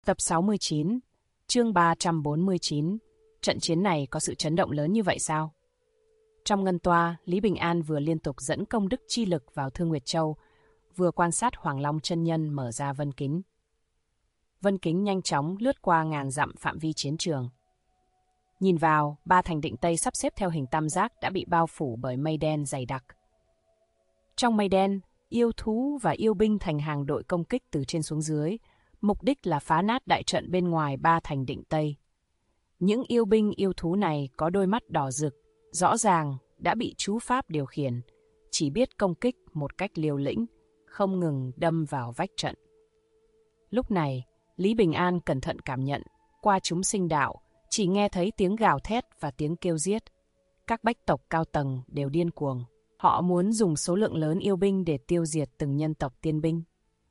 Tập 69, chương 349, trận chiến này có sự chấn động lớn như vậy sao? Trong ngân toa, Lý Bình An vừa liên tục dẫn công đức chi lực vào Thương Nguyệt Châu, vừa quan sát Hoàng Long chân nhân mở ra vân kính. Vân kính nhanh chóng lướt qua ngàn dặm phạm vi chiến trường. Nhìn vào, ba thành định Tây sắp xếp theo hình tam giác đã bị bao phủ bởi mây đen dày đặc. Trong mây đen, yêu thú và yêu binh thành hàng đội công kích từ trên xuống dưới, mục đích là phá nát đại trận bên ngoài ba thành định Tây. Những yêu binh yêu thú này có đôi mắt đỏ rực, rõ ràng đã bị chú pháp điều khiển, chỉ biết công kích một cách liều lĩnh, không ngừng đâm vào vách trận. Lúc này, Lý Bình An cẩn thận cảm nhận, qua chúng sinh đạo, chỉ nghe thấy tiếng gào thét và tiếng kêu giết. Các bách tộc cao tầng đều điên cuồng. Họ muốn dùng số lượng lớn yêu binh để tiêu diệt từng nhân tộc tiên binh.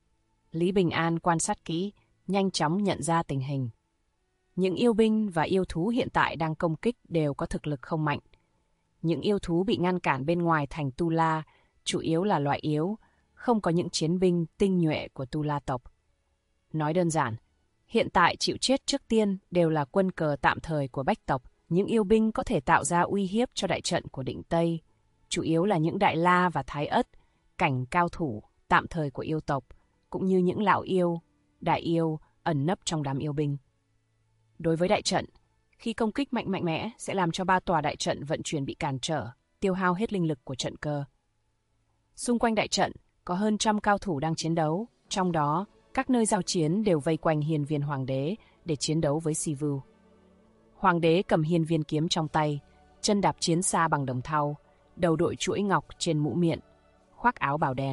Lý Bình An quan sát kỹ, nhanh chóng nhận ra tình hình. Những yêu binh và yêu thú hiện tại đang công kích đều có thực lực không mạnh. Những yêu thú bị ngăn cản bên ngoài thành Tu La, chủ yếu là loại yếu, không có những chiến binh tinh nhuệ của Tu La tộc. Nói đơn giản, hiện tại chịu chết trước tiên đều là quân cờ tạm thời của bách tộc. Những yêu binh có thể tạo ra uy hiếp cho đại trận của định Tây, chủ yếu là những Đại La và Thái Ất, cảnh cao thủ tạm thời của yêu tộc, cũng như những lão yêu, đại yêu ẩn nấp trong đám yêu binh. Đối với đại trận, khi công kích mạnh mẽ sẽ làm cho ba tòa đại trận vận chuyển bị cản trở, tiêu hao hết linh lực của trận cơ. Xung quanh đại trận có hơn 100 cao thủ đang chiến đấu, trong đó các nơi giao chiến đều vây quanh hiên viên hoàng đế để chiến đấu với Sivu. Hoàng đế cầm hiên viên kiếm trong tay, chân đạp chiến xa bằng đồng thau, đầu đội chuỗi ngọc trên mũ miện, khoác áo bào đen.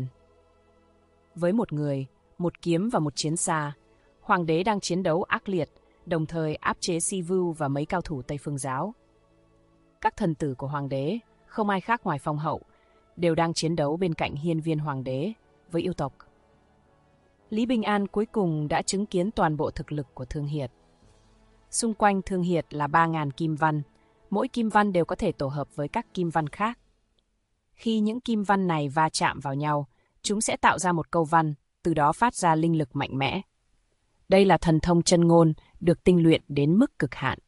Với một người, một kiếm và một chiến xa, hoàng đế đang chiến đấu ác liệt, đồng thời áp chế Sivu và mấy cao thủ Tây Phương giáo. Các thần tử của hoàng đế, không ai khác ngoài Phong hậu, đều đang chiến đấu bên cạnh hiên viên hoàng đế với yêu tộc. Lý Bình An cuối cùng đã chứng kiến toàn bộ thực lực của Thương Hiệt. Xung quanh Thương Hiệt là 3.000 kim văn, mỗi kim văn đều có thể tổ hợp với các kim văn khác. Khi những kim văn này va chạm vào nhau, chúng sẽ tạo ra một câu văn, từ đó phát ra linh lực mạnh mẽ. Đây là thần thông chân ngôn, được tinh luyện đến mức cực hạn.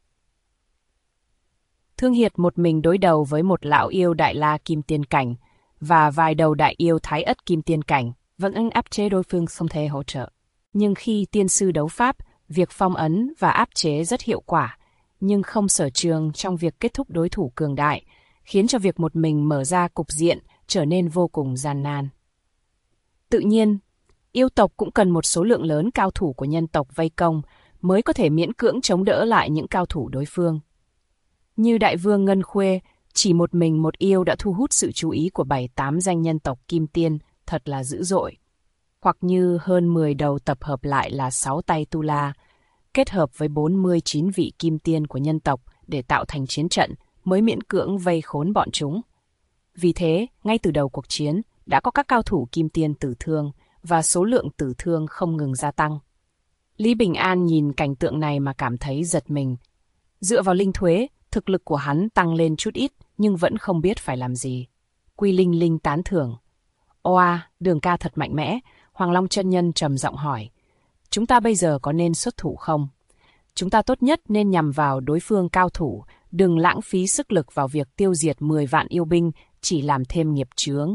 Thương Hiệt một mình đối đầu với một lão yêu Đại La Kim Tiên Cảnh và vài đầu đại yêu Thái Ất Kim Tiên Cảnh, vẫn áp chế đối phương không thể hỗ trợ. Nhưng khi tiên sư đấu pháp, việc phong ấn và áp chế rất hiệu quả, nhưng không sở trường trong việc kết thúc đối thủ cường đại, khiến cho việc một mình mở ra cục diện trở nên vô cùng gian nan. Tự nhiên, yêu tộc cũng cần một số lượng lớn cao thủ của nhân tộc vây công mới có thể miễn cưỡng chống đỡ lại những cao thủ đối phương. Như đại vương Ngân Khuê, chỉ một mình một yêu đã thu hút sự chú ý của 7-8 danh nhân tộc Kim Tiên, thật là dữ dội. Hoặc như hơn 10 đầu tập hợp lại là 6 tay Tu La, kết hợp với 49 vị Kim Tiên của nhân tộc để tạo thành chiến trận mới miễn cưỡng vây khốn bọn chúng. Vì thế, ngay từ đầu cuộc chiến, đã có các cao thủ Kim Tiên tử thương và số lượng tử thương không ngừng gia tăng. Lý Bình An nhìn cảnh tượng này mà cảm thấy giật mình. Dựa vào linh thuế, thực lực của hắn tăng lên chút ít nhưng vẫn không biết phải làm gì. Quy Linh Linh tán thưởng. Oa, Đường ca thật mạnh mẽ. Hoàng Long chân nhân trầm giọng hỏi. Chúng ta bây giờ có nên xuất thủ không? Chúng ta tốt nhất nên nhằm vào đối phương cao thủ, đừng lãng phí sức lực vào việc tiêu diệt 10 vạn yêu binh, chỉ làm thêm nghiệp chướng.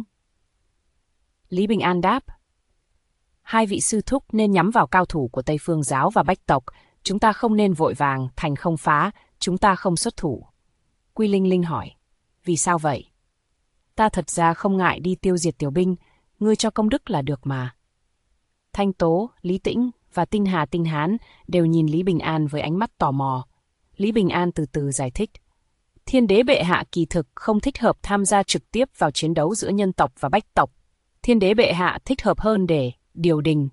Lý Bình An đáp. Hai vị sư thúc nên nhắm vào cao thủ của Tây Phương giáo và bách tộc, chúng ta không nên vội vàng, thành không phá, chúng ta không xuất thủ. Quy Linh Linh hỏi. Vì sao vậy? Ta thật ra không ngại đi tiêu diệt tiểu binh, ngươi cho công đức là được mà. Thanh Tố, Lý Tĩnh và Tinh Hà Tinh Hán đều nhìn Lý Bình An với ánh mắt tò mò. Lý Bình An từ từ giải thích. Thiên đế bệ hạ kỳ thực không thích hợp tham gia trực tiếp vào chiến đấu giữa nhân tộc và bách tộc. Thiên đế bệ hạ thích hợp hơn để điều đình.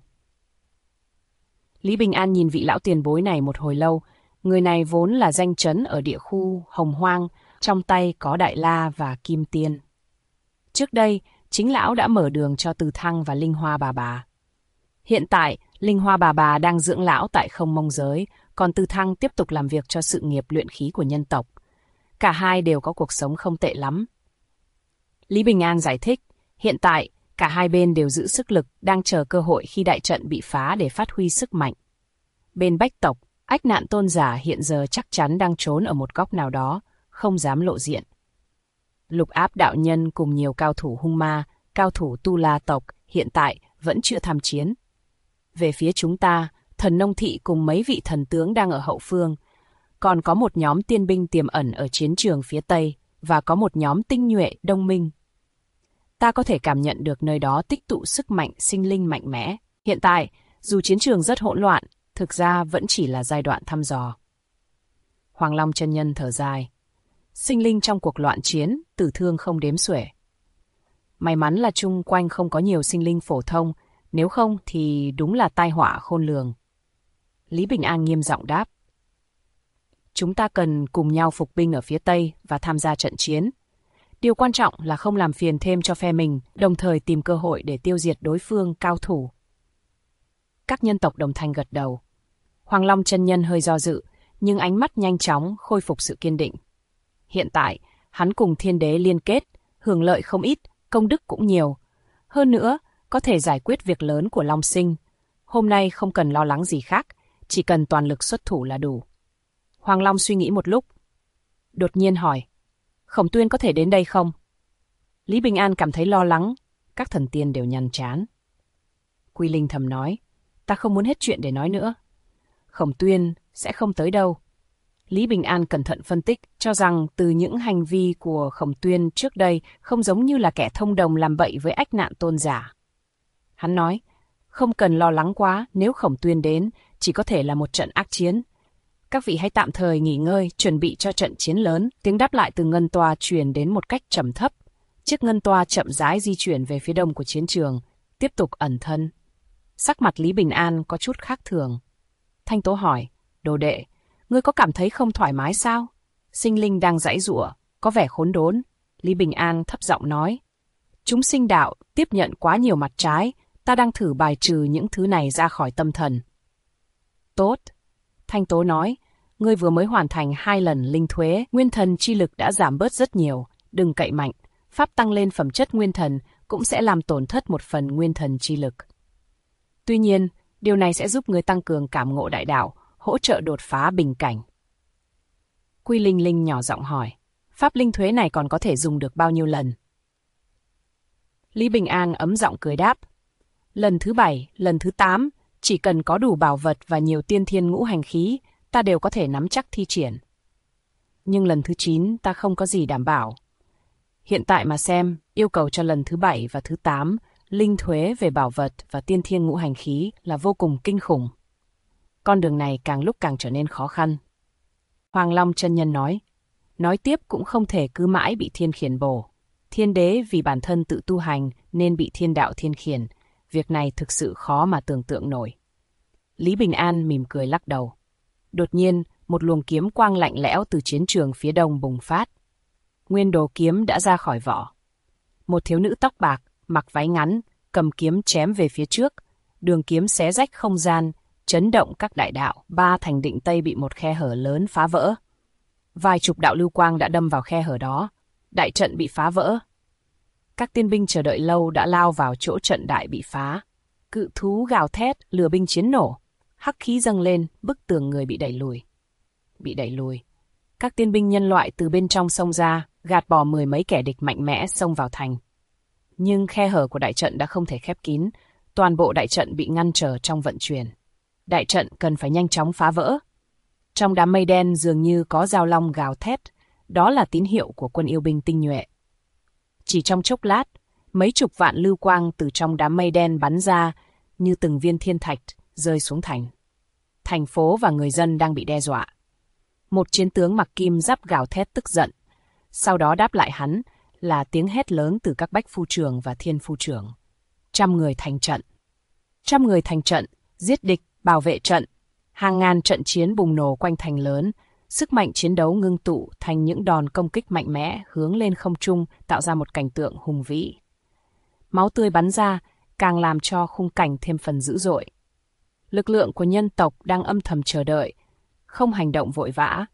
Lý Bình An nhìn vị lão tiền bối này một hồi lâu. Người này vốn là danh chấn ở địa khu Hồng Hoang, trong tay có Đại La và Kim Tiên. Trước đây, chính lão đã mở đường cho Từ Thăng và Linh Hoa Bà Bà. Hiện tại, Linh Hoa Bà Bà đang dưỡng lão tại Không Mông Giới, còn Từ Thăng tiếp tục làm việc cho sự nghiệp luyện khí của nhân tộc. Cả hai đều có cuộc sống không tệ lắm. Lý Bình An giải thích, hiện tại, cả hai bên đều giữ sức lực, đang chờ cơ hội khi đại trận bị phá để phát huy sức mạnh. Bên Bách tộc, Ách Nạn Tôn giả hiện giờ chắc chắn đang trốn ở một góc nào đó, không dám lộ diện. Lục Áp đạo nhân cùng nhiều cao thủ hung ma, cao thủ Tu La tộc hiện tại vẫn chưa tham chiến. Về phía chúng ta, thần nông thị cùng mấy vị thần tướng đang ở hậu phương, còn có một nhóm tiên binh tiềm ẩn ở chiến trường phía Tây và có một nhóm tinh nhuệ đông minh. Ta có thể cảm nhận được nơi đó tích tụ sức mạnh sinh linh mạnh mẽ. Hiện tại, dù chiến trường rất hỗn loạn, thực ra vẫn chỉ là giai đoạn thăm dò. Hoàng Long chân nhân thở dài. Sinh linh trong cuộc loạn chiến, tử thương không đếm xuể. May mắn là chung quanh không có nhiều sinh linh phổ thông, nếu không thì đúng là tai họa khôn lường. Lý Bình An nghiêm giọng đáp. Chúng ta cần cùng nhau phục binh ở phía Tây và tham gia trận chiến. Điều quan trọng là không làm phiền thêm cho phe mình, đồng thời tìm cơ hội để tiêu diệt đối phương cao thủ. Các nhân tộc đồng thanh gật đầu. Hoàng Long chân nhân hơi do dự, nhưng ánh mắt nhanh chóng khôi phục sự kiên định. Hiện tại, hắn cùng thiên đế liên kết, hưởng lợi không ít, công đức cũng nhiều. Hơn nữa, có thể giải quyết việc lớn của Long Sinh. Hôm nay không cần lo lắng gì khác, chỉ cần toàn lực xuất thủ là đủ. Hoàng Long suy nghĩ một lúc. Đột nhiên hỏi, Khổng Tuyên có thể đến đây không? Lý Bình An cảm thấy lo lắng, các thần tiên đều nhăn trán. Quy Linh thầm nói, ta không muốn hết chuyện để nói nữa. Khổng Tuyên sẽ không tới đâu. Lý Bình An cẩn thận phân tích, cho rằng từ những hành vi của Khổng Tuyên trước đây không giống như là kẻ thông đồng làm bậy với Ách Nạn Tôn giả. Hắn nói, không cần lo lắng quá, nếu Khổng Tuyên đến, chỉ có thể là một trận ác chiến. Các vị hãy tạm thời nghỉ ngơi, chuẩn bị cho trận chiến lớn. Tiếng đáp lại từ ngân toa truyền đến một cách trầm thấp. Chiếc ngân toa chậm rãi di chuyển về phía đông của chiến trường, tiếp tục ẩn thân. Sắc mặt Lý Bình An có chút khác thường. Thanh Tố hỏi, đồ đệ, ngươi có cảm thấy không thoải mái sao? Sinh linh đang giãy giụa, có vẻ khốn đốn. Lý Bình An thấp giọng nói, chúng sinh đạo tiếp nhận quá nhiều mặt trái, ta đang thử bài trừ những thứ này ra khỏi tâm thần. Tốt. Thanh Tố nói, ngươi vừa mới hoàn thành 2 lần linh thuế, nguyên thần chi lực đã giảm bớt rất nhiều, đừng cậy mạnh, pháp tăng lên phẩm chất nguyên thần cũng sẽ làm tổn thất một phần nguyên thần chi lực. Tuy nhiên, điều này sẽ giúp ngươi tăng cường cảm ngộ đại đạo, hỗ trợ đột phá bình cảnh. Quy Linh Linh nhỏ giọng hỏi, pháp linh thuế này còn có thể dùng được bao nhiêu lần? Lý Bình An ấm giọng cười đáp, lần thứ 7, lần thứ 8, chỉ cần có đủ bảo vật và nhiều tiên thiên ngũ hành khí, ta đều có thể nắm chắc thi triển. Nhưng lần thứ 9 ta không có gì đảm bảo. Hiện tại mà xem, yêu cầu cho lần thứ 7 và thứ 8, linh thuế về bảo vật và tiên thiên ngũ hành khí là vô cùng kinh khủng. Con đường này càng lúc càng trở nên khó khăn. Hoàng Long chân nhân nói tiếp cũng không thể cứ mãi bị thiên khiển bổ. Thiên đế vì bản thân tự tu hành nên bị thiên đạo thiên khiển. Việc này thực sự khó mà tưởng tượng nổi. Lý Bình An mỉm cười lắc đầu. Đột nhiên, một luồng kiếm quang lạnh lẽo từ chiến trường phía đông bùng phát. Nguyên đồ kiếm đã ra khỏi vỏ. Một thiếu nữ tóc bạc, mặc váy ngắn, cầm kiếm chém về phía trước. Đường kiếm xé rách không gian, chấn động các đại đạo. 3 thành định Tây bị một khe hở lớn phá vỡ. Vài chục đạo lưu quang đã đâm vào khe hở đó. Đại trận bị phá vỡ. Các tiên binh chờ đợi lâu đã lao vào chỗ trận đại bị phá. Cự thú gào thét, lửa binh chiến nổ. Hắc khí dâng lên, bức tường người bị đẩy lùi. Các tiên binh nhân loại từ bên trong xông ra, gạt bỏ 10 mấy kẻ địch mạnh mẽ xông vào thành. Nhưng khe hở của đại trận đã không thể khép kín, toàn bộ đại trận bị ngăn trở trong vận chuyển. Đại trận cần phải nhanh chóng phá vỡ. Trong đám mây đen dường như có dao long gào thét, đó là tín hiệu của quân yêu binh tinh nhuệ. Chỉ trong chốc lát, mấy chục vạn lưu quang từ trong đám mây đen bắn ra như từng viên thiên thạch rơi xuống thành. Thành phố và người dân đang bị đe dọa. Một chiến tướng mặc kim giáp gào thét tức giận. Sau đó đáp lại hắn là tiếng hét lớn từ các bách phu trưởng và thiên phu trưởng. 100 người thành trận. 100 người thành trận, giết địch, bảo vệ trận. Hàng ngàn trận chiến bùng nổ quanh thành lớn. Sức mạnh chiến đấu ngưng tụ thành những đòn công kích mạnh mẽ hướng lên không trung, tạo ra một cảnh tượng hùng vĩ. Máu tươi bắn ra càng làm cho khung cảnh thêm phần dữ dội. Lực lượng của nhân tộc đang âm thầm chờ đợi, không hành động vội vã.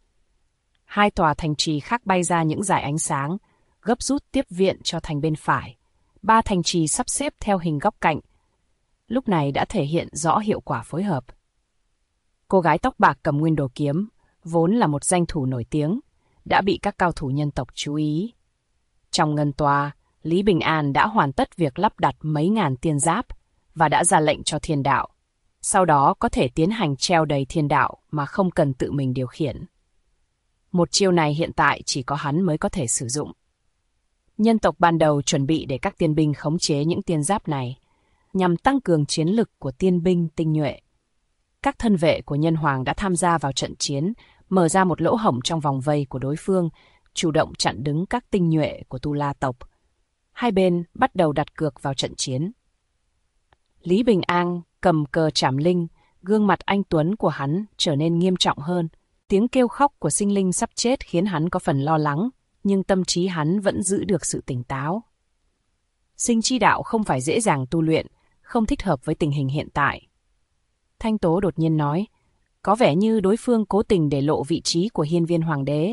2 tòa thành trì khác bay ra những dải ánh sáng, gấp rút tiếp viện cho thành bên phải. 3 thành trì sắp xếp theo hình góc cạnh. Lúc này đã thể hiện rõ hiệu quả phối hợp. Cô gái tóc bạc cầm nguyên đồ kiếm, vốn là một danh thủ nổi tiếng, đã bị các cao thủ nhân tộc chú ý. Trong ngân tòa, Lý Bình An đã hoàn tất việc lắp đặt mấy ngàn tiên giáp và đã ra lệnh cho thiên đạo. Sau đó có thể tiến hành treo đầy thiên đạo mà không cần tự mình điều khiển. Một chiêu này hiện tại chỉ có hắn mới có thể sử dụng. Nhân tộc ban đầu chuẩn bị để các tiên binh khống chế những tiên giáp này, nhằm tăng cường chiến lực của tiên binh tinh nhuệ. Các thân vệ của nhân hoàng đã tham gia vào trận chiến, mở ra một lỗ hổng trong vòng vây của đối phương, chủ động chặn đứng các tinh nhuệ của Tu La tộc. Hai bên bắt đầu đặt cược vào trận chiến. Lý Bình An cầm cờ trảm linh, gương mặt anh tuấn của hắn trở nên nghiêm trọng hơn. Tiếng kêu khóc của sinh linh sắp chết khiến hắn có phần lo lắng, nhưng tâm trí hắn vẫn giữ được sự tỉnh táo. Sinh chi đạo không phải dễ dàng tu luyện, không thích hợp với tình hình hiện tại. Thanh Tố đột nhiên nói, có vẻ như đối phương cố tình để lộ vị trí của hiên viên hoàng đế.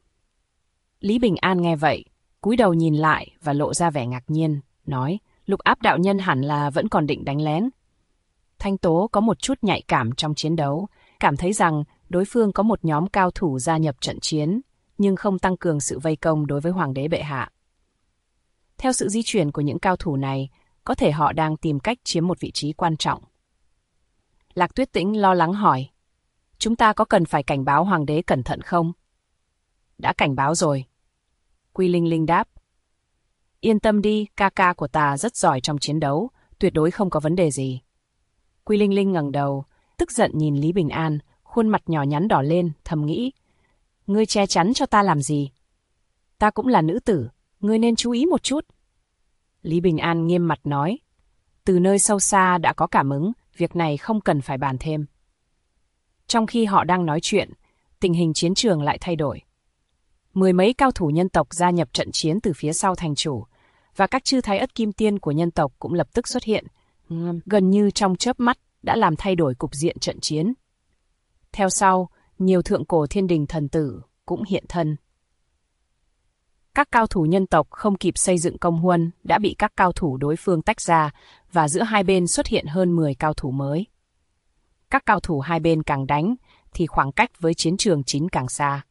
Lý Bình An nghe vậy, cúi đầu nhìn lại và lộ ra vẻ ngạc nhiên, nói, Lục Áp đạo nhân hẳn là vẫn còn định đánh lén. Thanh Tố có một chút nhạy cảm trong chiến đấu, cảm thấy rằng đối phương có một nhóm cao thủ gia nhập trận chiến, nhưng không tăng cường sự vây công đối với hoàng đế bệ hạ. Theo sự di chuyển của những cao thủ này, có thể họ đang tìm cách chiếm một vị trí quan trọng. Lạc Tuyết Tĩnh lo lắng hỏi, chúng ta có cần phải cảnh báo hoàng đế cẩn thận không? Đã cảnh báo rồi. Quy Linh Linh đáp, yên tâm đi, ca ca của ta rất giỏi trong chiến đấu, tuyệt đối không có vấn đề gì. Quy Linh Linh ngẩng đầu, tức giận nhìn Lý Bình An, khuôn mặt nhỏ nhắn đỏ lên, thầm nghĩ, ngươi che chắn cho ta làm gì? Ta cũng là nữ tử, ngươi nên chú ý một chút. Lý Bình An nghiêm mặt nói, từ nơi sâu xa đã có cảm ứng, việc này không cần phải bàn thêm. Trong khi họ đang nói chuyện, tình hình chiến trường lại thay đổi. Mười mấy cao thủ nhân tộc gia nhập trận chiến từ phía sau thành chủ, và các chư thái ất kim tiên của nhân tộc cũng lập tức xuất hiện, gần như trong chớp mắt đã làm thay đổi cục diện trận chiến. Theo sau, nhiều thượng cổ thiên đình thần tử cũng hiện thân. Các cao thủ nhân tộc không kịp xây dựng công huân đã bị các cao thủ đối phương tách ra và giữa hai bên xuất hiện hơn 10 cao thủ mới. Các cao thủ hai bên càng đánh thì khoảng cách với chiến trường chính càng xa.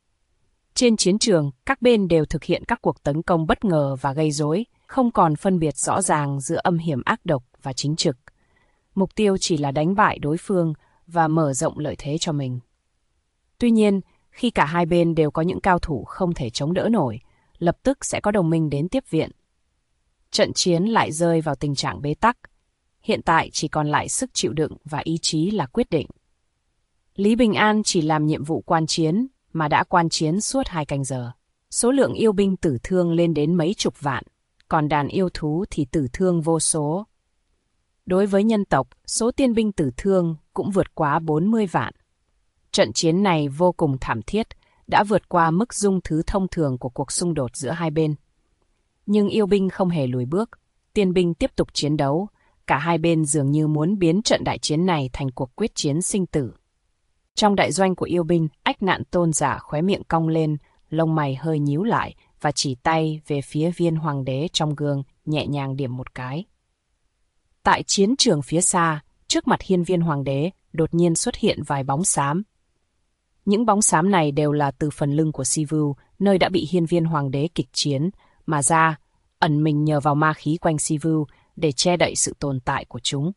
Trên chiến trường, các bên đều thực hiện các cuộc tấn công bất ngờ và gây rối, không còn phân biệt rõ ràng giữa âm hiểm ác độc và chính trực. Mục tiêu chỉ là đánh bại đối phương và mở rộng lợi thế cho mình. Tuy nhiên, khi cả hai bên đều có những cao thủ không thể chống đỡ nổi, lập tức sẽ có đồng minh đến tiếp viện. Trận chiến lại rơi vào tình trạng bế tắc. Hiện tại chỉ còn lại sức chịu đựng và ý chí là quyết định. Lý Bình An chỉ làm nhiệm vụ quan chiến mà đã quan chiến suốt 2 canh giờ. Số lượng yêu binh tử thương lên đến mấy chục vạn, còn đàn yêu thú thì tử thương vô số. Đối với nhân tộc, số tiên binh tử thương cũng vượt quá 40 vạn. Trận chiến này vô cùng thảm thiết, đã vượt qua mức dung thứ thông thường của cuộc xung đột giữa hai bên. Nhưng yêu binh không hề lùi bước, tiên binh tiếp tục chiến đấu, cả hai bên dường như muốn biến trận đại chiến này thành cuộc quyết chiến sinh tử. Trong đại doanh của yêu binh, Ách Nạn Tôn giả khóe miệng cong lên, lông mày hơi nhíu lại và chỉ tay về phía viên hoàng đế trong gương, nhẹ nhàng điểm một cái. Tại chiến trường phía xa, trước mặt hiên viên hoàng đế, đột nhiên xuất hiện vài bóng xám. Những bóng xám này đều là từ phần lưng của Sivu, nơi đã bị hiên viên hoàng đế kịch chiến, mà ra, ẩn mình nhờ vào ma khí quanh Sivu để che đậy sự tồn tại của chúng.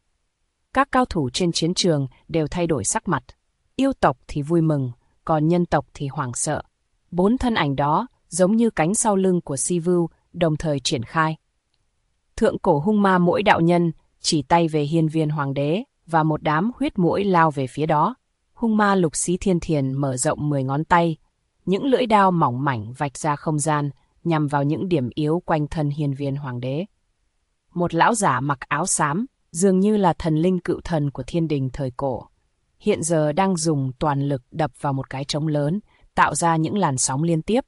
Các cao thủ trên chiến trường đều thay đổi sắc mặt. Yêu tộc thì vui mừng, còn nhân tộc thì hoảng sợ. 4 thân ảnh đó giống như cánh sau lưng của Sivu đồng thời triển khai. Thượng cổ hung ma mỗi đạo nhân chỉ tay về hiên viên hoàng đế và một đám huyết muỗi lao về phía đó. Hung ma Lục Xí Thiên Thiền mở rộng 10 ngón tay, những lưỡi đao mỏng mảnh vạch ra không gian nhằm vào những điểm yếu quanh thân hiên viên hoàng đế. Một lão giả mặc áo xám, dường như là thần linh cựu thần của thiên đình thời cổ, hiện giờ đang dùng toàn lực đập vào một cái trống lớn, tạo ra những làn sóng liên tiếp.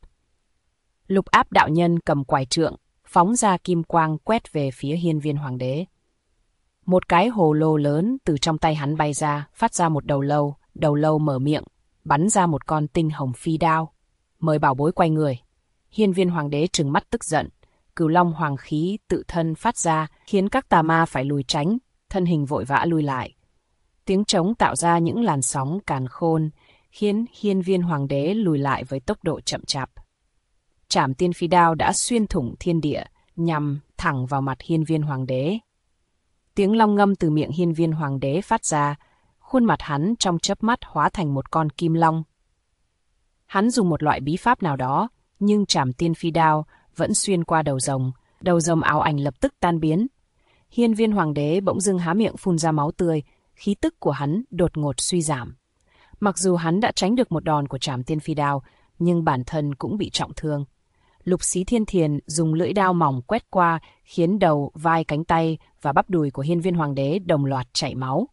Lục Áp đạo nhân cầm quải trượng, phóng ra kim quang quét về phía hiên viên hoàng đế. Một cái hồ lô lớn từ trong tay hắn bay ra, phát ra một đầu lâu mở miệng, bắn ra một con tinh hồng phi đao. Mời bảo bối quay người. Hiên viên hoàng đế trừng mắt tức giận, Cửu Long hoàng khí tự thân phát ra, khiến các tà ma phải lùi tránh, thân hình vội vã lui lại. Tiếng trống tạo ra những làn sóng càn khôn, khiến hiên viên hoàng đế lùi lại với tốc độ chậm chạp. Trảm tiên phi đao đã xuyên thủng thiên địa, nhằm thẳng vào mặt hiên viên hoàng đế. Tiếng long ngâm từ miệng hiên viên hoàng đế phát ra, khuôn mặt hắn trong chớp mắt hóa thành một con kim long. Hắn dùng một loại bí pháp nào đó, nhưng trảm tiên phi đao vẫn xuyên qua đầu rồng ảo ảnh lập tức tan biến. Hiên viên hoàng đế bỗng dưng há miệng phun ra máu tươi, khí tức của hắn đột ngột suy giảm. Mặc dù hắn đã tránh được một đòn của trảm tiên phi đao, nhưng bản thân cũng bị trọng thương. Lục Xí Thiên Thiền dùng lưỡi đao mỏng quét qua, khiến đầu, vai, cánh tay và bắp đùi của hiên viên hoàng đế đồng loạt chảy máu.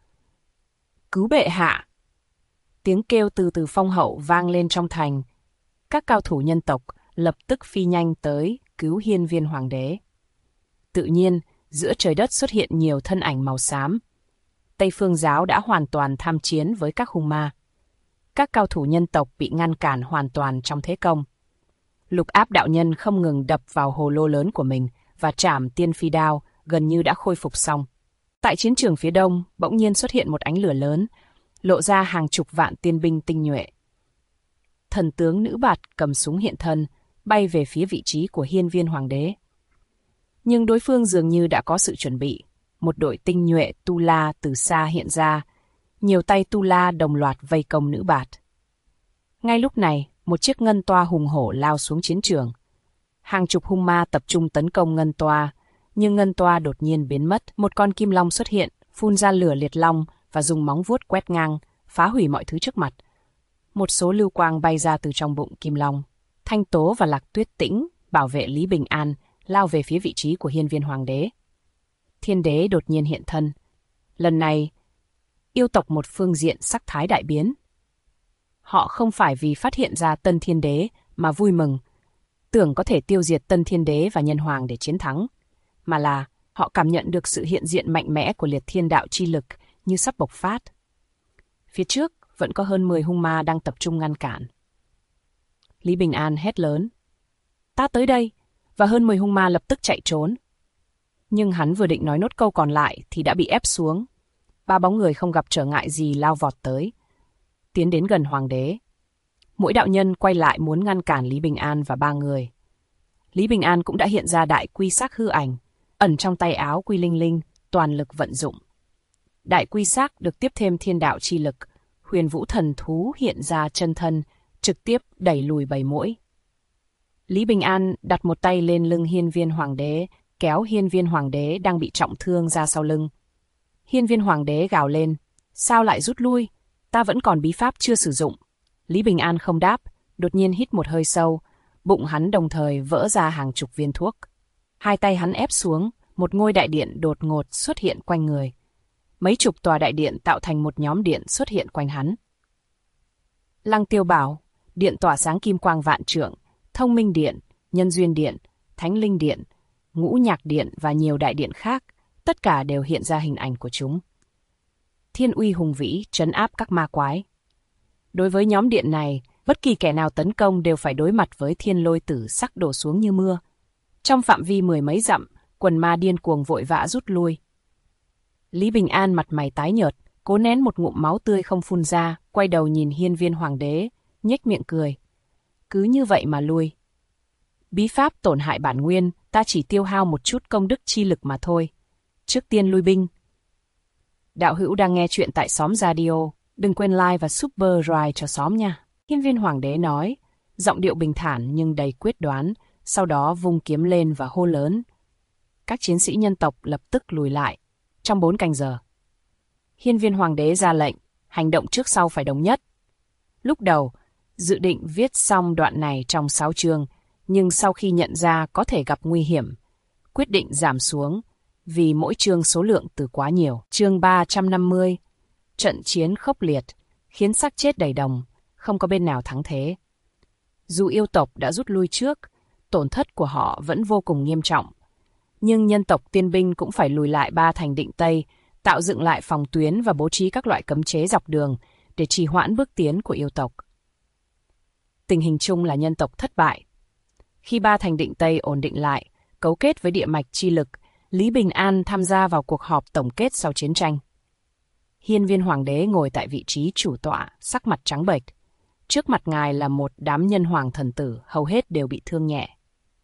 Cứu bệ hạ! Tiếng kêu từ phong hậu vang lên trong thành. Các cao thủ nhân tộc lập tức phi nhanh tới cứu hiên viên hoàng đế. Tự nhiên, giữa trời đất xuất hiện nhiều thân ảnh màu xám. Tây Phương giáo đã hoàn toàn tham chiến với các hung ma. Các cao thủ nhân tộc bị ngăn cản hoàn toàn trong thế công. Lục Áp đạo nhân không ngừng đập vào hồ lô lớn của mình và trảm tiên phi đao gần như đã khôi phục xong. Tại chiến trường phía đông, bỗng nhiên xuất hiện một ánh lửa lớn, lộ ra hàng chục vạn tiên binh tinh nhuệ. Thần tướng Nữ Bạt cầm súng hiện thân, bay về phía vị trí của hiên viên hoàng đế. Nhưng đối phương dường như đã có sự chuẩn bị. Một đội tinh nhuệ Tu La từ xa hiện ra, nhiều tay Tu La đồng loạt vây công Nữ Bạt. Ngay lúc này, một chiếc ngân toa hùng hổ lao xuống chiến trường. Hàng chục hung ma tập trung tấn công ngân toa, nhưng ngân toa đột nhiên biến mất. Một con kim long xuất hiện, phun ra lửa liệt long và dùng móng vuốt quét ngang, phá hủy mọi thứ trước mặt. Một số lưu quang bay ra từ trong bụng kim long. Thanh Tố và Lạc Tuyết Tĩnh bảo vệ Lý Bình An lao về phía vị trí của hiên viên hoàng đế. Thiên đế đột nhiên hiện thân. Lần này, yêu tộc một phương diện sắc thái đại biến. Họ không phải vì phát hiện ra Tân Thiên Đế mà vui mừng, tưởng có thể tiêu diệt Tân Thiên Đế và Nhân Hoàng để chiến thắng, mà là họ cảm nhận được sự hiện diện mạnh mẽ của liệt thiên đạo chi lực như sắp bộc phát. Phía trước vẫn có hơn 10 hung ma đang tập trung ngăn cản. Lý Bình An hét lớn: "Ta tới đây!" Và hơn 10 hung ma lập tức chạy trốn. Nhưng hắn vừa định nói nốt câu còn lại thì đã bị ép xuống. 3 bóng người không gặp trở ngại gì lao vọt tới, tiến đến gần hoàng đế. Mỗi đạo nhân quay lại muốn ngăn cản Lý Bình An và 3 người. Lý Bình An cũng đã hiện ra đại quy sắc hư ảnh, ẩn trong tay áo Quy Linh Linh, toàn lực vận dụng. Đại quy sắc được tiếp thêm thiên đạo chi lực, huyền vũ thần thú hiện ra chân thân, trực tiếp đẩy lùi bầy muỗi. Lý Bình An đặt một tay lên lưng hiên viên hoàng đế, kéo hiên viên hoàng đế đang bị trọng thương ra sau lưng. Hiên viên hoàng đế gào lên: "Sao lại rút lui? Ta vẫn còn bí pháp chưa sử dụng." Lý Bình An không đáp, đột nhiên hít một hơi sâu, bụng hắn đồng thời vỡ ra hàng chục viên thuốc. Hai tay hắn ép xuống, một ngôi đại điện đột ngột xuất hiện quanh người. Mấy chục tòa đại điện tạo thành một nhóm điện xuất hiện quanh hắn. Lăng Tiêu Bảo, điện tỏa sáng kim quang vạn trượng, Thông Minh Điện, Nhân Duyên Điện, Thánh Linh Điện, Ngũ Nhạc Điện và nhiều đại điện khác, tất cả đều hiện ra hình ảnh của chúng. Thiên uy hùng vĩ trấn áp các ma quái. Đối với nhóm điện này, bất kỳ kẻ nào tấn công đều phải đối mặt với thiên lôi tử sắc đổ xuống như mưa. Trong phạm vi 10 mấy dặm, quần ma điên cuồng vội vã rút lui. Lý Bình An mặt mày tái nhợt, cố nén một ngụm máu tươi không phun ra, quay đầu nhìn hiên viên hoàng đế, nhếch miệng cười. Cứ như vậy mà lui. Bí pháp tổn hại bản nguyên, ta chỉ tiêu hao một chút công đức chi lực mà thôi. Trước tiên lui binh. Đạo hữu đang nghe chuyện tại Xóm Radio, đừng quên like và subscribe cho xóm nha. Hiên viên hoàng đế nói, giọng điệu bình thản nhưng đầy quyết đoán, sau đó vung kiếm lên và hô lớn. Các chiến sĩ nhân tộc lập tức lùi lại. Trong 4 canh giờ, hiên viên hoàng đế ra lệnh, hành động trước sau phải đồng nhất. Lúc đầu, dự định viết xong đoạn này trong 6 chương, nhưng sau khi nhận ra có thể gặp nguy hiểm, quyết định giảm xuống, vì mỗi chương số lượng từ quá nhiều. Chương 350, trận chiến khốc liệt, khiến xác chết đầy đồng, không có bên nào thắng thế. Dù yêu tộc đã rút lui trước, tổn thất của họ vẫn vô cùng nghiêm trọng. Nhưng nhân tộc tiên binh cũng phải lùi lại 3 thành Định Tây, tạo dựng lại phòng tuyến và bố trí các loại cấm chế dọc đường để trì hoãn bước tiến của yêu tộc. Tình hình chung là nhân tộc thất bại. Khi 3 thành Định Tây ổn định lại, cấu kết với địa mạch chi lực, Lý Bình An tham gia vào cuộc họp tổng kết sau chiến tranh. Hiên viên hoàng đế ngồi tại vị trí chủ tọa, sắc mặt trắng bệch. Trước mặt ngài là một đám nhân hoàng thần tử, hầu hết đều bị thương nhẹ.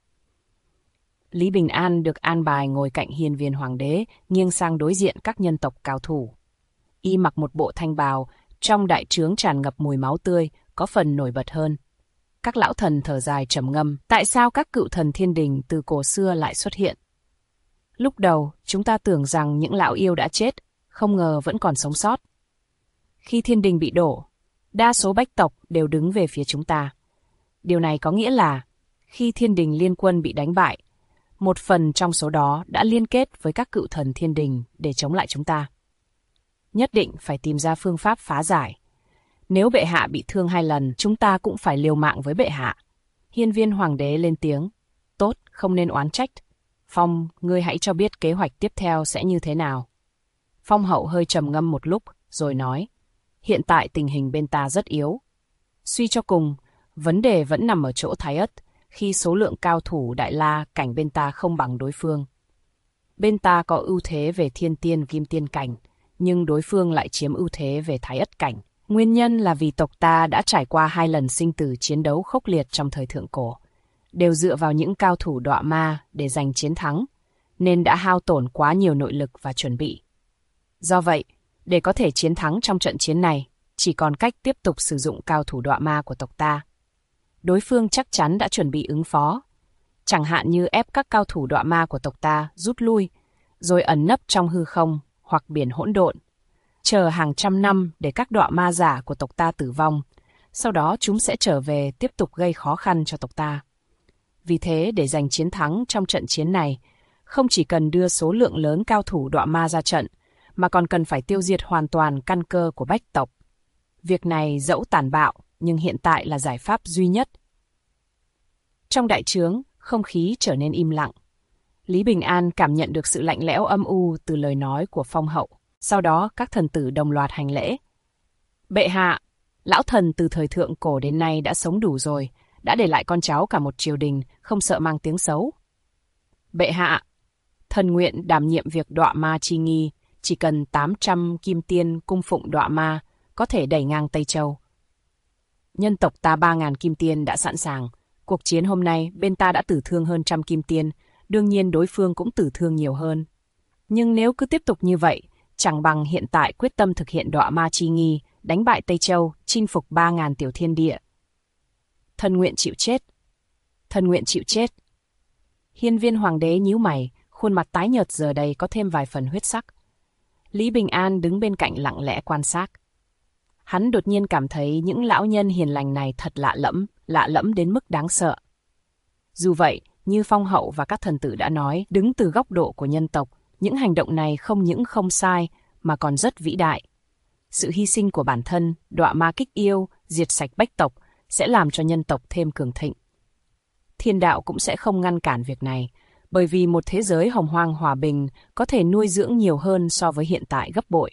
Lý Bình An được an bài ngồi cạnh hiên viên hoàng đế, nghiêng sang đối diện các nhân tộc cao thủ. Y mặc một bộ thanh bào, trong đại trướng tràn ngập mùi máu tươi, có phần nổi bật hơn. Các lão thần thở dài trầm ngâm, tại sao các cựu thần thiên đình từ cổ xưa lại xuất hiện? Lúc đầu, chúng ta tưởng rằng những lão yêu đã chết, không ngờ vẫn còn sống sót. Khi thiên đình bị đổ, đa số bách tộc đều đứng về phía chúng ta. Điều này có nghĩa là, khi thiên đình liên quân bị đánh bại, một phần trong số đó đã liên kết với các cựu thần thiên đình để chống lại chúng ta. Nhất định phải tìm ra phương pháp phá giải. Nếu bệ hạ bị thương 2 lần, chúng ta cũng phải liều mạng với bệ hạ. Hiên viên hoàng đế lên tiếng. Tốt, không nên oán trách. Phong, ngươi hãy cho biết kế hoạch tiếp theo sẽ như thế nào. Phong hậu hơi trầm ngâm một lúc, rồi nói. Hiện tại tình hình bên ta rất yếu. Suy cho cùng, vấn đề vẫn nằm ở chỗ Thái Ất, khi số lượng cao thủ Đại La cảnh bên ta không bằng đối phương. Bên ta có ưu thế về thiên tiên kim tiên cảnh, nhưng đối phương lại chiếm ưu thế về Thái Ất cảnh. Nguyên nhân là vì tộc ta đã trải qua 2 lần sinh tử chiến đấu khốc liệt trong thời thượng cổ, đều dựa vào những cao thủ đọa ma để giành chiến thắng, nên đã hao tổn quá nhiều nội lực và chuẩn bị. Do vậy, để có thể chiến thắng trong trận chiến này, chỉ còn cách tiếp tục sử dụng cao thủ đọa ma của tộc ta. Đối phương chắc chắn đã chuẩn bị ứng phó, chẳng hạn như ép các cao thủ đọa ma của tộc ta rút lui, rồi ẩn nấp trong hư không hoặc biển hỗn độn, chờ hàng trăm năm để các đọa ma giả của tộc ta tử vong, sau đó chúng sẽ trở về tiếp tục gây khó khăn cho tộc ta. Vì thế, để giành chiến thắng trong trận chiến này, không chỉ cần đưa số lượng lớn cao thủ đọa ma ra trận, mà còn cần phải tiêu diệt hoàn toàn căn cơ của bách tộc. Việc này dẫu tàn bạo, nhưng hiện tại là giải pháp duy nhất. Trong đại trướng, không khí trở nên im lặng. Lý Bình An cảm nhận được sự lạnh lẽo âm u từ lời nói của Phong hậu. Sau đó, các thần tử đồng loạt hành lễ. Bệ hạ, lão thần từ thời thượng cổ đến nay đã sống đủ rồi, đã để lại con cháu cả một triều đình, không sợ mang tiếng xấu. Bệ hạ, thần nguyện đảm nhiệm việc đọa ma chi nghi, chỉ cần 800 kim tiên cung phụng đọa ma, có thể đẩy ngang Tây Châu. Nhân tộc ta 3.000 kim tiên đã sẵn sàng. Cuộc chiến hôm nay, bên ta đã tử thương hơn 100 kim tiên, đương nhiên đối phương cũng tử thương nhiều hơn. Nhưng nếu cứ tiếp tục như vậy, chẳng bằng hiện tại quyết tâm thực hiện đọa ma chi nghi, đánh bại Tây Châu, chinh phục 3.000 tiểu thiên địa. Thần nguyện chịu chết. Thần nguyện chịu chết. Hiên viên hoàng đế nhíu mày, khuôn mặt tái nhợt giờ đây có thêm vài phần huyết sắc. Lý Bình An đứng bên cạnh lặng lẽ quan sát. Hắn đột nhiên cảm thấy những lão nhân hiền lành này thật lạ lẫm đến mức đáng sợ. Dù vậy, như Phong hậu và các thần tử đã nói, đứng từ góc độ của nhân tộc, những hành động này không những không sai, mà còn rất vĩ đại. Sự hy sinh của bản thân, đọa ma kích yêu, diệt sạch bách tộc, sẽ làm cho nhân tộc thêm cường thịnh. Thiên đạo cũng sẽ không ngăn cản việc này, bởi vì một thế giới hồng hoang hòa bình có thể nuôi dưỡng nhiều hơn so với hiện tại gấp bội.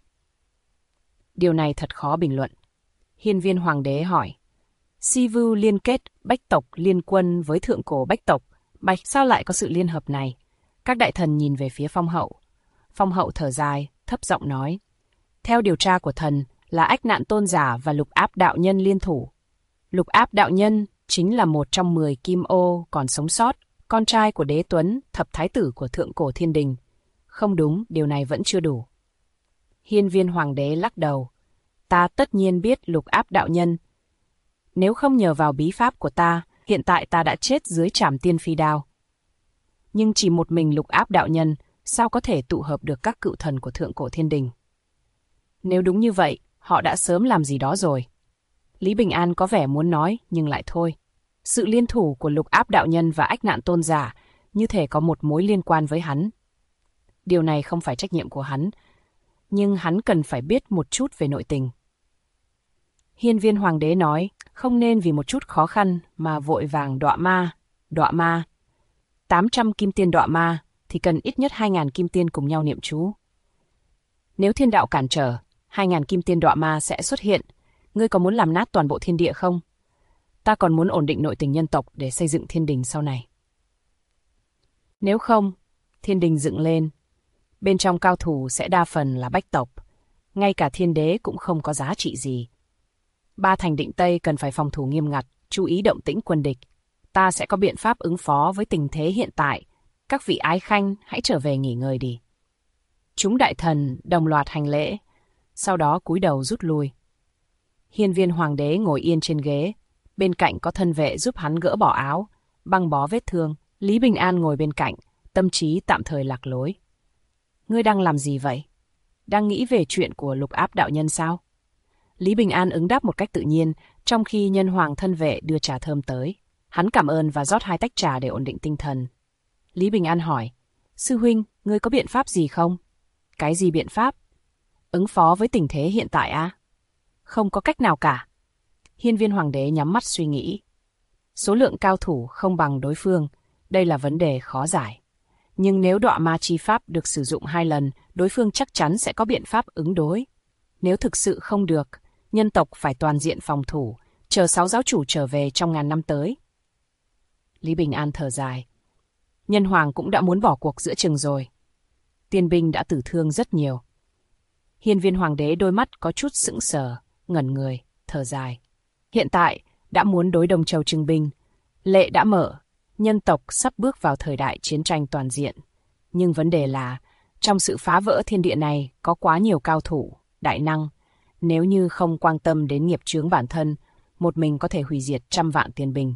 Điều này thật khó bình luận. Hiên viên hoàng đế hỏi. Si Vu liên kết bách tộc liên quân với thượng cổ bách tộc, bạch sao lại có sự liên hợp này? Các đại thần nhìn về phía Phong hậu. Phong hậu thở dài, thấp giọng nói. Theo điều tra của thần là Ách Nạn Tôn Giả và Lục Áp Đạo Nhân liên thủ. Lục Áp Đạo Nhân chính là một trong 10 kim ô còn sống sót, con trai của Đế Tuấn, thập thái tử của thượng cổ thiên đình. Không đúng, điều này vẫn chưa đủ. Hiên viên hoàng đế lắc đầu. Ta tất nhiên biết Lục Áp Đạo Nhân. Nếu không nhờ vào bí pháp của ta, hiện tại ta đã chết dưới trảm tiên phi đao. Nhưng chỉ một mình Lục Áp Đạo Nhân, sao có thể tụ hợp được các cựu thần của thượng cổ thiên đình? Nếu đúng như vậy, họ đã sớm làm gì đó rồi. Lý Bình An có vẻ muốn nói, nhưng lại thôi. Sự liên thủ của Lục Áp Đạo Nhân và Ách Nạn Tôn Giả như thể có một mối liên quan với hắn. Điều này không phải trách nhiệm của hắn, nhưng hắn cần phải biết một chút về nội tình. Hiên viên hoàng đế nói, không nên vì một chút khó khăn mà vội vàng đọa ma. 800 kim tiên đọa ma thì cần ít nhất 2.000 kim tiên cùng nhau niệm chú. Nếu thiên đạo cản trở, 2.000 kim tiên đọa ma sẽ xuất hiện. Ngươi có muốn làm nát toàn bộ thiên địa không? Ta còn muốn ổn định nội tình nhân tộc để xây dựng thiên đình sau này. Nếu không, thiên đình dựng lên, bên trong cao thủ sẽ đa phần là bách tộc. ngay cả thiên đế cũng không có giá trị gì. Ba thành định Tây cần phải phòng thủ nghiêm ngặt, chú ý động tĩnh quân địch. Ta sẽ có biện pháp ứng phó với tình thế hiện tại. Các vị ái khanh hãy trở về nghỉ ngơi đi. Chúng đại thần đồng loạt hành lễ, sau đó cúi đầu rút lui. Hiên Viên Hoàng đế ngồi yên trên ghế, bên cạnh có thân vệ giúp hắn gỡ bỏ áo, băng bó vết thương. Lý Bình An ngồi bên cạnh, tâm trí tạm thời lạc lối. Ngươi đang làm gì vậy? Đang nghĩ về chuyện của Lục Áp đạo nhân sao? Lý Bình An ứng đáp một cách tự nhiên, trong khi nhân hoàng thân vệ đưa trà thơm tới. Hắn cảm ơn và rót 2 tách trà để ổn định tinh thần. Lý Bình An hỏi, sư huynh, ngươi có biện pháp gì không? Cái gì biện pháp? Ứng phó với tình thế hiện tại à? Không có cách nào cả. Hiên Viên Hoàng đế nhắm mắt suy nghĩ. Số lượng cao thủ không bằng đối phương, đây là vấn đề khó giải. Nhưng nếu đọa ma chi pháp được sử dụng 2 lần, đối phương chắc chắn sẽ có biện pháp ứng đối. Nếu thực sự không được, nhân tộc phải toàn diện phòng thủ, chờ 6 giáo chủ trở về trong ngàn năm tới. Lý Bình An thở dài. Nhân hoàng cũng đã muốn bỏ cuộc giữa chừng rồi. Tiên binh đã tử thương rất nhiều. Hiên Viên Hoàng đế đôi mắt có chút sững sờ, ngẩn người, thở dài. Hiện tại, đã muốn đối Đông Châu trưng binh. Lệ đã mở, nhân tộc sắp bước vào thời đại chiến tranh toàn diện. Nhưng vấn đề là, trong sự phá vỡ thiên địa này có quá nhiều cao thủ, đại năng. Nếu như không quan tâm đến nghiệp chướng bản thân, một mình có thể hủy diệt trăm vạn tiên binh.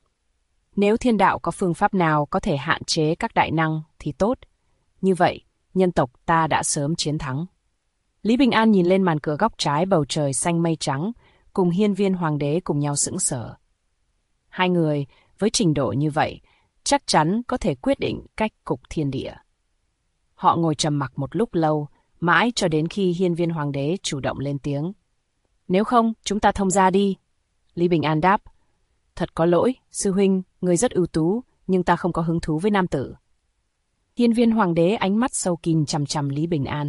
Nếu thiên đạo có phương pháp nào có thể hạn chế các đại năng thì tốt. Như vậy, nhân tộc ta đã sớm chiến thắng. Lý Bình An nhìn lên màn cửa góc trái bầu trời xanh mây trắng, cùng Hiên Viên Hoàng đế cùng nhau sững sờ. 2 người, với trình độ như vậy, chắc chắn có thể quyết định cách cục thiên địa. Họ ngồi trầm mặc một lúc lâu, mãi cho đến khi Hiên Viên Hoàng đế chủ động lên tiếng. Nếu không, chúng ta thông ra đi. Lý Bình An đáp. Thật có lỗi, sư huynh, người rất ưu tú, nhưng ta không có hứng thú với nam tử. Hiên Viên Hoàng đế ánh mắt sâu kín chằm chằm Lý Bình An.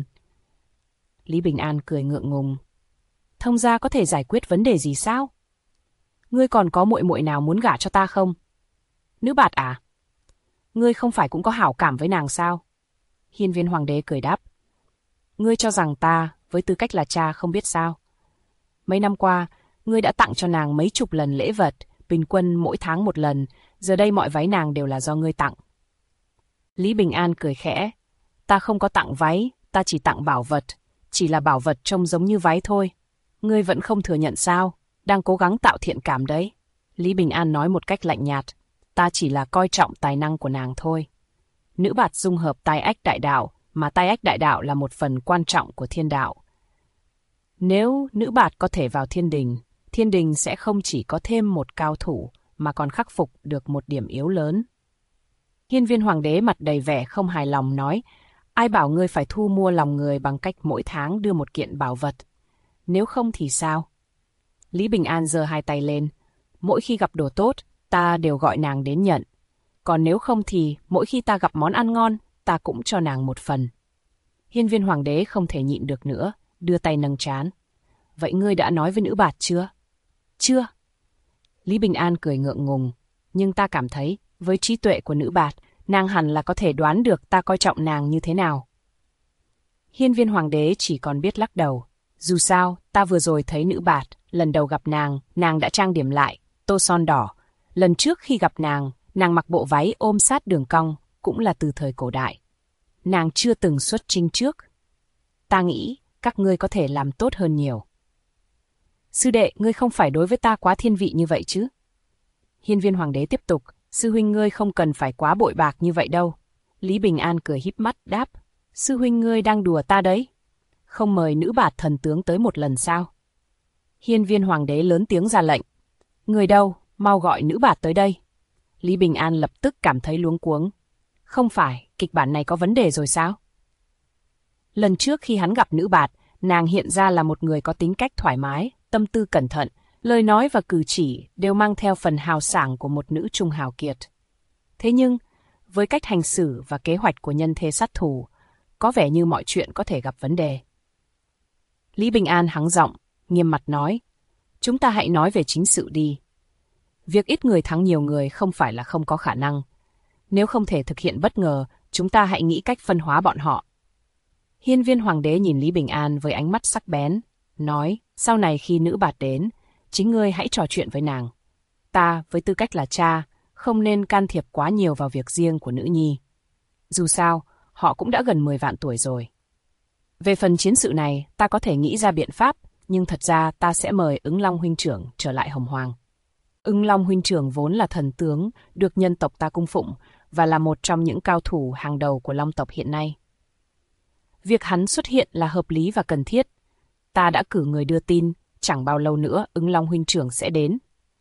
Lý Bình An cười ngượng ngùng. Thông gia có thể giải quyết vấn đề gì sao? Ngươi còn có muội muội nào muốn gả cho ta không? Nữ bạt à? Ngươi không phải cũng có hảo cảm với nàng sao? Hiên Viên Hoàng đế cười đáp. Ngươi cho rằng ta, với tư cách là cha không biết sao? Mấy năm qua, ngươi đã tặng cho nàng mấy chục lần lễ vật, bình quân mỗi tháng 1 lần, giờ đây mọi váy nàng đều là do ngươi tặng. Lý Bình An cười khẽ. Ta không có tặng váy, ta chỉ tặng bảo vật. Chỉ là bảo vật trông giống như váy thôi. Ngươi vẫn không thừa nhận sao? Đang cố gắng tạo thiện cảm đấy. Lý Bình An nói một cách lạnh nhạt. Ta chỉ là coi trọng tài năng của nàng thôi. Nữ bạt dung hợp tai ách đại đạo, mà tai ách đại đạo là một phần quan trọng của thiên đạo. Nếu nữ bạt có thể vào thiên đình sẽ không chỉ có thêm một cao thủ, mà còn khắc phục được một điểm yếu lớn. Hiên Viên Hoàng đế mặt đầy vẻ không hài lòng nói, ai bảo ngươi phải thu mua lòng người bằng cách mỗi tháng đưa một kiện bảo vật. Nếu không thì sao? Lý Bình An giơ 2 tay lên. Mỗi khi gặp đồ tốt, ta đều gọi nàng đến nhận. Còn nếu không thì, mỗi khi ta gặp món ăn ngon, ta cũng cho nàng một phần. Hiên Viên Hoàng đế không thể nhịn được nữa, đưa tay nâng trán. Vậy ngươi đã nói với nữ bạt chưa? Chưa. Lý Bình An cười ngượng ngùng. Nhưng ta cảm thấy, với trí tuệ của nữ bạt, nàng hẳn là có thể đoán được ta coi trọng nàng như thế nào. Hiên Viên Hoàng đế chỉ còn biết lắc đầu. Dù sao, ta vừa rồi thấy nữ bạt, lần đầu gặp nàng đã trang điểm lại, tô son đỏ. Lần trước khi gặp nàng mặc bộ váy ôm sát đường cong, cũng là từ thời cổ đại. Nàng chưa từng xuất chinh trước. Ta nghĩ, các ngươi có thể làm tốt hơn nhiều. Sư đệ, ngươi không phải đối với ta quá thiên vị như vậy chứ? Hiên Viên Hoàng đế tiếp tục, sư huynh ngươi không cần phải quá bội bạc như vậy đâu. Lý Bình An cười híp mắt đáp, sư huynh ngươi đang đùa ta đấy. Không mời nữ bạt thần tướng tới một lần sao? Hiên Viên Hoàng đế lớn tiếng ra lệnh. Người đâu, mau gọi nữ bạt tới đây. Lý Bình An lập tức cảm thấy luống cuống. Không phải, kịch bản này có vấn đề rồi sao? Lần trước khi hắn gặp nữ bạt, nàng hiện ra là một người có tính cách thoải mái, tâm tư cẩn thận, lời nói và cử chỉ đều mang theo phần hào sảng của một nữ trung hào kiệt. Thế nhưng, với cách hành xử và kế hoạch của nhân thế sát thủ, có vẻ như mọi chuyện có thể gặp vấn đề. Lý Bình An hắng giọng, nghiêm mặt nói, chúng ta hãy nói về chính sự đi. Việc ít người thắng nhiều người không phải là không có khả năng. Nếu không thể thực hiện bất ngờ, chúng ta hãy nghĩ cách phân hóa bọn họ. Hiên viên hoàng đế nhìn Lý Bình An với ánh mắt sắc bén, nói, sau này khi nữ bạt đến, chính ngươi hãy trò chuyện với nàng. Ta, với tư cách là cha, không nên can thiệp quá nhiều vào việc riêng của nữ nhi. Dù sao, họ cũng đã gần 10 vạn tuổi rồi. Về phần chiến sự này, ta có thể nghĩ ra biện pháp, nhưng thật ra ta sẽ mời Ứng Long huynh trưởng trở lại Hồng Hoàng. Ứng Long huynh trưởng vốn là thần tướng, được nhân tộc ta cung phụng, và là một trong những cao thủ hàng đầu của Long tộc hiện nay. Việc hắn xuất hiện là hợp lý và cần thiết. Ta đã cử người đưa tin, chẳng bao lâu nữa Ứng Long huynh trưởng sẽ đến.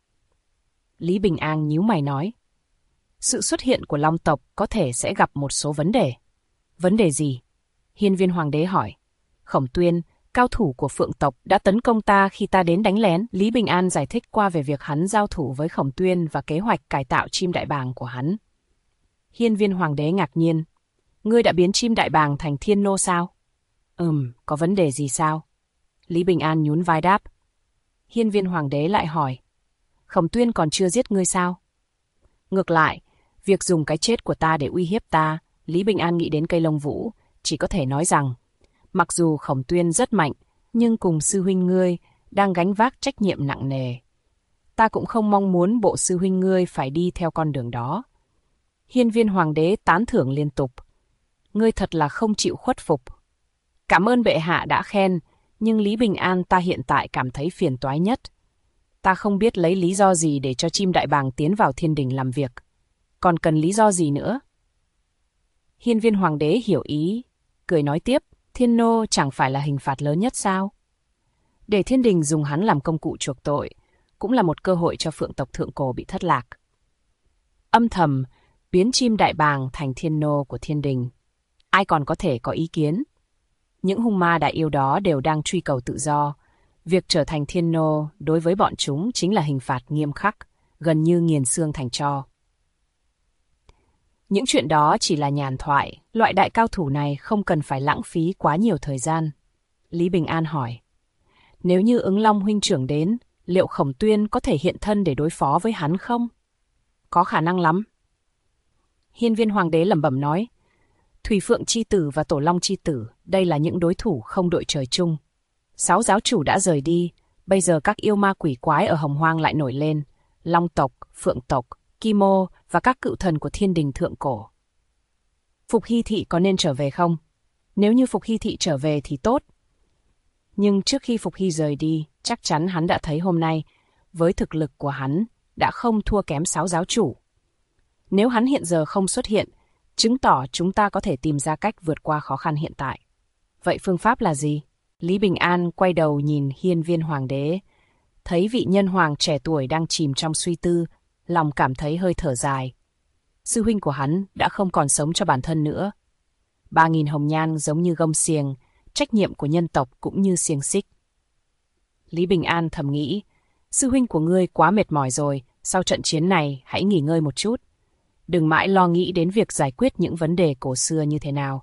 Lý Bình An nhíu mày nói, sự xuất hiện của Long tộc có thể sẽ gặp một số vấn đề. Vấn đề gì? Hiên viên hoàng đế hỏi. Khổng Tuyên, cao thủ của Phượng tộc, đã tấn công ta khi ta đến đánh lén. Lý Bình An giải thích qua về việc hắn giao thủ với Khổng Tuyên và kế hoạch cải tạo chim đại bàng của hắn. Hiên viên hoàng đế ngạc nhiên. Ngươi đã biến chim đại bàng thành thiên nô sao? Có vấn đề gì sao? Lý Bình An nhún vai đáp. Hiên viên hoàng đế lại hỏi. Khổng Tuyên còn chưa giết ngươi sao? Ngược lại, việc dùng cái chết của ta để uy hiếp ta, Lý Bình An nghĩ đến cây lông vũ, chỉ có thể nói rằng, mặc dù Khổng Tuyên rất mạnh, nhưng cùng sư huynh ngươi đang gánh vác trách nhiệm nặng nề. Ta cũng không mong muốn bộ sư huynh ngươi phải đi theo con đường đó. Hiên viên hoàng đế tán thưởng liên tục. Ngươi thật là không chịu khuất phục. Cảm ơn bệ hạ đã khen, nhưng Lý Bình An ta hiện tại cảm thấy phiền toái nhất. Ta không biết lấy lý do gì để cho chim đại bàng tiến vào thiên đình làm việc. Còn cần lý do gì nữa? Hiên viên hoàng đế hiểu ý, cười nói tiếp, thiên nô chẳng phải là hình phạt lớn nhất sao? Để thiên đình dùng hắn làm công cụ chuộc tội, cũng là một cơ hội cho Phượng tộc thượng cổ bị thất lạc. Âm thầm, biến chim đại bàng thành thiên nô của thiên đình. Ai còn có thể có ý kiến? Những hung ma đại yêu đó đều đang truy cầu tự do. Việc trở thành thiên nô đối với bọn chúng chính là hình phạt nghiêm khắc, gần như nghiền xương thành tro. Những chuyện đó chỉ là nhàn thoại, loại đại cao thủ này không cần phải lãng phí quá nhiều thời gian. Lý Bình An hỏi. Nếu như Ứng Long huynh trưởng đến, liệu Khổng Tuyên có thể hiện thân để đối phó với hắn không? Có khả năng lắm. Hiên viên hoàng đế lẩm bẩm nói. Thủy Phượng chi tử và Tổ Long chi tử, đây là những đối thủ không đội trời chung. 6 giáo chủ đã rời đi, bây giờ các yêu ma quỷ quái ở Hồng Hoang lại nổi lên. Long tộc, Phượng tộc, Kim Ô và các cựu thần của thiên đình thượng cổ. Phục Hy Thị có nên trở về không? Nếu như Phục Hy Thị trở về thì tốt. Nhưng trước khi Phục Hy rời đi, chắc chắn hắn đã thấy hôm nay, với thực lực của hắn, đã không thua kém 6 giáo chủ. Nếu hắn hiện giờ không xuất hiện, chứng tỏ chúng ta có thể tìm ra cách vượt qua khó khăn hiện tại. Vậy phương pháp là gì? Lý Bình An quay đầu nhìn hiên viên hoàng đế, thấy vị nhân hoàng trẻ tuổi đang chìm trong suy tư, lòng cảm thấy hơi thở dài. Sư huynh của hắn đã không còn sống cho bản thân nữa. 3.000 hồng nhan giống như gông xiềng, trách nhiệm của nhân tộc cũng như xiềng xích. Lý Bình An thầm nghĩ, sư huynh của ngươi quá mệt mỏi rồi, sau trận chiến này hãy nghỉ ngơi một chút. Đừng mãi lo nghĩ đến việc giải quyết những vấn đề cổ xưa như thế nào.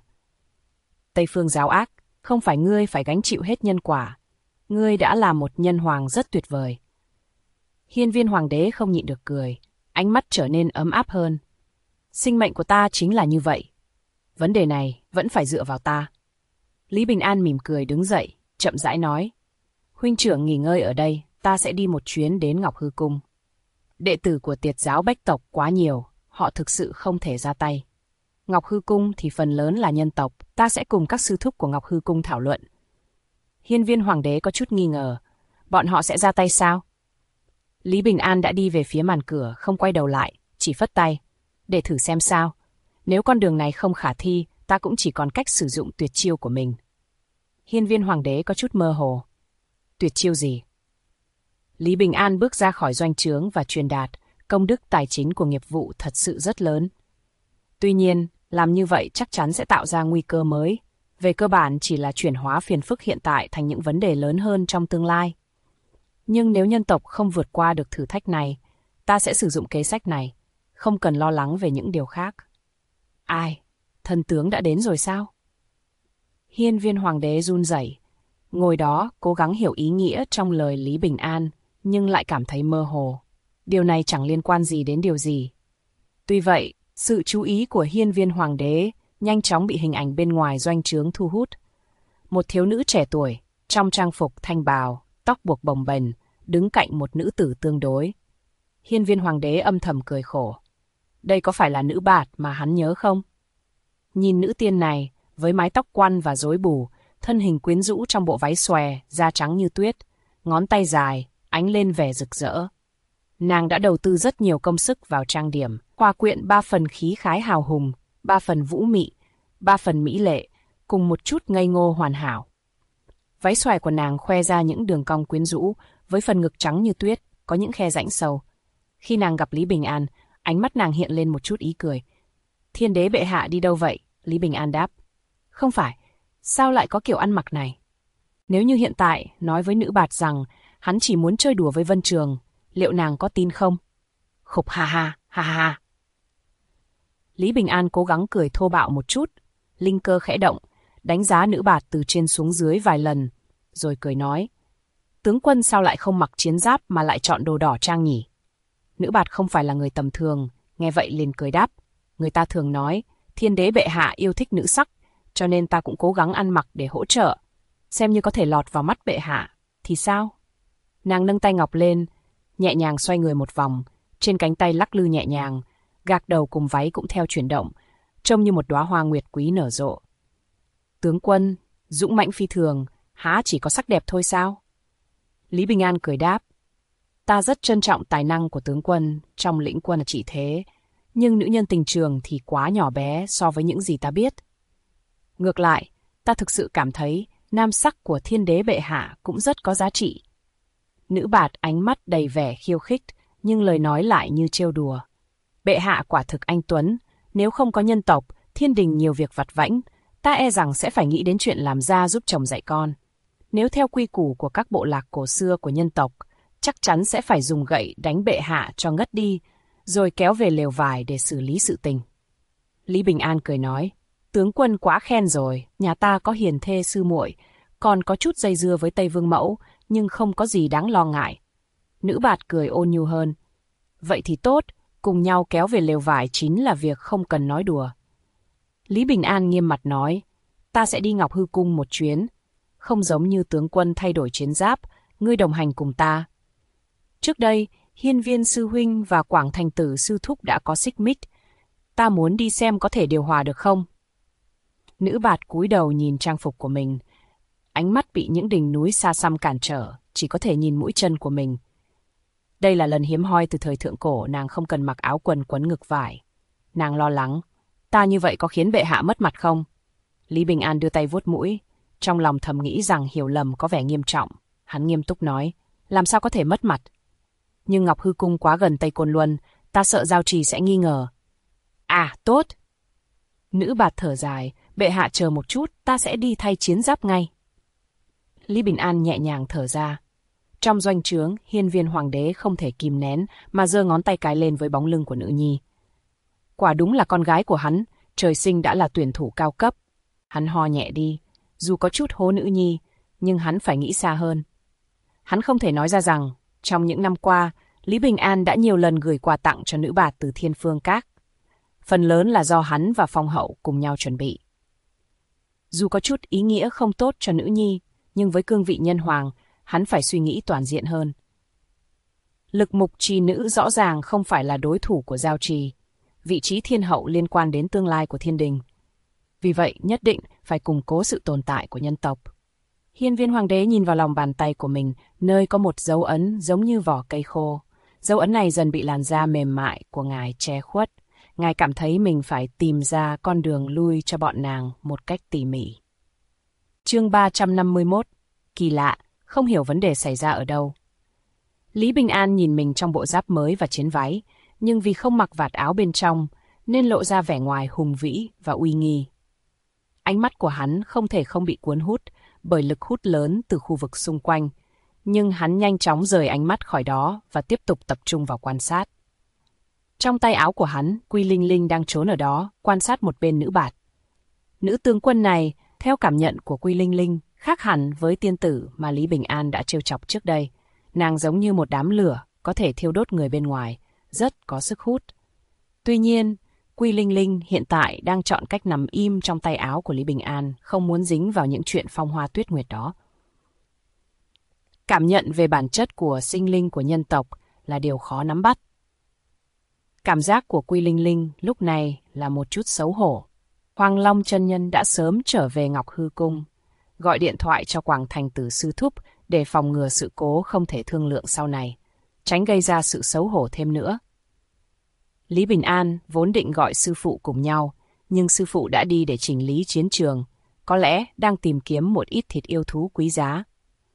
Tây Phương giáo ác, không phải ngươi phải gánh chịu hết nhân quả. Ngươi đã là một nhân hoàng rất tuyệt vời. Hiên viên hoàng đế không nhịn được cười, ánh mắt trở nên ấm áp hơn. Sinh mệnh của ta chính là như vậy. Vấn đề này vẫn phải dựa vào ta. Lý Bình An mỉm cười đứng dậy, chậm rãi nói. Huynh trưởng nghỉ ngơi ở đây, ta sẽ đi một chuyến đến Ngọc Hư Cung. Đệ tử của Tiệt giáo Bách tộc quá nhiều, họ thực sự không thể ra tay. Ngọc Hư Cung thì phần lớn là nhân tộc, ta sẽ cùng các sư thúc của Ngọc Hư Cung thảo luận. Hiên viên hoàng đế có chút nghi ngờ, bọn họ sẽ ra tay sao? Lý Bình An đã đi về phía màn cửa, không quay đầu lại, chỉ phất tay. Để thử xem sao. Nếu con đường này không khả thi, ta cũng chỉ còn cách sử dụng tuyệt chiêu của mình. Hiên viên hoàng đế có chút mơ hồ. Tuyệt chiêu gì? Lý Bình An bước ra khỏi doanh trướng và truyền đạt, công đức tài chính của nghiệp vụ thật sự rất lớn. Tuy nhiên, làm như vậy chắc chắn sẽ tạo ra nguy cơ mới. Về cơ bản chỉ là chuyển hóa phiền phức hiện tại thành những vấn đề lớn hơn trong tương lai. Nhưng nếu nhân tộc không vượt qua được thử thách này, ta sẽ sử dụng kế sách này, không cần lo lắng về những điều khác. Ai? Thần tướng đã đến rồi sao? Hiên viên hoàng đế run rẩy, ngồi đó cố gắng hiểu ý nghĩa trong lời Lý Bình An, nhưng lại cảm thấy mơ hồ. Điều này chẳng liên quan gì đến điều gì. Tuy vậy, sự chú ý của hiên viên hoàng đế nhanh chóng bị hình ảnh bên ngoài doanh trướng thu hút. Một thiếu nữ trẻ tuổi, trong trang phục thanh bào, tóc buộc bồng bềnh, đứng cạnh một nữ tử tương đối. Hiên Viên Hoàng đế âm thầm cười khổ. Đây có phải là nữ bạt mà hắn nhớ không? Nhìn nữ tiên này, với mái tóc quăn và rối bù, thân hình quyến rũ trong bộ váy xòe, da trắng như tuyết, ngón tay dài, ánh lên vẻ rực rỡ. Nàng đã đầu tư rất nhiều công sức vào trang điểm, hòa quyện 3 phần khí khái hào hùng, 3 phần vũ mị, 3 phần mỹ lệ, cùng một chút ngây ngô hoàn hảo. Váy xòe của nàng khoe ra những đường cong quyến rũ, với phần ngực trắng như tuyết, có những khe rãnh sâu. Khi nàng gặp Lý Bình An, ánh mắt nàng hiện lên một chút ý cười. Thiên đế bệ hạ đi đâu vậy? Lý Bình An đáp. Không phải, sao lại có kiểu ăn mặc này? Nếu như hiện tại nói với nữ bạt rằng hắn chỉ muốn chơi đùa với Vân Trường, liệu nàng có tin không? Khục ha ha, ha ha. Lý Bình An cố gắng cười thô bạo một chút, linh cơ khẽ động, đánh giá nữ bạt từ trên xuống dưới vài lần, rồi cười nói. Tướng quân sao lại không mặc chiến giáp mà lại chọn đồ đỏ trang nhỉ? Nữ bạt không phải là người tầm thường, nghe vậy liền cười đáp. Người ta thường nói, thiên đế bệ hạ yêu thích nữ sắc, cho nên ta cũng cố gắng ăn mặc để hỗ trợ, xem như có thể lọt vào mắt bệ hạ, thì sao? Nàng nâng tay ngọc lên, nhẹ nhàng xoay người một vòng, trên cánh tay lắc lư nhẹ nhàng, gạc đầu cùng váy cũng theo chuyển động, trông như một đóa hoa nguyệt quý nở rộ. Tướng quân, dũng mãnh phi thường, há chỉ có sắc đẹp thôi sao? Lý Bình An cười đáp. Ta rất trân trọng tài năng của tướng quân trong lĩnh quân chỉ thế, nhưng nữ nhân tình trường thì quá nhỏ bé so với những gì ta biết. Ngược lại, ta thực sự cảm thấy nam sắc của thiên đế bệ hạ cũng rất có giá trị. Nữ bạt ánh mắt đầy vẻ khiêu khích, nhưng lời nói lại như trêu đùa. Bệ hạ quả thực anh tuấn, nếu không có nhân tộc, thiên đình nhiều việc vặt vãnh, ta e rằng sẽ phải nghĩ đến chuyện làm ra giúp chồng dạy con. Nếu theo quy củ của các bộ lạc cổ xưa của nhân tộc, chắc chắn sẽ phải dùng gậy đánh bệ hạ cho ngất đi, rồi kéo về lều vải để xử lý sự tình. Lý Bình An cười nói, tướng quân quá khen rồi, nhà ta có hiền thê sư muội, còn có chút dây dưa với Tây Vương Mẫu, nhưng không có gì đáng lo ngại. Nữ bạt cười ôn nhu hơn. Vậy thì tốt, cùng nhau kéo về lều vải chính là việc không cần nói đùa. Lý Bình An nghiêm mặt nói, ta sẽ đi Ngọc Hư Cung một chuyến, không giống như tướng quân thay đổi chiến giáp, ngươi đồng hành cùng ta. Trước đây, Hiên Viên sư huynh và Quảng Thành Tử sư thúc đã có xích mích, ta muốn đi xem có thể điều hòa được không? Nữ bạt cúi đầu nhìn trang phục của mình, ánh mắt bị những đỉnh núi xa xăm cản trở, chỉ có thể nhìn mũi chân của mình. Đây là lần hiếm hoi từ thời thượng cổ nàng không cần mặc áo quần quấn ngực vải. Nàng lo lắng, ta như vậy có khiến bệ hạ mất mặt không? Lý Bình An đưa tay vuốt mũi, trong lòng thầm nghĩ rằng hiểu lầm có vẻ nghiêm trọng. Hắn nghiêm túc nói, làm sao có thể mất mặt? Nhưng Ngọc Hư Cung quá gần Tây Côn Luân, ta sợ Giao Trì sẽ nghi ngờ. À, tốt. Nữ bạt thở dài, bệ hạ chờ một chút, ta sẽ đi thay chiến giáp ngay. Lý Bình An nhẹ nhàng thở ra. Trong doanh trướng, Hiên Viên Hoàng đế không thể kìm nén mà giơ ngón tay cái lên với bóng lưng của nữ nhi. Quả đúng là con gái của hắn, trời sinh đã là tuyển thủ cao cấp. Hắn ho nhẹ đi, dù có chút hố nữ nhi, nhưng hắn phải nghĩ xa hơn. Hắn không thể nói ra rằng, trong những năm qua, Lý Bình An đã nhiều lần gửi quà tặng cho nữ bạt từ Thiên Phương Các. Phần lớn là do hắn và Phong Hậu cùng nhau chuẩn bị. Dù có chút ý nghĩa không tốt cho nữ nhi, nhưng với cương vị nhân hoàng, hắn phải suy nghĩ toàn diện hơn. Lực mục trì nữ rõ ràng không phải là đối thủ của Giao Trì. Vị trí thiên hậu liên quan đến tương lai của thiên đình. Vì vậy, nhất định phải củng cố sự tồn tại của nhân tộc. Hiên Viên Hoàng đế nhìn vào lòng bàn tay của mình, nơi có một dấu ấn giống như vỏ cây khô. Dấu ấn này dần bị làn da mềm mại của ngài che khuất. Ngài cảm thấy mình phải tìm ra con đường lui cho bọn nàng một cách tỉ mỉ. Chương 351. Kỳ lạ, không hiểu vấn đề xảy ra ở đâu. Lý Bình An nhìn mình trong bộ giáp mới và chiến váy, nhưng vì không mặc vạt áo bên trong, nên lộ ra vẻ ngoài hùng vĩ và uy nghi. Ánh mắt của hắn không thể không bị cuốn hút bởi lực hút lớn từ khu vực xung quanh, nhưng hắn nhanh chóng rời ánh mắt khỏi đó và tiếp tục tập trung vào quan sát. Trong tay áo của hắn, Quy Linh Linh đang trốn ở đó, quan sát một bên nữ bạt. Nữ tướng quân này, theo cảm nhận của Quy Linh Linh, khác hẳn với tiên tử mà Lý Bình An đã trêu chọc trước đây. Nàng giống như một đám lửa, có thể thiêu đốt người bên ngoài, rất có sức hút. Tuy nhiên, Quy Linh Linh hiện tại đang chọn cách nằm im trong tay áo của Lý Bình An, không muốn dính vào những chuyện phong hoa tuyết nguyệt đó. Cảm nhận về bản chất của sinh linh của nhân tộc là điều khó nắm bắt. Cảm giác của Quy Linh Linh lúc này là một chút xấu hổ. Hoàng Long chân nhân đã sớm trở về Ngọc Hư Cung, gọi điện thoại cho Quảng Thành Tử sư thúc để phòng ngừa sự cố không thể thương lượng sau này, tránh gây ra sự xấu hổ thêm nữa. Lý Bình An vốn định gọi sư phụ cùng nhau, nhưng sư phụ đã đi để chỉnh lý chiến trường, có lẽ đang tìm kiếm một ít thịt yêu thú quý giá.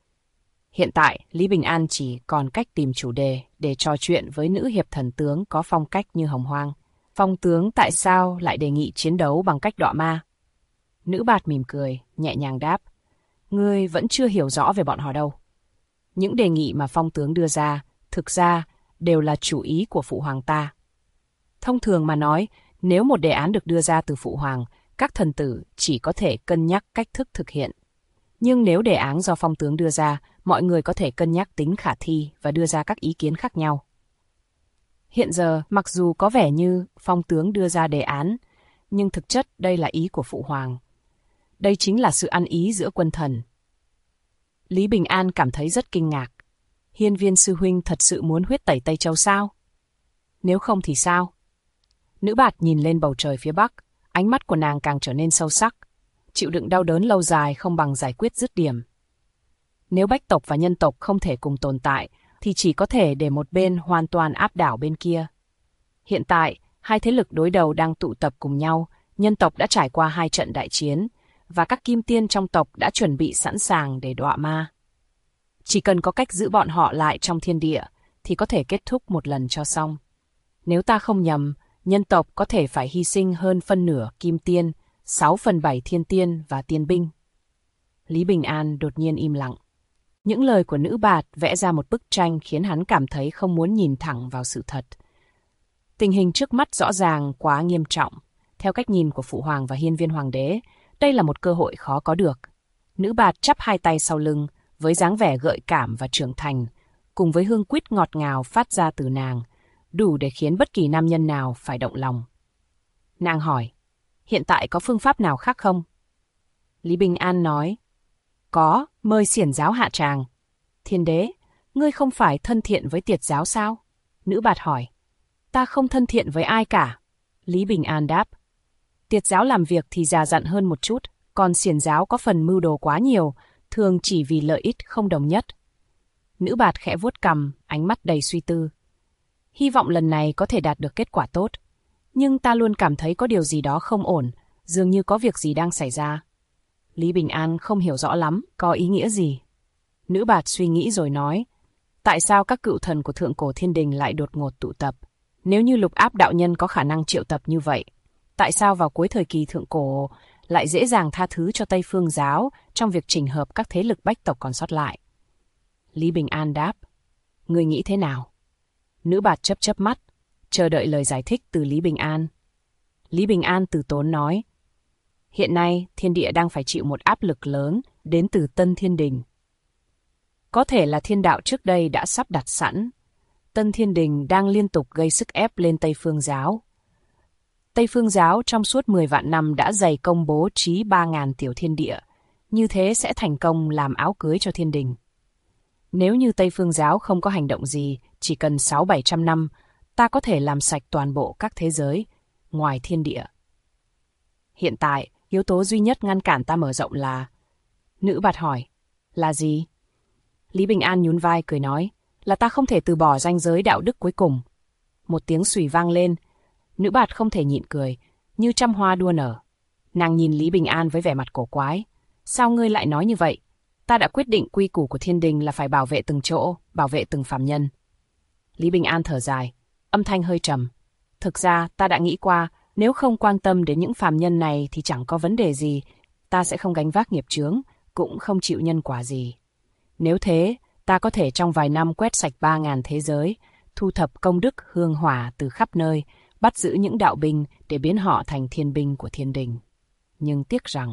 Hiện tại, Lý Bình An chỉ còn cách tìm chủ đề để trò chuyện với nữ hiệp thần tướng có phong cách như Hồng Hoang. Phong tướng tại sao lại đề nghị chiến đấu bằng cách đọa ma? Nữ bạt mỉm cười, nhẹ nhàng đáp. Ngươi vẫn chưa hiểu rõ về bọn họ đâu. Những đề nghị mà phong tướng đưa ra, thực ra, đều là chủ ý của phụ hoàng ta. Thông thường mà nói, nếu một đề án được đưa ra từ phụ hoàng, các thần tử chỉ có thể cân nhắc cách thức thực hiện. Nhưng nếu đề án do phong tướng đưa ra, mọi người có thể cân nhắc tính khả thi và đưa ra các ý kiến khác nhau. Hiện giờ, mặc dù có vẻ như phong tướng đưa ra đề án, nhưng thực chất đây là ý của phụ hoàng. Đây chính là sự ăn ý giữa quân thần. Lý Bình An cảm thấy rất kinh ngạc. Hiên Viên sư huynh thật sự muốn huyết tẩy Tây Châu sao? Nếu không thì sao? Nữ bạt nhìn lên bầu trời phía bắc, ánh mắt của nàng càng trở nên sâu sắc. Chịu đựng đau đớn lâu dài không bằng giải quyết dứt điểm. Nếu bách tộc và nhân tộc không thể cùng tồn tại, thì chỉ có thể để một bên hoàn toàn áp đảo bên kia. Hiện tại, hai thế lực đối đầu đang tụ tập cùng nhau, nhân tộc đã trải qua 2 trận đại chiến, và các kim tiên trong tộc đã chuẩn bị sẵn sàng để đọa ma. Chỉ cần có cách giữ bọn họ lại trong thiên địa, thì có thể kết thúc một lần cho xong. Nếu ta không nhầm, nhân tộc có thể phải hy sinh hơn phân nửa kim tiên, 6/7 thiên tiên và tiên binh. Lý Bình An đột nhiên im lặng. Những lời của nữ bạt vẽ ra một bức tranh khiến hắn cảm thấy không muốn nhìn thẳng vào sự thật. Tình hình trước mắt rõ ràng quá nghiêm trọng. Theo cách nhìn của Phụ Hoàng và Hiên Viên Hoàng đế, đây là một cơ hội khó có được. Nữ bạt chắp hai tay sau lưng, với dáng vẻ gợi cảm và trưởng thành, cùng với hương quýt ngọt ngào phát ra từ nàng, đủ để khiến bất kỳ nam nhân nào phải động lòng. Nàng hỏi, hiện tại có phương pháp nào khác không? Lý Bình An nói, có, mời xiển giáo hạ tràng. Thiên đế, ngươi không phải thân thiện với Tiệt giáo sao? Nữ bạt hỏi, ta không thân thiện với ai cả. Lý Bình An đáp, Tiệt giáo làm việc thì già dặn hơn một chút, còn xiển giáo có phần mưu đồ quá nhiều, thường chỉ vì lợi ích không đồng nhất. Nữ bạt khẽ vuốt cằm, ánh mắt đầy suy tư. Hy vọng lần này có thể đạt được kết quả tốt. Nhưng ta luôn cảm thấy có điều gì đó không ổn, dường như có việc gì đang xảy ra. Lý Bình An không hiểu rõ lắm, có ý nghĩa gì. Nữ bạt suy nghĩ rồi nói, tại sao các cựu thần của Thượng Cổ Thiên Đình lại đột ngột tụ tập? Nếu như Lục Áp đạo nhân có khả năng triệu tập như vậy, tại sao vào cuối thời kỳ Thượng Cổ lại dễ dàng tha thứ cho Tây Phương giáo trong việc chỉnh hợp các thế lực bách tộc còn sót lại? Lý Bình An đáp, ngươi nghĩ thế nào? Nữ bạt chớp chớp mắt, chờ đợi lời giải thích từ Lý Bình An. Lý Bình An từ tốn nói, hiện nay thiên địa đang phải chịu một áp lực lớn đến từ Tân Thiên Đình. Có thể là thiên đạo trước đây đã sắp đặt sẵn. Tân Thiên Đình đang liên tục gây sức ép lên Tây Phương giáo. Tây Phương giáo trong suốt 10 vạn năm đã dày công bố trí 3.000 tiểu thiên địa, như thế sẽ thành công làm áo cưới cho thiên đình. Nếu như Tây Phương giáo không có hành động gì, chỉ cần 600-700 năm, ta có thể làm sạch toàn bộ các thế giới, ngoài thiên địa. Hiện tại, yếu tố duy nhất ngăn cản ta mở rộng là... Nữ bạt hỏi, là gì? Lý Bình An nhún vai cười nói, là ta không thể từ bỏ ranh giới đạo đức cuối cùng. Một tiếng xùy vang lên, nữ bạt không thể nhịn cười, như trăm hoa đua nở. Nàng nhìn Lý Bình An với vẻ mặt cổ quái. Sao ngươi lại nói như vậy? Ta đã quyết định quy củ của thiên đình là phải bảo vệ từng chỗ, bảo vệ từng phàm nhân. Lý Bình An thở dài, âm thanh hơi trầm. Thực ra ta đã nghĩ qua, nếu không quan tâm đến những phàm nhân này thì chẳng có vấn đề gì, ta sẽ không gánh vác nghiệp chướng, cũng không chịu nhân quả gì. Nếu thế, ta có thể trong vài năm quét sạch 3.000 thế giới, thu thập công đức hương hỏa từ khắp nơi, bắt giữ những đạo binh để biến họ thành thiên binh của thiên đình. Nhưng tiếc rằng,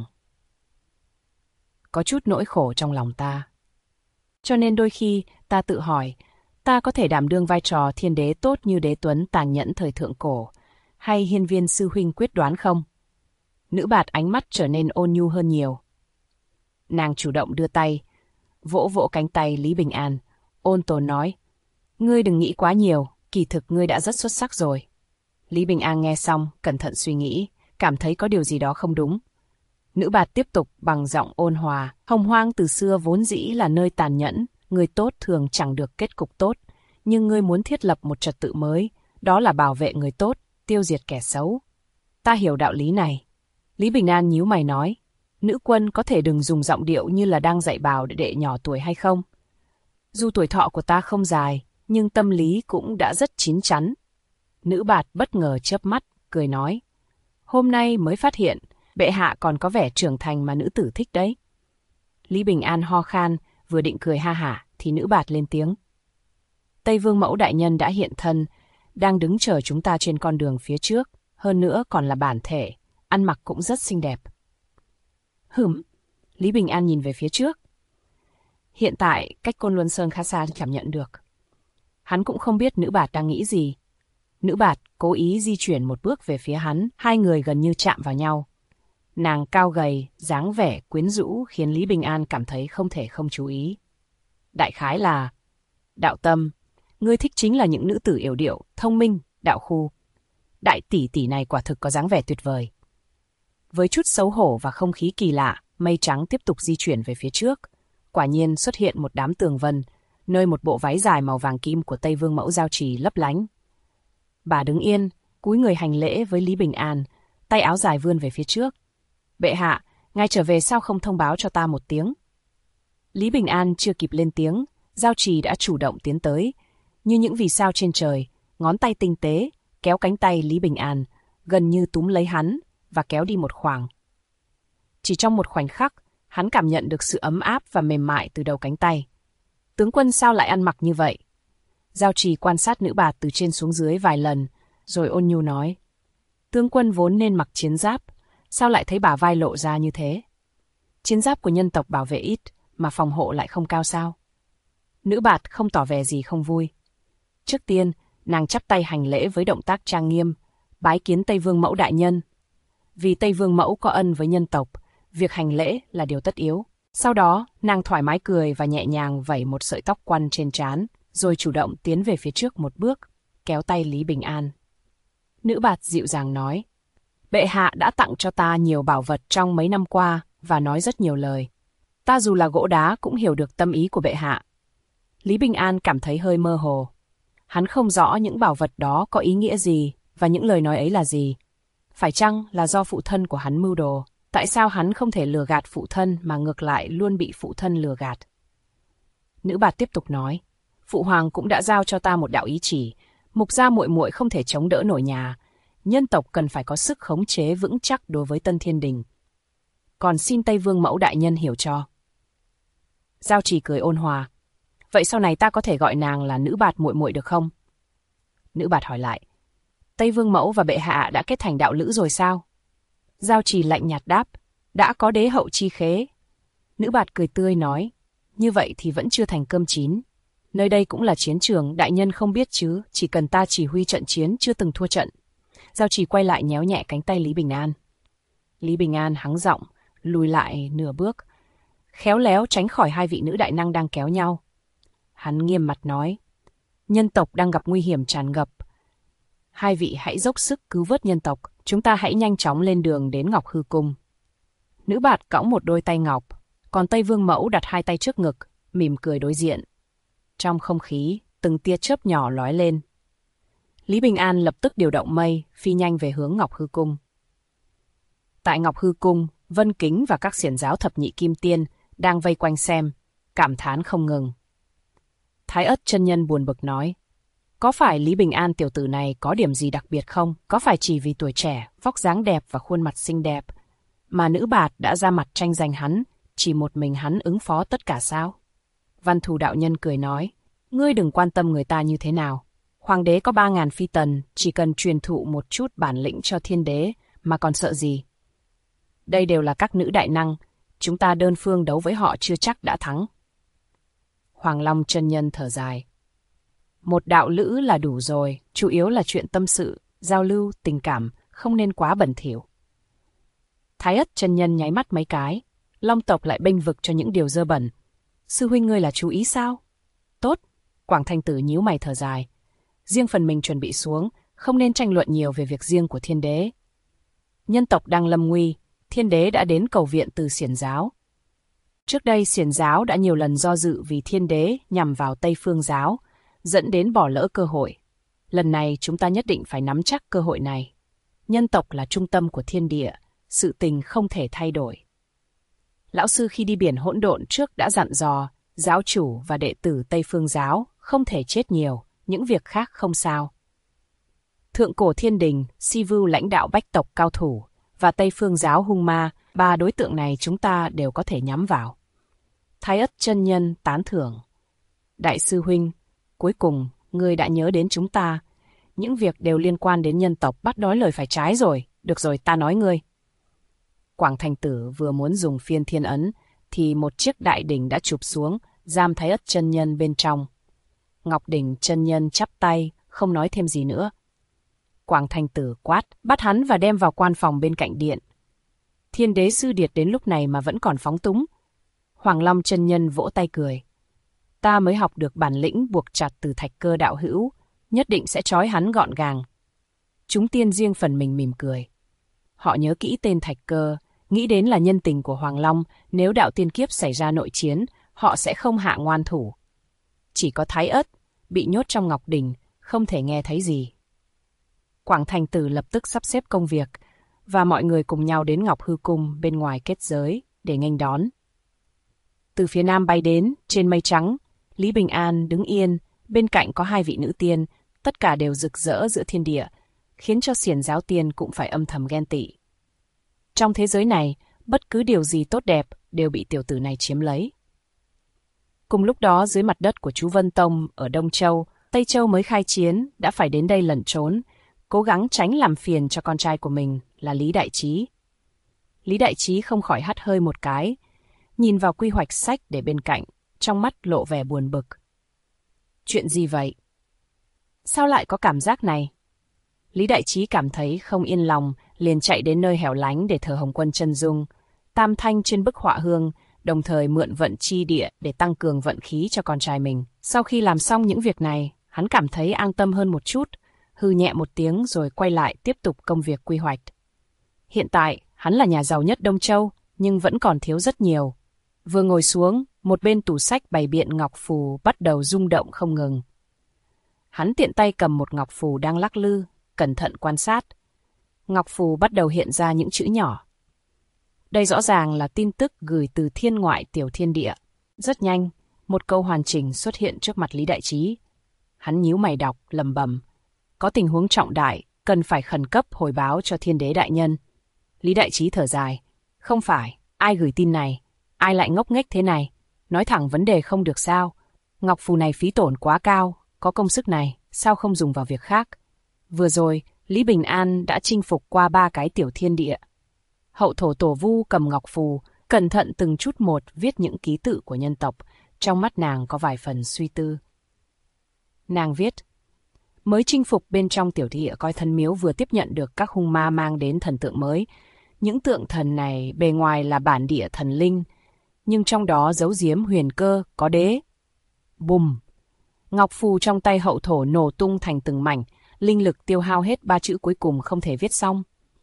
có chút nỗi khổ trong lòng ta. Cho nên đôi khi ta tự hỏi, ta có thể đảm đương vai trò thiên đế tốt như Đế Tuấn tàn nhẫn thời Thượng Cổ, hay hiên viên sư huynh quyết đoán không? Nữ bạt ánh mắt trở nên ôn nhu hơn nhiều. Nàng chủ động đưa tay, vỗ vỗ cánh tay Lý Bình An, ôn tồn nói, ngươi đừng nghĩ quá nhiều, kỳ thực ngươi đã rất xuất sắc rồi. Lý Bình An nghe xong, cẩn thận suy nghĩ, cảm thấy có điều gì đó không đúng. Nữ bạt tiếp tục bằng giọng ôn hòa, Hồng Hoang từ xưa vốn dĩ là nơi tàn nhẫn, người tốt thường chẳng được kết cục tốt, nhưng ngươi muốn thiết lập một trật tự mới, đó là bảo vệ người tốt, tiêu diệt kẻ xấu. Ta hiểu đạo lý này. Lý Bình An nhíu mày nói, nữ quân có thể đừng dùng giọng điệu như là đang dạy bảo đệ nhỏ tuổi hay không? Dù tuổi thọ của ta không dài, nhưng tâm lý cũng đã rất chín chắn. Nữ bạt bất ngờ chớp mắt, cười nói, hôm nay mới phát hiện, bệ hạ còn có vẻ trưởng thành mà nữ tử thích đấy. Lý Bình An ho khan, vừa định cười ha hả, thì nữ bạt lên tiếng. Tây Vương Mẫu đại nhân đã hiện thân, đang đứng chờ chúng ta trên con đường phía trước, hơn nữa còn là bản thể, ăn mặc cũng rất xinh đẹp. Lý Bình An nhìn về phía trước. Hiện tại, cách Côn Luân Sơn khá xa cảm nhận được. Hắn cũng không biết nữ bạt đang nghĩ gì. Nữ bạt cố ý di chuyển một bước về phía hắn, hai người gần như chạm vào nhau. Nàng cao gầy, dáng vẻ quyến rũ khiến Lý Bình An cảm thấy không thể không chú ý. Đại khái là, đạo tâm, ngươi thích chính là những nữ tử yểu điệu, thông minh, đạo khu. Đại tỷ tỷ này quả thực có dáng vẻ tuyệt vời. Với chút xấu hổ và không khí kỳ lạ, mây trắng tiếp tục di chuyển về phía trước. Quả nhiên xuất hiện một đám tường vân, nơi một bộ váy dài màu vàng kim của Tây Vương Mẫu Giao Trì lấp lánh. Bà đứng yên, cúi người hành lễ với Lý Bình An, tay áo dài vươn về phía trước. Bệ hạ, ngài trở về sao không thông báo cho ta một tiếng? Lý Bình An chưa kịp lên tiếng, Giao Trì đã chủ động tiến tới, như những vì sao trên trời, ngón tay tinh tế, kéo cánh tay Lý Bình An, gần như túm lấy hắn và kéo đi một khoảng. Chỉ trong một khoảnh khắc, hắn cảm nhận được sự ấm áp và mềm mại từ đầu cánh tay. Tướng quân sao lại ăn mặc như vậy? Giao Trì quan sát nữ bạt từ trên xuống dưới vài lần, rồi ôn nhu nói. Tướng quân vốn nên mặc chiến giáp, sao lại thấy bả vai lộ ra như thế? Chiến giáp của nhân tộc bảo vệ ít, mà phòng hộ lại không cao sao? Nữ bạt không tỏ vẻ gì không vui. Trước tiên, nàng chắp tay hành lễ với động tác trang nghiêm, bái kiến Tây Vương Mẫu đại nhân. Vì Tây Vương Mẫu có ân với nhân tộc, việc hành lễ là điều tất yếu. Sau đó, nàng thoải mái cười và nhẹ nhàng vẩy một sợi tóc quăn trên trán, rồi chủ động tiến về phía trước một bước, kéo tay Lý Bình An. Nữ bạt dịu dàng nói, bệ hạ đã tặng cho ta nhiều bảo vật trong mấy năm qua và nói rất nhiều lời. Ta dù là gỗ đá cũng hiểu được tâm ý của bệ hạ. Lý Bình An cảm thấy hơi mơ hồ. Hắn không rõ những bảo vật đó có ý nghĩa gì và những lời nói ấy là gì. Phải chăng là do phụ thân của hắn mưu đồ? Tại sao hắn không thể lừa gạt phụ thân mà ngược lại luôn bị phụ thân lừa gạt? Nữ bạt tiếp tục nói, phụ hoàng cũng đã giao cho ta một đạo ý chỉ, mục gia muội muội không thể chống đỡ nổi nhà, nhân tộc cần phải có sức khống chế vững chắc đối với Tân Thiên Đình. Còn xin Tây Vương Mẫu đại nhân hiểu cho. Giao Trì cười ôn hòa, vậy sau này ta có thể gọi nàng là nữ bạt muội muội được không? Nữ bạt hỏi lại, Tây Vương Mẫu và bệ hạ đã kết thành đạo lữ rồi sao? Giao Trì lạnh nhạt đáp, đã có đế hậu chi khế. Nữ bạt cười tươi nói, như vậy thì vẫn chưa thành cơm chín. Nơi đây cũng là chiến trường, đại nhân không biết chứ, chỉ cần ta chỉ huy trận chiến chưa từng thua trận. Giao Trì quay lại nhéo nhẹ cánh tay Lý Bình An. Lý Bình An hắng giọng, lùi lại nửa bước, khéo léo tránh khỏi hai vị nữ đại năng đang kéo nhau. Hắn nghiêm mặt nói, nhân tộc đang gặp nguy hiểm tràn ngập. Hai vị hãy dốc sức cứu vớt nhân tộc, chúng ta hãy nhanh chóng lên đường đến Ngọc Hư Cung. Nữ bạt cõng một đôi tay ngọc, còn Tây Vương Mẫu đặt hai tay trước ngực, mỉm cười đối diện. Trong không khí, từng tia chớp nhỏ lóe lên. Lý Bình An lập tức điều động mây, phi nhanh về hướng Ngọc Hư Cung. Tại Ngọc Hư Cung, Vân Kính và các xiển giáo thập nhị kim tiên đang vây quanh xem, cảm thán không ngừng. Thái Ất chân nhân buồn bực nói, có phải Lý Bình An tiểu tử này có điểm gì đặc biệt không? Có phải chỉ vì tuổi trẻ, vóc dáng đẹp và khuôn mặt xinh đẹp, mà nữ bạt đã ra mặt tranh giành hắn, chỉ một mình hắn ứng phó tất cả sao? Văn Thù đạo nhân cười nói, ngươi đừng quan tâm người ta như thế nào. Hoàng đế có 3.000 phi tần, chỉ cần truyền thụ một chút bản lĩnh cho thiên đế, mà còn sợ gì? Đây đều là các nữ đại năng, chúng ta đơn phương đấu với họ chưa chắc đã thắng. Hoàng Long chân nhân thở dài. Một đạo lữ là đủ rồi, chủ yếu là chuyện tâm sự, giao lưu, tình cảm, không nên quá bẩn thỉu. Thái Ất chân nhân nháy mắt mấy cái, Long tộc lại bênh vực cho những điều dơ bẩn. Sư huynh ngươi là chú ý sao? Tốt, Quảng Thành Tử nhíu mày thở dài. Riêng phần mình chuẩn bị xuống, không nên tranh luận nhiều về việc riêng của thiên đế. Nhân tộc đang lâm nguy, thiên đế đã đến cầu viện từ Xiển giáo. Trước đây Xiển giáo đã nhiều lần do dự vì thiên đế nhằm vào Tây Phương giáo, dẫn đến bỏ lỡ cơ hội. Lần này chúng ta nhất định phải nắm chắc cơ hội này. Nhân tộc là trung tâm của thiên địa, sự tình không thể thay đổi. Lão sư khi đi biển hỗn độn trước đã dặn dò, giáo chủ và đệ tử Tây Phương giáo không thể chết nhiều, những việc khác không sao. Thượng cổ thiên đình, Si Vưu lãnh đạo bách tộc cao thủ, và Tây Phương giáo hung ma, ba đối tượng này chúng ta đều có thể nhắm vào. Thái Ất chân nhân tán thưởng. Đại sư huynh, cuối cùng, ngươi đã nhớ đến chúng ta. Những việc đều liên quan đến nhân tộc bắt nói lời phải trái rồi. Được rồi, ta nói ngươi. Quảng Thành Tử vừa muốn dùng phiên thiên ấn, thì một chiếc đại đỉnh đã chụp xuống, giam Thái Ất chân nhân bên trong. Ngọc Đỉnh chân nhân chắp tay, không nói thêm gì nữa. Quảng Thành Tử quát, bắt hắn và đem vào quan phòng bên cạnh điện. Thiên đế sư điệt đến lúc này mà vẫn còn phóng túng. Hoàng Long chân nhân vỗ tay cười. Ta mới học được bản lĩnh buộc chặt từ Thạch Cơ đạo hữu, nhất định sẽ trói hắn gọn gàng. Chúng tiên riêng phần mình mỉm cười. Họ nhớ kỹ tên Thạch Cơ, nghĩ đến là nhân tình của Hoàng Long, nếu đạo tiên kiếp xảy ra nội chiến, họ sẽ không hạ ngoan thủ. Chỉ có Thái Ất, bị nhốt trong Ngọc Đỉnh, không thể nghe thấy gì. Quảng Thành Tử lập tức sắp xếp công việc, và mọi người cùng nhau đến Ngọc Hư Cung bên ngoài kết giới để nghênh đón. Từ phía nam bay đến, trên mây trắng, Lý Bình An đứng yên, bên cạnh có hai vị nữ tiên, tất cả đều rực rỡ giữa thiên địa, khiến cho Xiển giáo tiên cũng phải âm thầm ghen tị. Trong thế giới này, bất cứ điều gì tốt đẹp đều bị tiểu tử này chiếm lấy. Cùng lúc đó dưới mặt đất của chú Vân Tông ở Đông Châu, Tây Châu mới khai chiến, đã phải đến đây lẩn trốn, cố gắng tránh làm phiền cho con trai của mình là Lý Đại Trí. Lý Đại Trí không khỏi hắt hơi một cái, nhìn vào quy hoạch sách để bên cạnh, trong mắt lộ vẻ buồn bực. Chuyện gì vậy? Sao lại có cảm giác này? Lý Đại Trí cảm thấy không yên lòng, liền chạy đến nơi hẻo lánh để thờ Hồng Quân chân dung, tam thanh trên bức họa hương, đồng thời mượn vận chi địa để tăng cường vận khí cho con trai mình. Sau khi làm xong những việc này, hắn cảm thấy an tâm hơn một chút, hừ nhẹ một tiếng rồi quay lại tiếp tục công việc quy hoạch. Hiện tại, hắn là nhà giàu nhất Đông Châu, nhưng vẫn còn thiếu rất nhiều. Vừa ngồi xuống, một bên tủ sách bày biện ngọc phù bắt đầu rung động không ngừng. Hắn tiện tay cầm một ngọc phù đang lắc lư, cẩn thận quan sát. Ngọc phù bắt đầu hiện ra những chữ nhỏ. Đây rõ ràng là tin tức gửi từ thiên ngoại tiểu thiên địa. Rất nhanh, một câu hoàn chỉnh xuất hiện trước mặt Lý Đại Trí. Hắn nhíu mày đọc, lẩm bẩm. Có tình huống trọng đại, cần phải khẩn cấp hồi báo cho thiên đế đại nhân. Lý Đại Trí thở dài. Không phải, ai gửi tin này? Ai lại ngốc nghếch thế này? Nói thẳng vấn đề không được sao? Ngọc phù này phí tổn quá cao, có công sức này, sao không dùng vào việc khác? Vừa rồi, Lý Bình An đã chinh phục qua 3 cái tiểu thiên địa. Hậu thổ tổ vu cầm ngọc phù, cẩn thận từng chút một viết những ký tự của nhân tộc, trong mắt nàng có vài phần suy tư. Nàng viết, mới chinh phục bên trong tiểu địa coi thân miếu vừa tiếp nhận được các hung ma mang đến thần tượng mới. Những tượng thần này bề ngoài là bản địa thần linh, nhưng trong đó giấu giếm huyền cơ, có đế. Bùm! Ngọc phù trong tay hậu thổ nổ tung thành từng mảnh, linh lực tiêu hao hết 3 chữ cuối cùng không thể viết xong.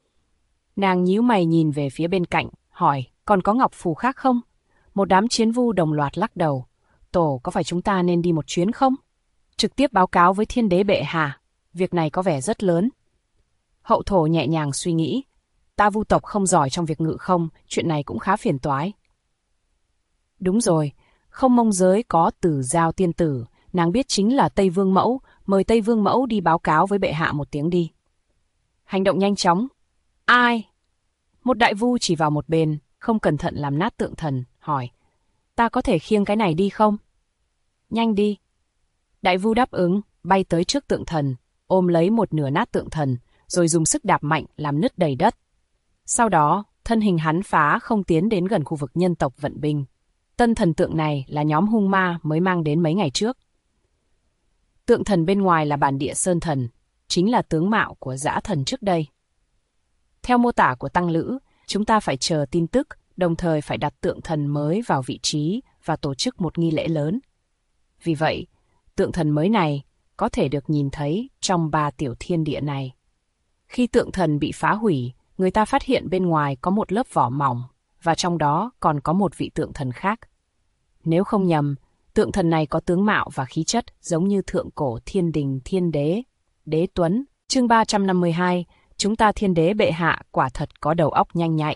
Nàng nhíu mày nhìn về phía bên cạnh, hỏi, còn có ngọc phù khác không? Một đám chiến vu đồng loạt lắc đầu. Tổ, có phải chúng ta nên đi một chuyến không? Trực tiếp báo cáo với thiên đế bệ hạ, việc này có vẻ rất lớn. Hậu thổ nhẹ nhàng suy nghĩ, ta vu tộc không giỏi trong việc ngự không, chuyện này cũng khá phiền toái. Đúng rồi, không mông giới có Tử Giao tiên tử, nàng biết chính là Tây Vương Mẫu, mời Tây Vương Mẫu đi báo cáo với bệ hạ một tiếng đi. Hành động nhanh chóng. Ai? Một đại vu chỉ vào một bên, không cẩn thận làm nát tượng thần, hỏi, ta có thể khiêng cái này đi không? Nhanh đi. Đại vu đáp ứng, bay tới trước tượng thần, ôm lấy một nửa nát tượng thần, rồi dùng sức đạp mạnh làm nứt đầy đất. Sau đó, thân hình hắn phá không tiến đến gần khu vực nhân tộc vận binh. Tân thần tượng này là nhóm hung ma mới mang đến mấy ngày trước. Tượng thần bên ngoài là bản địa sơn thần, chính là tướng mạo của dã thần trước đây. Theo mô tả của Tăng Lữ, chúng ta phải chờ tin tức, đồng thời phải đặt tượng thần mới vào vị trí và tổ chức một nghi lễ lớn. Vì vậy, tượng thần mới này có thể được nhìn thấy trong 3 tiểu thiên địa này. Khi tượng thần bị phá hủy, người ta phát hiện bên ngoài có một lớp vỏ mỏng, và trong đó còn có một vị tượng thần khác. Nếu không nhầm, tượng thần này có tướng mạo và khí chất giống như thượng cổ thiên đình thiên đế, đế tuấn. Chương 352, chúng ta thiên đế bệ hạ quả thật có đầu óc nhanh nhạy.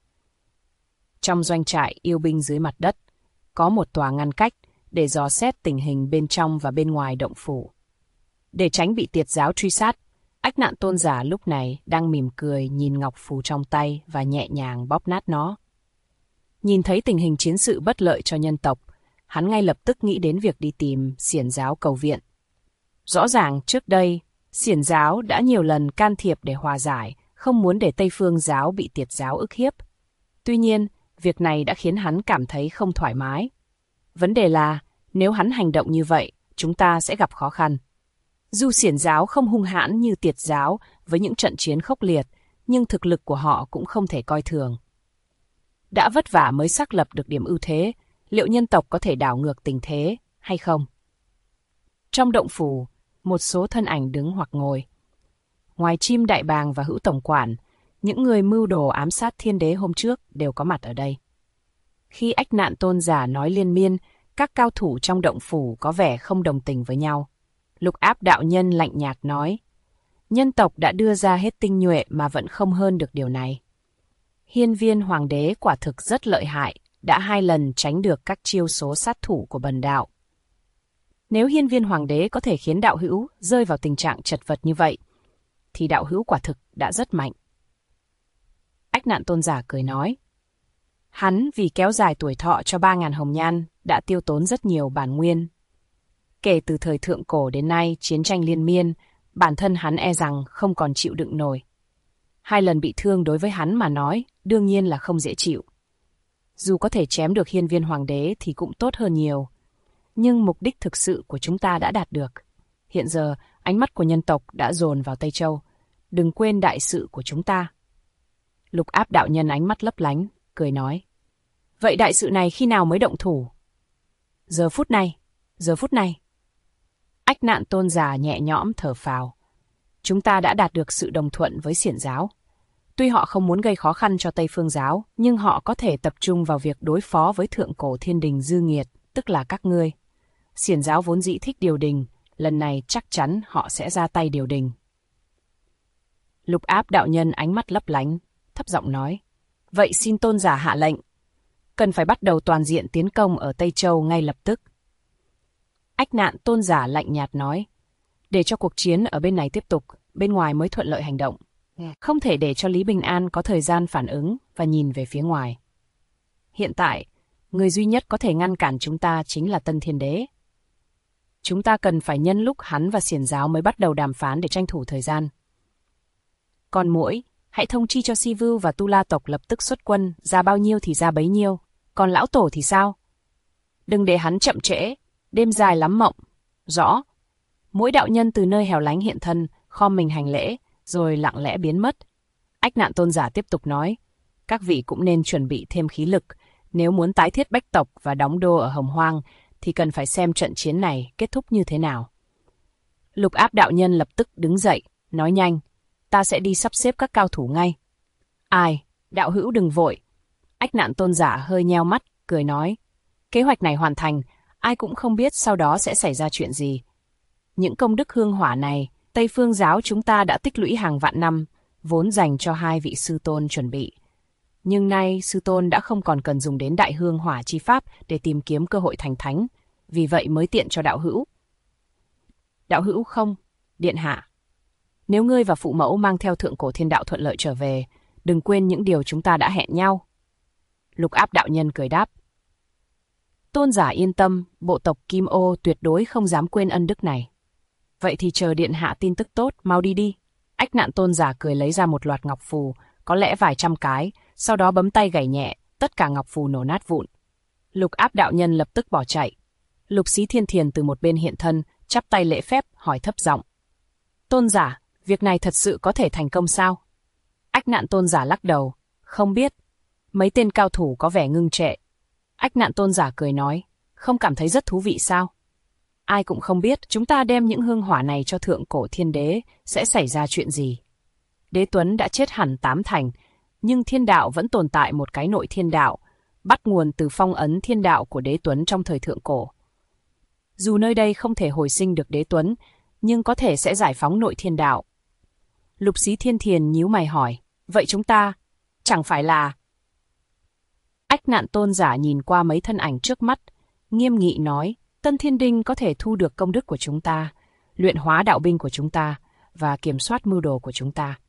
Trong doanh trại yêu binh dưới mặt đất, có một tòa ngăn cách để dò xét tình hình bên trong và bên ngoài động phủ. Để tránh bị tiệt giáo truy sát, Ách Nạn Tôn giả lúc này đang mỉm cười nhìn ngọc phù trong tay và nhẹ nhàng bóp nát nó. Nhìn thấy tình hình chiến sự bất lợi cho nhân tộc, hắn ngay lập tức nghĩ đến việc đi tìm Xiển giáo cầu viện. Rõ ràng trước đây, Xiển giáo đã nhiều lần can thiệp để hòa giải, không muốn để Tây Phương giáo bị tiệt giáo ức hiếp. Tuy nhiên, việc này đã khiến hắn cảm thấy không thoải mái. Vấn đề là, nếu hắn hành động như vậy, chúng ta sẽ gặp khó khăn. Dù Xiển giáo không hung hãn như tiệt giáo với những trận chiến khốc liệt, nhưng thực lực của họ cũng không thể coi thường. Đã vất vả mới xác lập được điểm ưu thế, liệu nhân tộc có thể đảo ngược tình thế hay không? Trong động phủ, một số thân ảnh đứng hoặc ngồi. Ngoài Chim Đại Bàng và Hữu Tổng Quản, những người mưu đồ ám sát thiên đế hôm trước đều có mặt ở đây. Khi Ách Nạn Tôn giả nói liên miên, các cao thủ trong động phủ có vẻ không đồng tình với nhau. Lục Áp đạo nhân lạnh nhạt nói, nhân tộc đã đưa ra hết tinh nhuệ mà vẫn không hơn được điều này. Hiên Viên Hoàng đế quả thực rất lợi hại, đã 2 lần tránh được các chiêu số sát thủ của bần đạo. Nếu Hiên Viên Hoàng đế có thể khiến đạo hữu rơi vào tình trạng chật vật như vậy, thì đạo hữu quả thực đã rất mạnh. Ách Nạn Tôn giả cười nói, hắn vì kéo dài tuổi thọ cho 3.000 hồng nhan đã tiêu tốn rất nhiều bản nguyên. Kể từ thời thượng cổ đến nay chiến tranh liên miên, bản thân hắn e rằng không còn chịu đựng nổi. 2 lần bị thương đối với hắn mà nói, đương nhiên là không dễ chịu. Dù có thể chém được Hiên Viên Hoàng đế thì cũng tốt hơn nhiều. Nhưng mục đích thực sự của chúng ta đã đạt được. Hiện giờ, ánh mắt của nhân tộc đã dồn vào Tây Châu. Đừng quên đại sự của chúng ta. Lục Áp đạo nhân ánh mắt lấp lánh, cười nói. Vậy đại sự này khi nào mới động thủ? Giờ phút này, giờ phút này. Ách Nạn Tôn giả nhẹ nhõm thở phào. Chúng ta đã đạt được sự đồng thuận với Xiển giáo. Tuy họ không muốn gây khó khăn cho Tây Phương giáo, nhưng họ có thể tập trung vào việc đối phó với thượng cổ thiên đình dư nghiệt, tức là các ngươi. Xiển giáo vốn dĩ thích điều đình, lần này chắc chắn họ sẽ ra tay điều đình. Lục Áp đạo nhân ánh mắt lấp lánh, thấp giọng nói. Vậy xin tôn giả hạ lệnh. Cần phải bắt đầu toàn diện tiến công ở Tây Châu ngay lập tức. Ách Nạn Tôn giả lạnh nhạt nói. Để cho cuộc chiến ở bên này tiếp tục, bên ngoài mới thuận lợi hành động. Không thể để cho Lý Bình An có thời gian phản ứng và nhìn về phía ngoài. Hiện tại, người duy nhất có thể ngăn cản chúng ta chính là Tân Thiên Đế. Chúng ta cần phải nhân lúc hắn và Xiển giáo mới bắt đầu đàm phán để tranh thủ thời gian. Còn muỗi, hãy thông chi cho Si Vưu và Tu La tộc lập tức xuất quân, ra bao nhiêu thì ra bấy nhiêu. Còn lão tổ thì sao? Đừng để hắn chậm trễ, đêm dài lắm mộng. Rõ. Mỗi đạo nhân từ nơi hẻo lánh hiện thân, khom mình hành lễ, rồi lặng lẽ biến mất. Ách Nạn Tôn giả tiếp tục nói, các vị cũng nên chuẩn bị thêm khí lực. Nếu muốn tái thiết Bách tộc và đóng đô ở Hồng Hoang, thì cần phải xem trận chiến này kết thúc như thế nào. Lục Áp đạo nhân lập tức đứng dậy, nói nhanh, ta sẽ đi sắp xếp các cao thủ ngay. Ai, đạo hữu đừng vội. Ách Nạn Tôn giả hơi nheo mắt, cười nói, kế hoạch này hoàn thành, ai cũng không biết sau đó sẽ xảy ra chuyện gì. Những công đức hương hỏa này, Tây Phương giáo chúng ta đã tích lũy hàng vạn năm, vốn dành cho 2 vị sư tôn chuẩn bị. Nhưng nay sư tôn đã không còn cần dùng đến đại hương hỏa chi pháp để tìm kiếm cơ hội thành thánh, vì vậy mới tiện cho đạo hữu. Đạo hữu không, điện hạ. Nếu ngươi và phụ mẫu mang theo thượng cổ thiên đạo thuận lợi trở về, đừng quên những điều chúng ta đã hẹn nhau. Lục Áp đạo nhân cười đáp. Tôn giả yên tâm, bộ tộc Kim Ô tuyệt đối không dám quên ân đức này. Vậy thì chờ điện hạ tin tức tốt, mau đi đi. Ách Nạn Tôn giả cười lấy ra một loạt ngọc phù, có lẽ vài trăm cái, sau đó bấm tay gảy nhẹ, tất cả ngọc phù nổ nát vụn. Lục Áp đạo nhân lập tức bỏ chạy. Lục Xí Thiên Thiền từ một bên hiện thân, chắp tay lễ phép, hỏi thấp giọng. Tôn giả, việc này thật sự có thể thành công sao? Ách Nạn Tôn giả lắc đầu, không biết. Mấy tên cao thủ có vẻ ngưng trệ. Ách Nạn Tôn giả cười nói, không cảm thấy rất thú vị sao? Ai cũng không biết chúng ta đem những hương hỏa này cho thượng cổ thiên đế sẽ xảy ra chuyện gì. Đế Tuấn đã chết hẳn 8 thành, nhưng thiên đạo vẫn tồn tại một cái nội thiên đạo, bắt nguồn từ phong ấn thiên đạo của Đế Tuấn trong thời thượng cổ. Dù nơi đây không thể hồi sinh được Đế Tuấn, nhưng có thể sẽ giải phóng nội thiên đạo. Lục Xí Thiên Thiền nhíu mày hỏi, vậy chúng ta, chẳng phải là... Ách Nạn Tôn giả nhìn qua mấy thân ảnh trước mắt, nghiêm nghị nói, Tân Thiên Đinh có thể thu được công đức của chúng ta, luyện hóa đạo binh của chúng ta, và kiểm soát mưu đồ của chúng ta.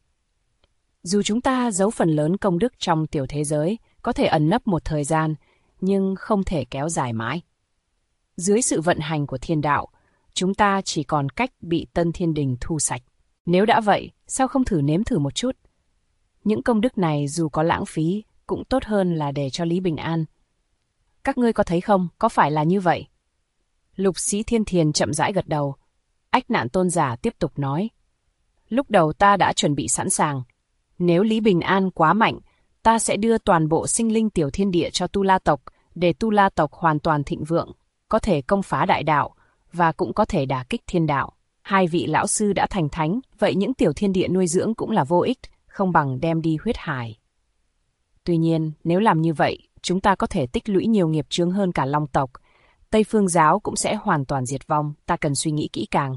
Dù chúng ta giấu phần lớn công đức trong tiểu thế giới, có thể ẩn nấp một thời gian, nhưng không thể kéo dài mãi. Dưới sự vận hành của thiên đạo, chúng ta chỉ còn cách bị Tân Thiên Đình thu sạch. Nếu đã vậy, sao không thử nếm thử một chút? Những công đức này dù có lãng phí, cũng tốt hơn là để cho Lý Bình An. Các ngươi có thấy không, có phải là như vậy? Lục Sĩ Thiên Thiền chậm rãi gật đầu. Ách Nạn Tôn giả tiếp tục nói. Lúc đầu ta đã chuẩn bị sẵn sàng. Nếu Lý Bình An quá mạnh, ta sẽ đưa toàn bộ sinh linh tiểu thiên địa cho Tu La tộc, để Tu La tộc hoàn toàn thịnh vượng, có thể công phá đại đạo, và cũng có thể đả kích thiên đạo. Hai vị lão sư đã thành thánh, vậy những tiểu thiên địa nuôi dưỡng cũng là vô ích, không bằng đem đi huyết hải. Tuy nhiên, nếu làm như vậy, chúng ta có thể tích lũy nhiều nghiệp chướng hơn cả Long tộc. Tây Phương giáo cũng sẽ hoàn toàn diệt vong, ta cần suy nghĩ kỹ càng.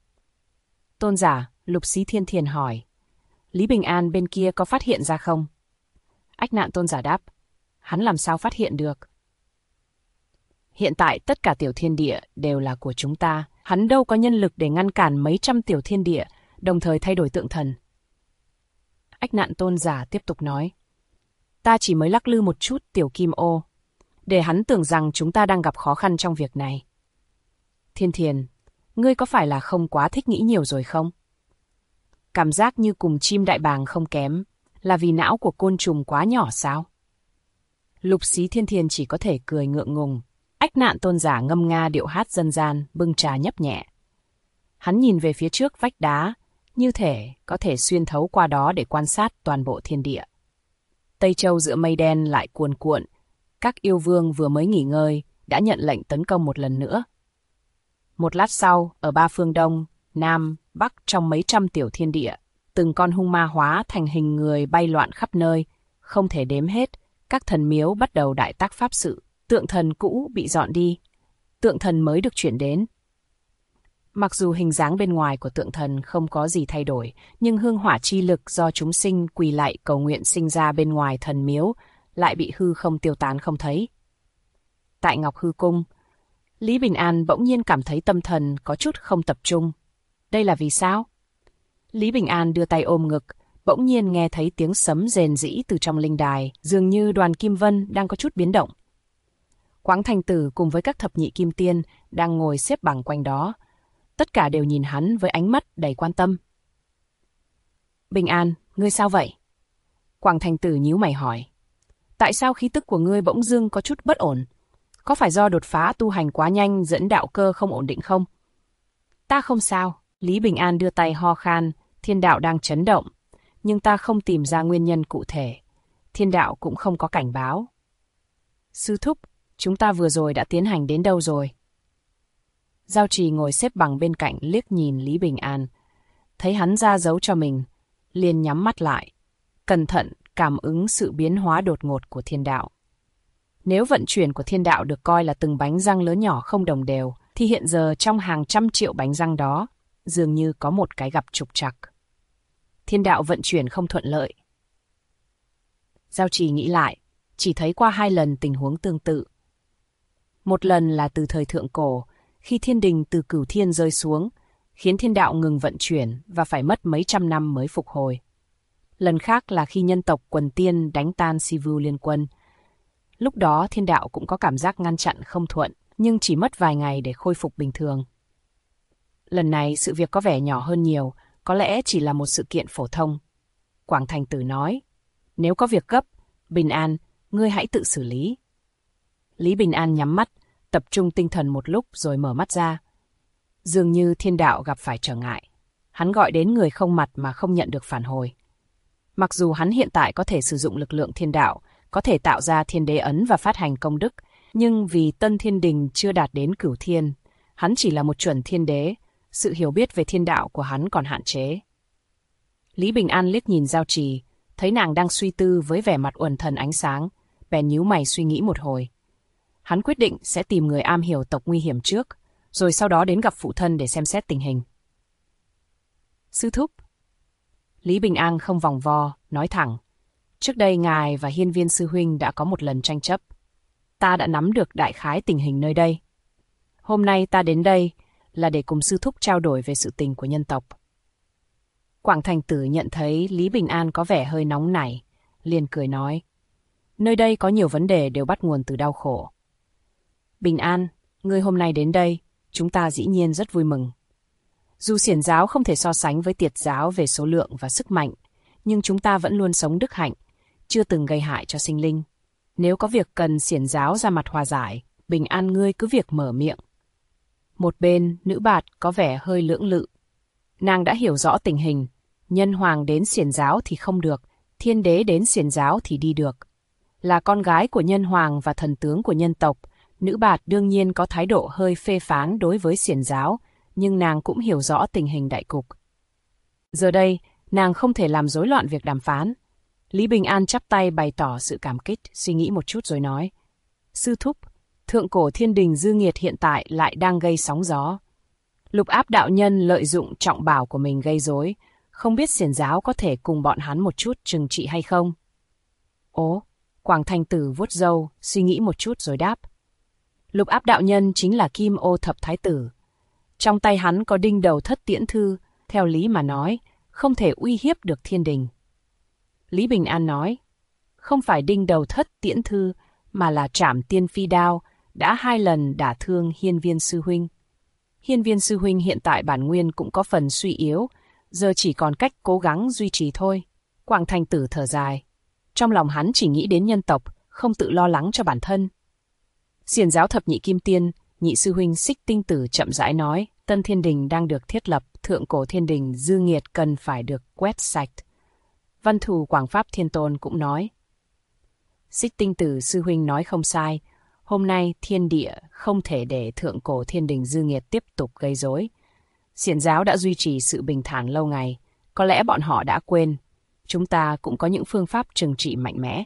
Tôn giả, Lục Xí Thiên Thiền hỏi. Lý Bình An bên kia có phát hiện ra không? Ách Nạn Tôn giả đáp. Hắn làm sao phát hiện được? Hiện tại tất cả tiểu thiên địa đều là của chúng ta. Hắn đâu có nhân lực để ngăn cản mấy trăm tiểu thiên địa, đồng thời thay đổi tượng thần. Ách Nạn Tôn giả tiếp tục nói. Ta chỉ mới lắc lư một chút tiểu kim ô, để hắn tưởng rằng chúng ta đang gặp khó khăn trong việc này. Thiên Thiền, ngươi có phải là không quá thích nghĩ nhiều rồi không? Cảm giác như cùng chim đại bàng không kém, là vì não của côn trùng quá nhỏ sao? Lục Xí Thiên Thiền chỉ có thể cười ngượng ngùng. Ách Nạn Tôn giả ngâm nga điệu hát dân gian, bưng trà nhấp nhẹ. Hắn nhìn về phía trước vách đá, như thể có thể xuyên thấu qua đó để quan sát toàn bộ thiên địa. Tây Châu giữa mây đen lại cuồn cuộn, các yêu vương vừa mới nghỉ ngơi đã nhận lệnh tấn công một lần nữa. Một lát sau, ở ba phương Đông, Nam, Bắc trong mấy trăm tiểu thiên địa, từng con hung ma hóa thành hình người bay loạn khắp nơi, không thể đếm hết, các thần miếu bắt đầu đại tác pháp sự, tượng thần cũ bị dọn đi, tượng thần mới được chuyển đến. Mặc dù hình dáng bên ngoài của tượng thần không có gì thay đổi, nhưng hương hỏa chi lực do chúng sinh quỳ lạy cầu nguyện sinh ra bên ngoài thần miếu lại bị hư không tiêu tán không thấy. Tại Ngọc Hư Cung, Lý Bình An bỗng nhiên cảm thấy tâm thần có chút không tập trung. Đây là vì sao? Lý Bình An đưa tay ôm ngực, bỗng nhiên nghe thấy tiếng sấm rền rĩ từ trong linh đài, dường như Đoàn Kim Vân đang có chút biến động. Quảng Thành Tử cùng với các thập nhị kim tiên đang ngồi xếp bằng quanh đó. Tất cả đều nhìn hắn với ánh mắt đầy quan tâm. Bình An, ngươi sao vậy? Quảng Thành Tử nhíu mày hỏi. Tại sao khí tức của ngươi bỗng dưng có chút bất ổn? Có phải do đột phá tu hành quá nhanh dẫn đạo cơ không ổn định không? Ta không sao. Lý Bình An đưa tay ho khan, thiên đạo đang chấn động. Nhưng ta không tìm ra nguyên nhân cụ thể. Thiên đạo cũng không có cảnh báo. Sư thúc, chúng ta vừa rồi đã tiến hành đến đâu rồi? Giao Trì ngồi xếp bằng bên cạnh liếc nhìn Lý Bình An. Thấy hắn ra dấu cho mình, liền nhắm mắt lại. Cẩn thận cảm ứng sự biến hóa đột ngột của thiên đạo. Nếu vận chuyển của thiên đạo được coi là từng bánh răng lớn nhỏ không đồng đều, thì hiện giờ trong hàng trăm triệu bánh răng đó, dường như có một cái gặp trục trặc. Thiên đạo vận chuyển không thuận lợi. Giao Trì nghĩ lại, chỉ thấy qua 2 lần tình huống tương tự. Một lần là từ thời thượng cổ, khi thiên đình từ cửu thiên rơi xuống, khiến thiên đạo ngừng vận chuyển và phải mất mấy trăm năm mới phục hồi. Lần khác là khi nhân tộc Quần Tiên đánh tan Sivu Liên Quân. Lúc đó thiên đạo cũng có cảm giác ngăn chặn không thuận, nhưng chỉ mất vài ngày để khôi phục bình thường. Lần này sự việc có vẻ nhỏ hơn nhiều, có lẽ chỉ là một sự kiện phổ thông. Quảng Thành Tử nói, nếu có việc gấp, Bình An, ngươi hãy tự xử lý. Lý Bình An nhắm mắt, tập trung tinh thần một lúc rồi mở mắt ra. Dường như thiên đạo gặp phải trở ngại. Hắn gọi đến người không mặt mà không nhận được phản hồi. Mặc dù hắn hiện tại có thể sử dụng lực lượng thiên đạo, có thể tạo ra thiên đế ấn và phát hành công đức, nhưng vì Tân Thiên Đình chưa đạt đến cửu thiên, hắn chỉ là một chuẩn thiên đế, sự hiểu biết về thiên đạo của hắn còn hạn chế. Lý Bình An liếc nhìn Giao Trì, thấy nàng đang suy tư với vẻ mặt uẩn thần ánh sáng, bèn nhíu mày suy nghĩ một hồi. Hắn quyết định sẽ tìm người am hiểu tộc nguy hiểm trước, rồi sau đó đến gặp phụ thân để xem xét tình hình. Sư thúc. Lý Bình An không vòng vo, nói thẳng. Trước đây ngài và Hiên Viên sư huynh đã có một lần tranh chấp. Ta đã nắm được đại khái tình hình nơi đây. Hôm nay ta đến đây là để cùng sư thúc trao đổi về sự tình của nhân tộc. Quảng Thành Tử nhận thấy Lý Bình An có vẻ hơi nóng nảy, liền cười nói. Nơi đây có nhiều vấn đề đều bắt nguồn từ đau khổ. Bình An, ngươi hôm nay đến đây, chúng ta dĩ nhiên rất vui mừng. Dù Xiển giáo không thể so sánh với Tiệt giáo về số lượng và sức mạnh, nhưng chúng ta vẫn luôn sống đức hạnh, chưa từng gây hại cho sinh linh. Nếu có việc cần Xiển giáo ra mặt hòa giải, Bình An ngươi cứ việc mở miệng. Một bên, nữ bạt có vẻ hơi lưỡng lự. Nàng đã hiểu rõ tình hình, nhân hoàng đến Xiển giáo thì không được, thiên đế đến Xiển giáo thì đi được. Là con gái của nhân hoàng và thần tướng của nhân tộc, nữ bạt đương nhiên có thái độ hơi phê phán đối với Xiển giáo, nhưng nàng cũng hiểu rõ tình hình đại cục. Giờ đây, nàng không thể làm rối loạn việc đàm phán. Lý Bình An chắp tay bày tỏ sự cảm kích, suy nghĩ một chút rồi nói. Sư thúc, thượng cổ thiên đình dư nghiệt hiện tại lại đang gây sóng gió. Lục Áp đạo nhân lợi dụng trọng bảo của mình gây rối, không biết Xiển giáo có thể cùng bọn hắn một chút trừng trị hay không? Ố, Quảng Thành Tử vuốt râu, suy nghĩ một chút rồi đáp. Lục Áp đạo nhân chính là Kim Ô Thập Thái Tử. Trong tay hắn có đinh đầu thất tiễn thư, theo lý mà nói, không thể uy hiếp được thiên đình. Lý Bình An nói, không phải đinh đầu thất tiễn thư, mà là trảm tiên phi đao, đã 2 lần đả thương Hiên Viên sư huynh. Hiên Viên sư huynh hiện tại bản nguyên cũng có phần suy yếu, giờ chỉ còn cách cố gắng duy trì thôi. Quảng Thành Tử thở dài. Trong lòng hắn chỉ nghĩ đến nhân tộc, không tự lo lắng cho bản thân. Xiển giáo thập nhị kim tiên, nhị sư huynh Xích Tinh Tử chậm rãi nói, Tân Thiên Đình đang được thiết lập, thượng cổ thiên đình dư nghiệt cần phải được quét sạch. Văn thù Quảng Pháp Thiên Tôn cũng nói. Xích Tinh Tử sư huynh nói không sai, hôm nay thiên địa không thể để thượng cổ thiên đình dư nghiệt tiếp tục gây rối. Xiển giáo đã duy trì sự bình thản lâu ngày, có lẽ bọn họ đã quên. Chúng ta cũng có những phương pháp trừng trị mạnh mẽ.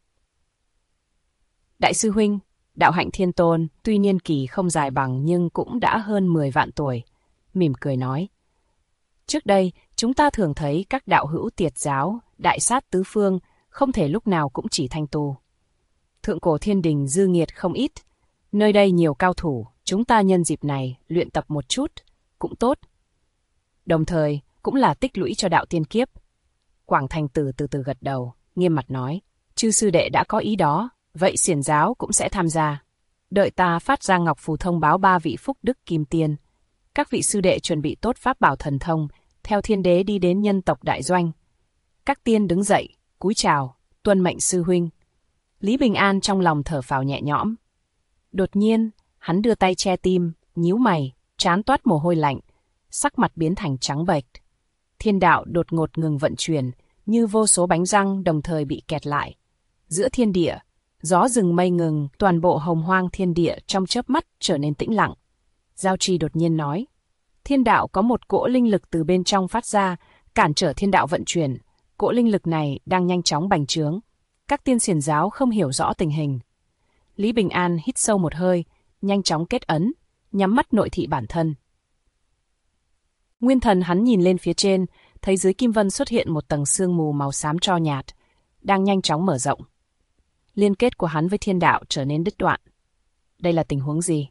Đại sư huynh, Đạo Hạnh Thiên Tôn, tuy niên kỳ không dài bằng nhưng cũng đã hơn 10 vạn tuổi, mỉm cười nói. Trước đây, chúng ta thường thấy các đạo hữu Tiệt giáo, đại sát tứ phương, không thể lúc nào cũng chỉ thanh tu. Thượng cổ thiên đình dư nghiệt không ít, nơi đây nhiều cao thủ, chúng ta nhân dịp này luyện tập một chút, cũng tốt. Đồng thời, cũng là tích lũy cho đạo tiên kiếp. Quảng Thành Tử từ từ gật đầu, nghiêm mặt nói, chư sư đệ đã có ý đó, vậy Xiển giáo cũng sẽ tham gia. Đợi ta phát ra ngọc phù thông báo 3 vị phúc đức kim tiên. Các vị sư đệ chuẩn bị tốt pháp bảo thần thông, theo thiên đế đi đến nhân tộc đại doanh. Các tiên đứng dậy, cúi chào, tuân mệnh sư huynh. Lý Bình An trong lòng thở phào nhẹ nhõm. Đột nhiên, hắn đưa tay che tim, nhíu mày, trán toát mồ hôi lạnh, sắc mặt biến thành trắng bệch. Thiên đạo đột ngột ngừng vận chuyển, như vô số bánh răng đồng thời bị kẹt lại. Giữa thiên địa, gió rừng mây ngừng, toàn bộ hồng hoang thiên địa trong chớp mắt trở nên tĩnh lặng. Giao Trì đột nhiên nói, thiên đạo có một cỗ linh lực từ bên trong phát ra, cản trở thiên đạo vận chuyển. Cỗ linh lực này đang nhanh chóng bành trướng. Các tiên xiển giáo không hiểu rõ tình hình. Lý Bình An hít sâu một hơi, nhanh chóng kết ấn, nhắm mắt nội thị bản thân. Nguyên thần hắn nhìn lên phía trên, thấy dưới kim vân xuất hiện một tầng sương mù màu xám tro nhạt, đang nhanh chóng mở rộng. Liên kết của hắn với thiên đạo trở nên đứt đoạn. Đây là tình huống gì?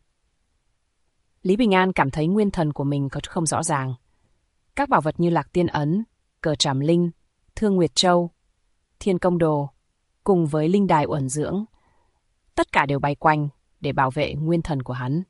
Lý Bình An cảm thấy nguyên thần của mình có không rõ ràng. Các bảo vật như Lạc Tiên Ấn, Cờ Trảm Linh, Thương Nguyệt Châu, Thiên Công Đồ, cùng với Linh Đài Uẩn Dưỡng, tất cả đều bay quanh để bảo vệ nguyên thần của hắn.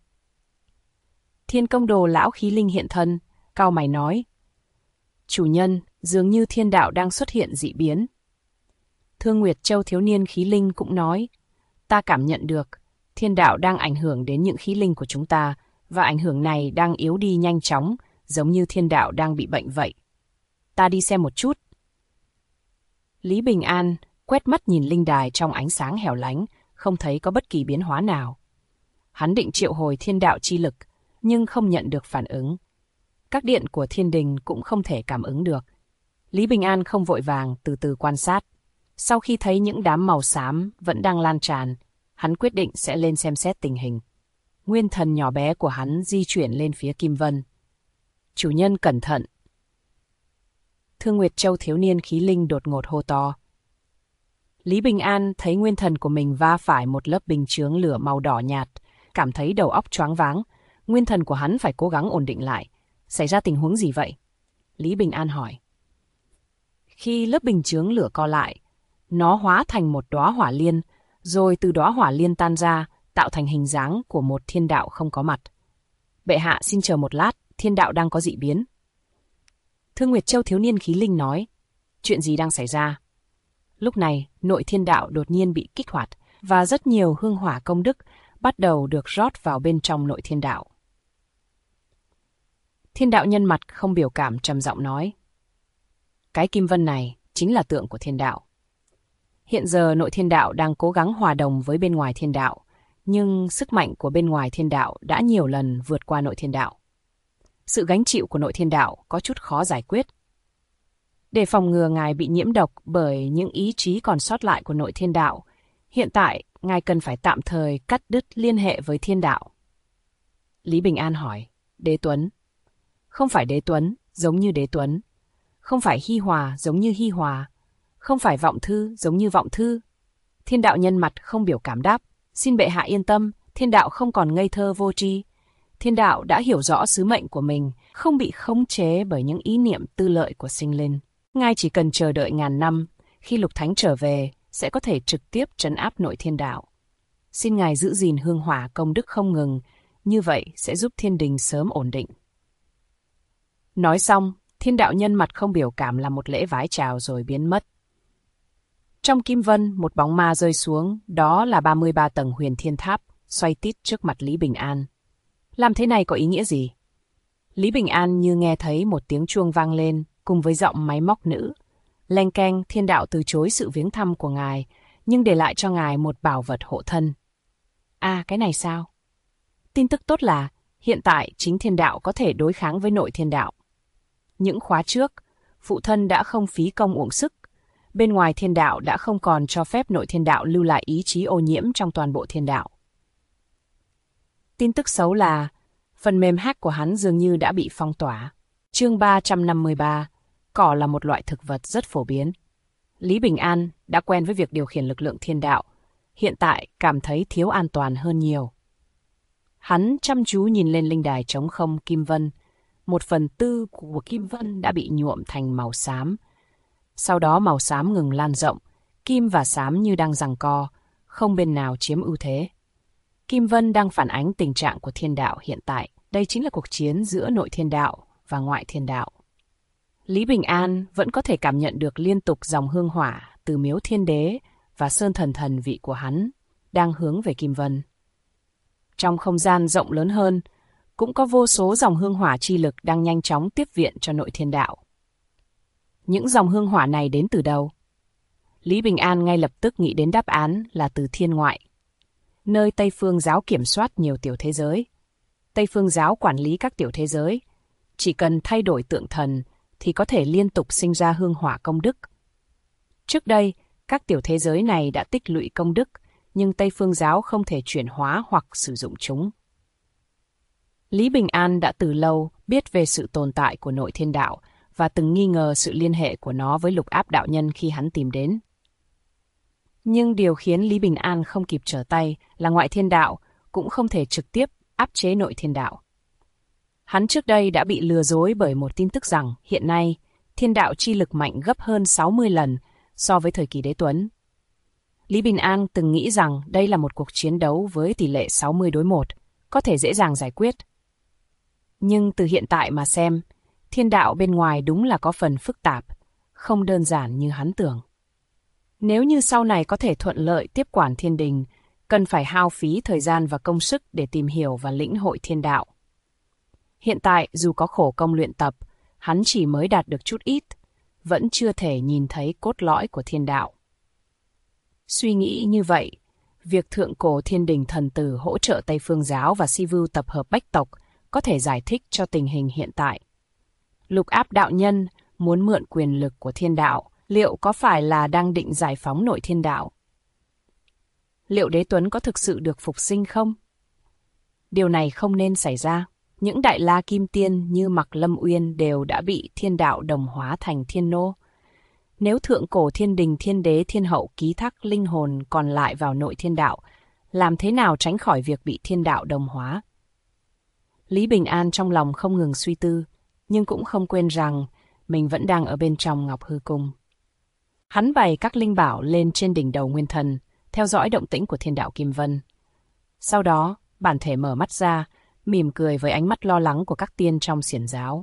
Thiên Công Đồ lão khí linh hiện thân, cau mày nói, chủ nhân, dường như thiên đạo đang xuất hiện dị biến. Thương Nguyệt Châu thiếu niên khí linh cũng nói, ta cảm nhận được, thiên đạo đang ảnh hưởng đến những khí linh của chúng ta, và ảnh hưởng này đang yếu đi nhanh chóng, giống như thiên đạo đang bị bệnh vậy. Ta đi xem một chút. Lý Bình An quét mắt nhìn linh đài trong ánh sáng hẻo lánh, không thấy có bất kỳ biến hóa nào. Hắn định triệu hồi thiên đạo chi lực, nhưng không nhận được phản ứng. Các điện của thiên đình cũng không thể cảm ứng được. Lý Bình An không vội vàng, từ từ quan sát. Sau khi thấy những đám màu xám vẫn đang lan tràn, hắn quyết định sẽ lên xem xét tình hình. Nguyên thần nhỏ bé của hắn di chuyển lên phía Kim Vân. Chủ nhân cẩn thận. Thương Nguyệt Châu thiếu niên khí linh đột ngột hô to. Lý Bình An thấy nguyên thần của mình va phải một lớp bình chướng lửa màu đỏ nhạt, cảm thấy đầu óc choáng váng. Nguyên thần của hắn phải cố gắng ổn định lại. Xảy ra tình huống gì vậy? Lý Bình An hỏi. Khi lớp bình chướng lửa co lại, nó hóa thành một đóa hỏa liên, rồi từ đóa hỏa liên tan ra, tạo thành hình dáng của một thiên đạo không có mặt. Bệ hạ xin chờ một lát, thiên đạo đang có dị biến. Thương Nguyệt Châu thiếu niên khí linh nói. Chuyện gì đang xảy ra? Lúc này, nội thiên đạo đột nhiên bị kích hoạt, và rất nhiều hương hỏa công đức bắt đầu được rót vào bên trong nội thiên đạo. Thiên đạo nhân mặt không biểu cảm trầm giọng nói. Cái kim vân này chính là tượng của thiên đạo. Hiện giờ nội thiên đạo đang cố gắng hòa đồng với bên ngoài thiên đạo, nhưng sức mạnh của bên ngoài thiên đạo đã nhiều lần vượt qua nội thiên đạo. Sự gánh chịu của nội thiên đạo có chút khó giải quyết. Để phòng ngừa ngài bị nhiễm độc bởi những ý chí còn sót lại của nội thiên đạo, hiện tại ngài cần phải tạm thời cắt đứt liên hệ với thiên đạo. Lý Bình An hỏi. Đế Tuấn. Không phải Đế Tuấn, giống như Đế Tuấn. Không phải Hi Hòa, giống như Hi Hòa. Không phải Vọng Thư, giống như Vọng Thư. Thiên đạo nhân mặt không biểu cảm đáp. Xin bệ hạ yên tâm, thiên đạo không còn ngây thơ vô tri. Thiên đạo đã hiểu rõ sứ mệnh của mình, không bị khống chế bởi những ý niệm tư lợi của sinh linh. Ngài chỉ cần chờ đợi ngàn năm, khi Lục Thánh trở về, sẽ có thể trực tiếp trấn áp nội thiên đạo. Xin ngài giữ gìn hương hỏa công đức không ngừng, như vậy sẽ giúp thiên đình sớm ổn định. Nói xong, thiên đạo nhân mặt không biểu cảm làm một lễ vái chào rồi biến mất. Trong kim vân, một bóng ma rơi xuống, đó là 33 tầng huyền thiên tháp, xoay tít trước mặt Lý Bình An. Làm thế này có ý nghĩa gì? Lý Bình An như nghe thấy một tiếng chuông vang lên, cùng với giọng máy móc nữ. Leng keng, thiên đạo từ chối sự viếng thăm của ngài, nhưng để lại cho ngài một bảo vật hộ thân. À, cái này sao? Tin tức tốt là, hiện tại chính thiên đạo có thể đối kháng với nội thiên đạo. Những khóa trước, phụ thân đã không phí công uổng sức. Bên ngoài thiên đạo đã không còn cho phép nội thiên đạo lưu lại ý chí ô nhiễm trong toàn bộ thiên đạo. Tin tức xấu là, phần mềm hack của hắn dường như đã bị phong tỏa. Chương 353, cỏ là một loại thực vật rất phổ biến. Lý Bình An đã quen với việc điều khiển lực lượng thiên đạo, hiện tại cảm thấy thiếu an toàn hơn nhiều. Hắn chăm chú nhìn lên linh đài trống không Kim Vân. 1/4 của Kim Vân đã bị nhuộm thành màu xám. Sau đó màu xám ngừng lan rộng, kim và xám như đang giằng co, không bên nào chiếm ưu thế. Kim Vân đang phản ánh tình trạng của thiên đạo hiện tại. Đây chính là cuộc chiến giữa nội thiên đạo và ngoại thiên đạo. Lý Bình An vẫn có thể cảm nhận được liên tục dòng hương hỏa từ miếu thiên đế và sơn thần thần vị của hắn đang hướng về Kim Vân. Trong không gian rộng lớn hơn, cũng có vô số dòng hương hỏa chi lực đang nhanh chóng tiếp viện cho nội thiên đạo. Những dòng hương hỏa này đến từ đâu? Lý Bình An ngay lập tức nghĩ đến đáp án là từ thiên ngoại, nơi Tây Phương giáo kiểm soát nhiều tiểu thế giới. Tây Phương giáo quản lý các tiểu thế giới. Chỉ cần thay đổi tượng thần thì có thể liên tục sinh ra hương hỏa công đức. Trước đây, các tiểu thế giới này đã tích lũy công đức, nhưng Tây Phương giáo không thể chuyển hóa hoặc sử dụng chúng. Lý Bình An đã từ lâu biết về sự tồn tại của nội thiên đạo và từng nghi ngờ sự liên hệ của nó với Lục Áp đạo nhân khi hắn tìm đến. Nhưng điều khiến Lý Bình An không kịp trở tay là ngoại thiên đạo cũng không thể trực tiếp áp chế nội thiên đạo. Hắn trước đây đã bị lừa dối bởi một tin tức rằng hiện nay thiên đạo chi lực mạnh gấp hơn 60 lần so với thời kỳ Đế Tuấn. Lý Bình An từng nghĩ rằng đây là một cuộc chiến đấu với tỷ lệ 60-1, có thể dễ dàng giải quyết. Nhưng từ hiện tại mà xem, thiên đạo bên ngoài đúng là có phần phức tạp, không đơn giản như hắn tưởng. Nếu như sau này có thể thuận lợi tiếp quản thiên đình, cần phải hao phí thời gian và công sức để tìm hiểu và lĩnh hội thiên đạo. Hiện tại dù có khổ công luyện tập, hắn chỉ mới đạt được chút ít, vẫn chưa thể nhìn thấy cốt lõi của thiên đạo. Suy nghĩ như vậy, việc thượng cổ thiên đình thần tử hỗ trợ Tây Phương giáo và Si Vưu tập hợp bách tộc có thể giải thích cho tình hình hiện tại. Lục Áp đạo nhân muốn mượn quyền lực của thiên đạo, liệu có phải là đang định giải phóng nội thiên đạo? Liệu Đế Tuấn có thực sự được phục sinh không? Điều này không nên xảy ra. Những đại la kim tiên như Mạc Lâm Uyên đều đã bị thiên đạo đồng hóa thành thiên nô. Nếu thượng cổ thiên đình thiên đế thiên hậu ký thác linh hồn còn lại vào nội thiên đạo, làm thế nào tránh khỏi việc bị thiên đạo đồng hóa? Lý Bình An trong lòng không ngừng suy tư, nhưng cũng không quên rằng mình vẫn đang ở bên trong Ngọc Hư Cung. Hắn bày các linh bảo lên trên đỉnh đầu Nguyên Thần, theo dõi động tĩnh của thiên đạo Kim Vân. Sau đó, bản thể mở mắt ra, mỉm cười với ánh mắt lo lắng của các tiên trong xiển giáo.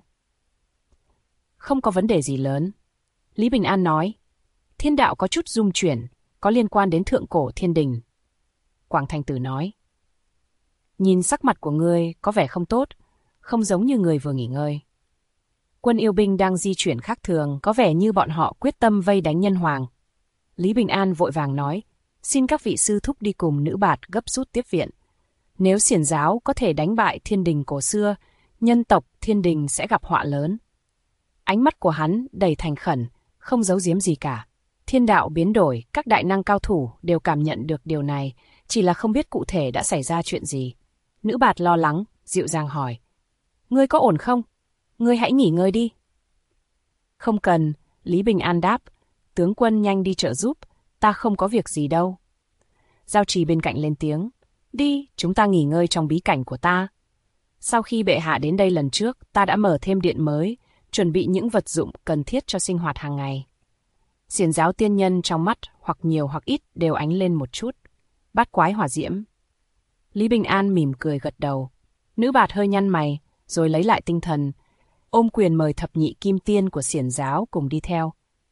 Không có vấn đề gì lớn. Lý Bình An nói, thiên đạo có chút rung chuyển, có liên quan đến thượng cổ thiên đình. Quảng Thành Tử nói, nhìn sắc mặt của ngươi có vẻ không tốt, không giống như người vừa nghỉ ngơi. Quân yêu binh đang di chuyển khác thường, có vẻ như bọn họ quyết tâm vây đánh nhân hoàng. Lý Bình An vội vàng nói, xin các vị sư thúc đi cùng nữ bạt gấp rút tiếp viện. Nếu xiển giáo có thể đánh bại thiên đình cổ xưa, nhân tộc thiên đình sẽ gặp họa lớn. Ánh mắt của hắn đầy thành khẩn, không giấu giếm gì cả. Thiên đạo biến đổi, các đại năng cao thủ đều cảm nhận được điều này, chỉ là không biết cụ thể đã xảy ra chuyện gì. Nữ bạt lo lắng, dịu dàng hỏi, ngươi có ổn không? Ngươi hãy nghỉ ngơi đi. Không cần, Lý Bình An đáp, tướng quân nhanh đi trợ giúp, ta không có việc gì đâu. Giao Trì bên cạnh lên tiếng, đi, chúng ta nghỉ ngơi trong bí cảnh của ta. Sau khi bệ hạ đến đây lần trước, ta đã mở thêm điện mới, chuẩn bị những vật dụng cần thiết cho sinh hoạt hàng ngày. Xiển giáo tiên nhân trong mắt, hoặc nhiều hoặc ít, đều ánh lên một chút. Bát quái hỏa diễm. Lý Bình An mỉm cười gật đầu. Nữ bạt hơi nhăn mày, rồi lấy lại tinh thần, ôm quyền mời thập nhị kim tiên của xiển giáo cùng đi theo.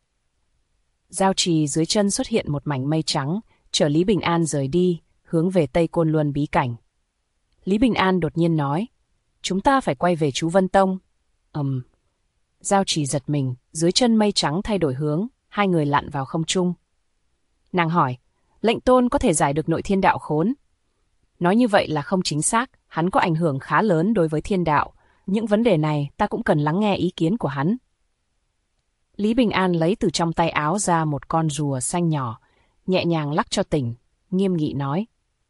Giao Trì dưới chân xuất hiện một mảnh mây trắng, chở Lý Bình An rời đi, hướng về Tây Côn Luân bí cảnh. Lý Bình An đột nhiên nói, chúng ta phải quay về Chú Vân Tông. Giao Trì giật mình, dưới chân mây trắng thay đổi hướng, hai người lặn vào không trung. Nàng hỏi, lệnh tôn có thể giải được nội thiên đạo khốn? Nói như vậy là không chính xác, hắn có ảnh hưởng khá lớn đối với thiên đạo. Những vấn đề này ta cũng cần lắng nghe ý kiến của hắn. Lý Bình An lấy từ trong tay áo ra một con rùa xanh nhỏ, nhẹ nhàng lắc cho tỉnh, nghiêm nghị nói.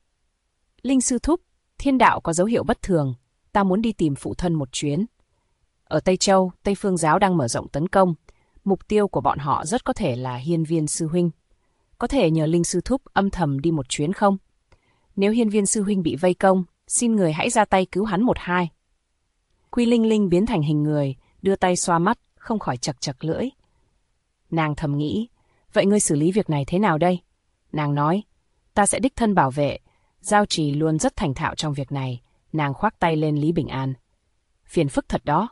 Linh sư thúc, thiên đạo có dấu hiệu bất thường, ta muốn đi tìm phụ thân một chuyến. Ở Tây Châu, Tây Phương giáo đang mở rộng tấn công. Mục tiêu của bọn họ rất có thể là Hiên Viên sư huynh. Có thể nhờ Linh sư thúc âm thầm đi một chuyến không? Nếu Hiên Viên sư huynh bị vây công, xin người hãy ra tay cứu hắn một hai. Quy Linh Linh biến thành hình người, đưa tay xoa mắt, không khỏi chật chật lưỡi. Nàng thầm nghĩ, vậy ngươi xử lý việc này thế nào đây? Nàng nói, ta sẽ đích thân bảo vệ. Giao Trì luôn rất thành thạo trong việc này. Nàng khoác tay lên Lý Bình An. Phiền phức thật đó.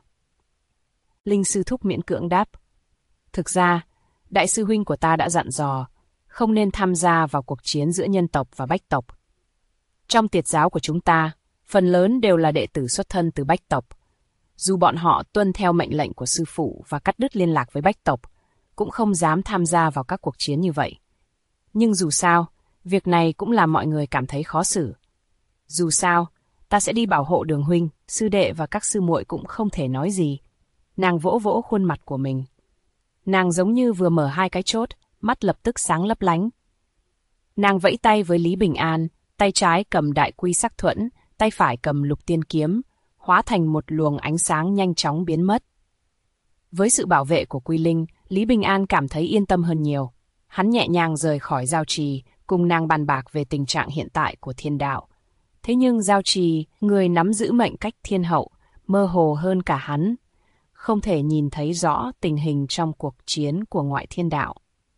Linh sư thúc miễn cưỡng đáp. Thực ra, đại sư huynh của ta đã dặn dò, không nên tham gia vào cuộc chiến giữa nhân tộc và bách tộc. Trong tiệt giáo của chúng ta, phần lớn đều là đệ tử xuất thân từ bách tộc. Dù bọn họ tuân theo mệnh lệnh của sư phụ và cắt đứt liên lạc với bách tộc, cũng không dám tham gia vào các cuộc chiến như vậy. Nhưng dù sao, việc này cũng làm mọi người cảm thấy khó xử. Dù sao, ta sẽ đi bảo hộ Đường huynh, sư đệ và các sư muội cũng không thể nói gì. Nàng vỗ vỗ khuôn mặt của mình. Nàng giống như vừa mở hai cái chốt, mắt lập tức sáng lấp lánh. Nàng vẫy tay với Lý Bình An, tay trái cầm đại quy sắc thuẫn, tay phải cầm lục tiên kiếm, hóa thành một luồng ánh sáng nhanh chóng biến mất. Với sự bảo vệ của Quy Linh, Lý Bình An cảm thấy yên tâm hơn nhiều. Hắn nhẹ nhàng rời khỏi Giao Trì, cùng nàng bàn bạc về tình trạng hiện tại của thiên đạo. Thế nhưng Giao Trì, người nắm giữ mệnh cách thiên hậu, mơ hồ hơn cả hắn, không thể nhìn thấy rõ tình hình trong cuộc chiến của ngoại thiên đạo.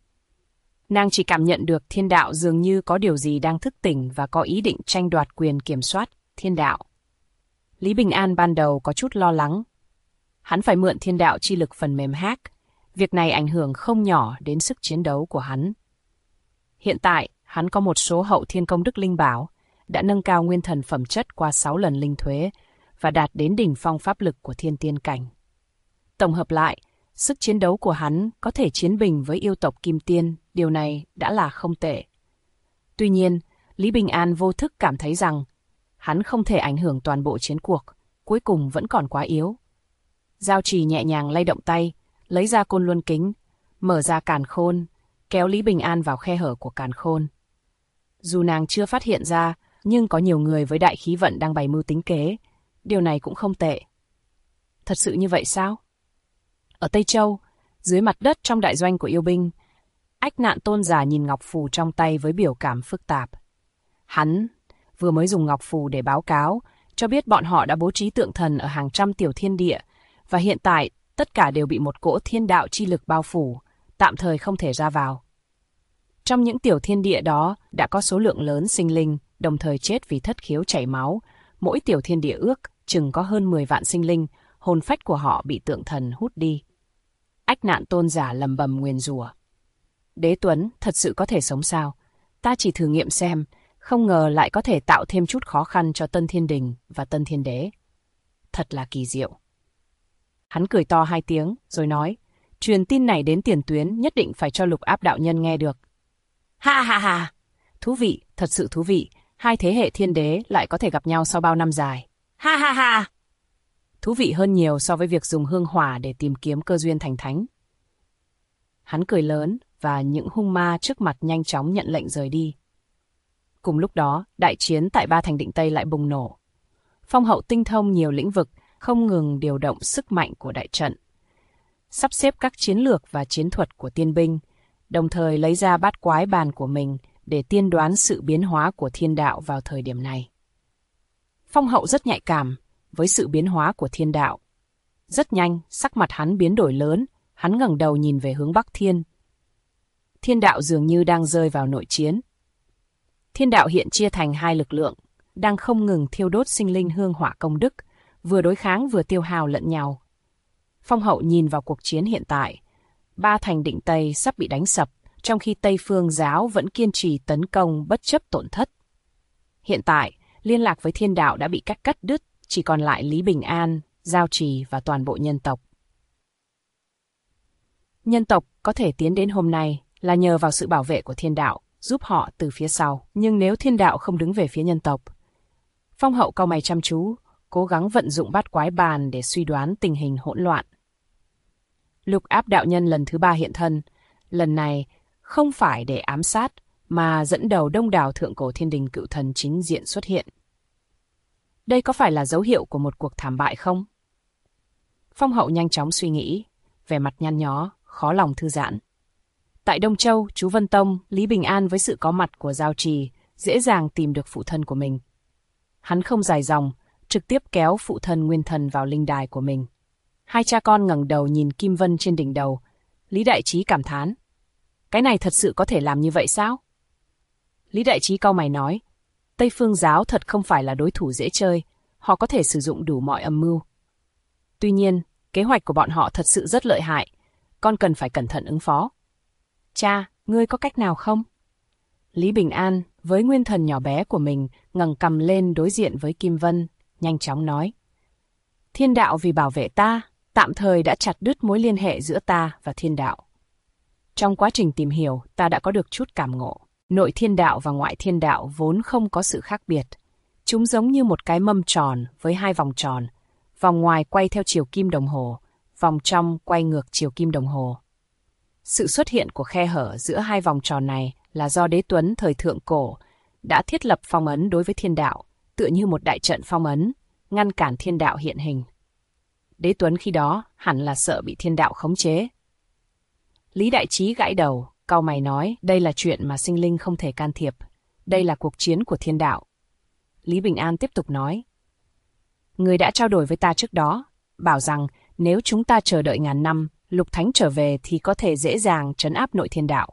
Nàng chỉ cảm nhận được thiên đạo dường như có điều gì đang thức tỉnh và có ý định tranh đoạt quyền kiểm soát thiên đạo. Lý Bình An ban đầu có chút lo lắng. Hắn phải mượn thiên đạo chi lực phần mềm hack. Việc này ảnh hưởng không nhỏ đến sức chiến đấu của hắn. Hiện tại, hắn có một số hậu thiên công đức linh bảo, đã nâng cao nguyên thần phẩm chất qua 6 lần linh thuế, và đạt đến đỉnh phong pháp lực của thiên tiên cảnh. Tổng hợp lại, sức chiến đấu của hắn có thể chiến bình với yêu tộc Kim Tiên, điều này đã là không tệ. Tuy nhiên, Lý Bình An vô thức cảm thấy rằng hắn không thể ảnh hưởng toàn bộ chiến cuộc, cuối cùng vẫn còn quá yếu. Giao Trì nhẹ nhàng lay động tay, lấy ra côn luân kính, mở ra càn khôn, kéo Lý Bình An vào khe hở của càn khôn. Dù nàng chưa phát hiện ra, nhưng có nhiều người với đại khí vận đang bày mưu tính kế, điều này cũng không tệ. Thật sự như vậy sao? Ở Tây Châu, dưới mặt đất trong đại doanh của yêu binh, Ách Nạn Tôn giả nhìn ngọc phù trong tay với biểu cảm phức tạp. Hắn vừa mới dùng ngọc phù để báo cáo, cho biết bọn họ đã bố trí tượng thần ở hàng trăm tiểu thiên địa, và hiện tại tất cả đều bị một cỗ thiên đạo chi lực bao phủ, tạm thời không thể ra vào. Trong những tiểu thiên địa đó đã có số lượng lớn sinh linh, đồng thời chết vì thất khiếu chảy máu. Mỗi tiểu thiên địa ước chừng có hơn 10 vạn sinh linh, hồn phách của họ bị tượng thần hút đi. Ách Nạn Tôn giả lầm bầm nguyền rủa. Đế Tuấn thật sự có thể sống sao? Ta chỉ thử nghiệm xem, không ngờ lại có thể tạo thêm chút khó khăn cho Tân Thiên Đình và Tân Thiên Đế. Thật là kỳ diệu. Hắn cười to 2 tiếng, rồi nói, truyền tin này đến tiền tuyến nhất định phải cho Lục Áp đạo nhân nghe được. Ha ha ha! Thú vị, thật sự thú vị, 2 thế hệ thiên đế lại có thể gặp nhau sau bao năm dài. Ha ha ha! Thú vị hơn nhiều so với việc dùng hương hỏa để tìm kiếm cơ duyên thành thánh. Hắn cười lớn, và những hung ma trước mặt nhanh chóng nhận lệnh rời đi. Cùng lúc đó, đại chiến tại Ba Thành Định Tây lại bùng nổ. Phong Hậu tinh thông nhiều lĩnh vực, không ngừng điều động sức mạnh của đại trận, sắp xếp các chiến lược và chiến thuật của tiên binh, đồng thời lấy ra bát quái bàn của mình để tiên đoán sự biến hóa của thiên đạo vào thời điểm này. Phong Hậu rất nhạy cảm với sự biến hóa của thiên đạo. Rất nhanh, sắc mặt hắn biến đổi lớn, hắn ngẩng đầu nhìn về hướng Bắc Thiên. Thiên đạo dường như đang rơi vào nội chiến. Thiên đạo hiện chia thành 2 lực lượng, đang không ngừng thiêu đốt sinh linh hương hỏa công đức, vừa đối kháng vừa tiêu hao lẫn nhau. Phong Hậu nhìn vào cuộc chiến hiện tại. Ba Thành Định Tây sắp bị đánh sập, trong khi Tây Phương giáo vẫn kiên trì tấn công bất chấp tổn thất. Hiện tại, liên lạc với thiên đạo đã bị cắt đứt, chỉ còn lại Lý Bình An, Giao Trì và toàn bộ nhân tộc. Nhân tộc có thể tiến đến hôm nay là nhờ vào sự bảo vệ của thiên đạo, giúp họ từ phía sau. Nhưng nếu thiên đạo không đứng về phía nhân tộc, Phong Hậu cau mày chăm chú, cố gắng vận dụng bát quái bàn để suy đoán tình hình hỗn loạn. Lục Áp đạo nhân lần thứ 3 hiện thân, lần này không phải để ám sát, mà dẫn đầu đông đảo thượng cổ thiên đình cựu thần chính diện xuất hiện. Đây có phải là dấu hiệu của một cuộc thảm bại không? Phong Hậu nhanh chóng suy nghĩ, vẻ mặt nhăn nhó, khó lòng thư giãn. Tại Đông Châu, chú Vân Tông, Lý Bình An với sự có mặt của Giao Trì dễ dàng tìm được phụ thân của mình. Hắn không dài dòng, trực tiếp kéo phụ thân Nguyên Thần vào linh đài của mình. 2 cha con ngẩng đầu nhìn kim vân trên đỉnh đầu. Lý Đại Trí cảm thán. Cái này thật sự có thể làm như vậy sao? Lý Đại Trí cau mày nói. Tây Phương giáo thật không phải là đối thủ dễ chơi. Họ có thể sử dụng đủ mọi âm mưu. Tuy nhiên, kế hoạch của bọn họ thật sự rất lợi hại. Con cần phải cẩn thận ứng phó. Cha, ngươi có cách nào không? Lý Bình An, với nguyên thần nhỏ bé của mình, ngẩng cằm lên đối diện với Kim Vân, nhanh chóng nói. Thiên đạo vì bảo vệ ta, tạm thời đã chặt đứt mối liên hệ giữa ta và thiên đạo. Trong quá trình tìm hiểu, ta đã có được chút cảm ngộ. Nội thiên đạo và ngoại thiên đạo vốn không có sự khác biệt. Chúng giống như một cái mâm tròn với 2 vòng tròn. Vòng ngoài quay theo chiều kim đồng hồ, vòng trong quay ngược chiều kim đồng hồ. Sự xuất hiện của khe hở giữa 2 vòng tròn này là do Đế Tuấn thời thượng cổ đã thiết lập phong ấn đối với thiên đạo, tựa như một đại trận phong ấn, ngăn cản thiên đạo hiện hình. Đế Tuấn khi đó hẳn là sợ bị thiên đạo khống chế. Lý Đại Trí gãi đầu, cau mày nói, đây là chuyện mà sinh linh không thể can thiệp. Đây là cuộc chiến của thiên đạo. Lý Bình An tiếp tục nói. Người đã trao đổi với ta trước đó, bảo rằng nếu chúng ta chờ đợi ngàn năm, Lục Thánh trở về thì có thể dễ dàng trấn áp nội thiên đạo.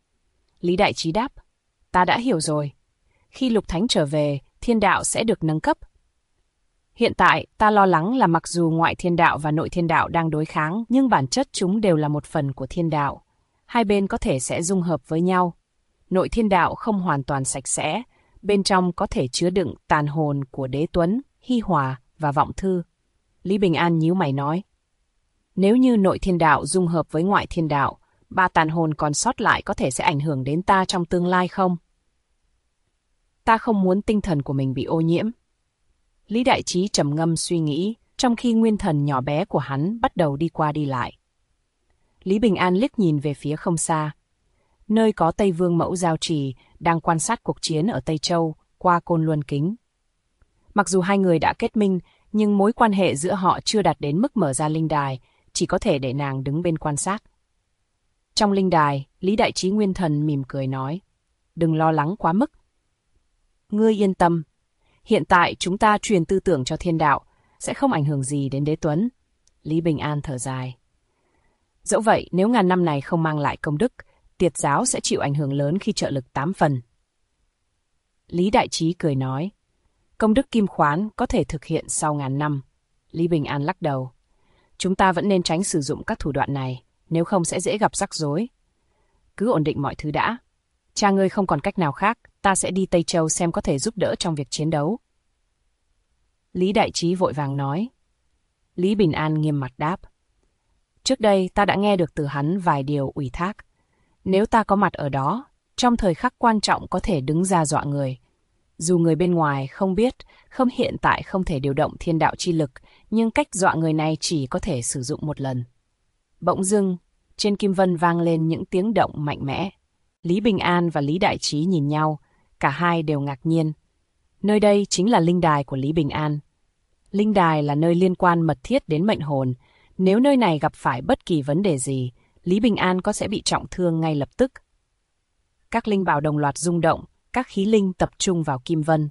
Lý Đại Trí đáp, ta đã hiểu rồi. Khi Lục Thánh trở về, thiên đạo sẽ được nâng cấp. Hiện tại, ta lo lắng là mặc dù ngoại thiên đạo và nội thiên đạo đang đối kháng, nhưng bản chất chúng đều là một phần của thiên đạo. Hai bên có thể sẽ dung hợp với nhau. Nội thiên đạo không hoàn toàn sạch sẽ, bên trong có thể chứa đựng tàn hồn của Đế Tuấn, Hi Hòa và vọng thư. Lý Bình An nhíu mày nói. Nếu như nội thiên đạo dung hợp với ngoại thiên đạo, ba tàn hồn còn sót lại có thể sẽ ảnh hưởng đến ta trong tương lai không? Ta không muốn tinh thần của mình bị ô nhiễm. Lý Đại Trí trầm ngâm suy nghĩ, trong khi nguyên thần nhỏ bé của hắn bắt đầu đi qua đi lại. Lý Bình An liếc nhìn về phía không xa, nơi có Tây Vương Mẫu Giao Trì đang quan sát cuộc chiến ở Tây Châu qua côn luân kính. Mặc dù hai người đã kết minh, nhưng mối quan hệ giữa họ chưa đạt đến mức mở ra linh đài, chỉ có thể để nàng đứng bên quan sát. Trong linh đài, Lý Đại Trí nguyên thần mỉm cười nói, đừng lo lắng quá mức. Ngươi yên tâm, hiện tại chúng ta truyền tư tưởng cho thiên đạo, sẽ không ảnh hưởng gì đến Đế Tuấn. Lý Bình An thở dài. Dẫu vậy, nếu ngàn năm này không mang lại công đức, Tiệt giáo sẽ chịu ảnh hưởng lớn khi trợ lực 8 phần. Lý Đại Trí cười nói, công đức kim khoán có thể thực hiện sau ngàn năm. Lý Bình An lắc đầu. Chúng ta vẫn nên tránh sử dụng các thủ đoạn này, nếu không sẽ dễ gặp rắc rối. Cứ ổn định mọi thứ đã. Cha ngươi không còn cách nào khác, ta sẽ đi Tây Châu xem có thể giúp đỡ trong việc chiến đấu. Lý Đại Trí vội vàng nói. Lý Bình An nghiêm mặt đáp. Trước đây ta đã nghe được từ hắn vài điều ủy thác. Nếu ta có mặt ở đó, trong thời khắc quan trọng có thể đứng ra dọa người. Dù người bên ngoài không biết, không hiện tại không thể điều động thiên đạo chi lực, nhưng cách dọa người này chỉ có thể sử dụng một lần. Bỗng dưng, trên kim vân vang lên những tiếng động mạnh mẽ. Lý Bình An và Lý Đại Trí nhìn nhau, cả hai đều ngạc nhiên. Nơi đây chính là linh đài của Lý Bình An. Linh đài là nơi liên quan mật thiết đến mệnh hồn. Nếu nơi này gặp phải bất kỳ vấn đề gì, Lý Bình An có sẽ bị trọng thương ngay lập tức. Các linh bảo đồng loạt rung động, các khí linh tập trung vào kim vân.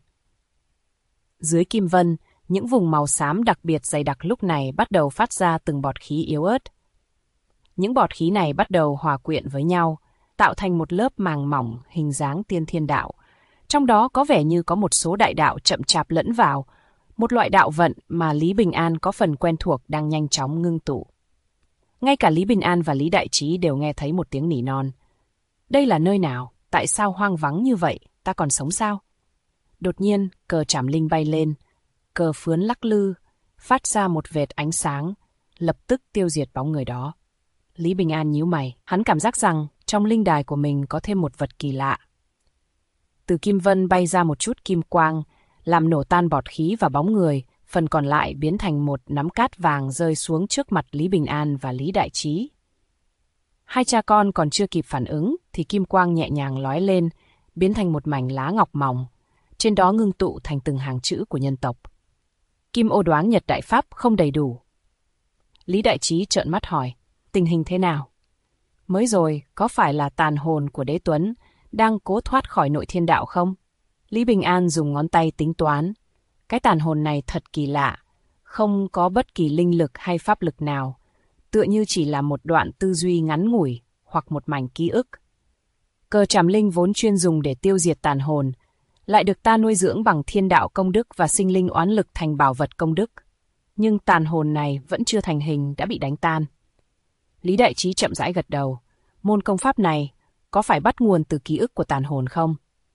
Dưới kim vân, những vùng màu xám đặc biệt dày đặc lúc này bắt đầu phát ra từng bọt khí yếu ớt. Những bọt khí này bắt đầu hòa quyện với nhau, tạo thành một lớp màng mỏng hình dáng tiên thiên đạo. Trong đó có vẻ như có một số đại đạo chậm chạp lẫn vào, một loại đạo vận mà Lý Bình An có phần quen thuộc đang nhanh chóng ngưng tụ. Ngay cả Lý Bình An và Lý Đại Trí đều nghe thấy một tiếng nỉ non. Đây là nơi nào? Tại sao hoang vắng như vậy? Ta còn sống sao? Đột nhiên, cờ trảm linh bay lên. Cờ phướn lắc lư, phát ra một vệt ánh sáng, lập tức tiêu diệt bóng người đó. Lý Bình An nhíu mày, hắn cảm giác rằng trong linh đài của mình có thêm một vật kỳ lạ. Từ kim vân bay ra một chút kim quang, làm nổ tan bọt khí và bóng người, phần còn lại biến thành một nắm cát vàng rơi xuống trước mặt Lý Bình An và Lý Đại Trí. Hai cha con còn chưa kịp phản ứng thì kim quang nhẹ nhàng lóe lên, biến thành một mảnh lá ngọc mỏng, trên đó ngưng tụ thành từng hàng chữ của nhân tộc. Kim ô đoán Nhật Đại Pháp không đầy đủ. Lý Đại Trí trợn mắt hỏi, tình hình thế nào? Mới rồi, có phải là tàn hồn của Đế Tuấn đang cố thoát khỏi nội thiên đạo không? Lý Bình An dùng ngón tay tính toán. Cái tàn hồn này thật kỳ lạ, không có bất kỳ linh lực hay pháp lực nào, tựa như chỉ là một đoạn tư duy ngắn ngủi hoặc một mảnh ký ức. Cờ trảm linh vốn chuyên dùng để tiêu diệt tàn hồn, lại được ta nuôi dưỡng bằng thiên đạo công đức và sinh linh oán lực thành bảo vật công đức. Nhưng tàn hồn này vẫn chưa thành hình đã bị đánh tan. Lý Đại Trí chậm rãi gật đầu. Môn công pháp này có phải bắt nguồn từ ký ức của tàn hồn không?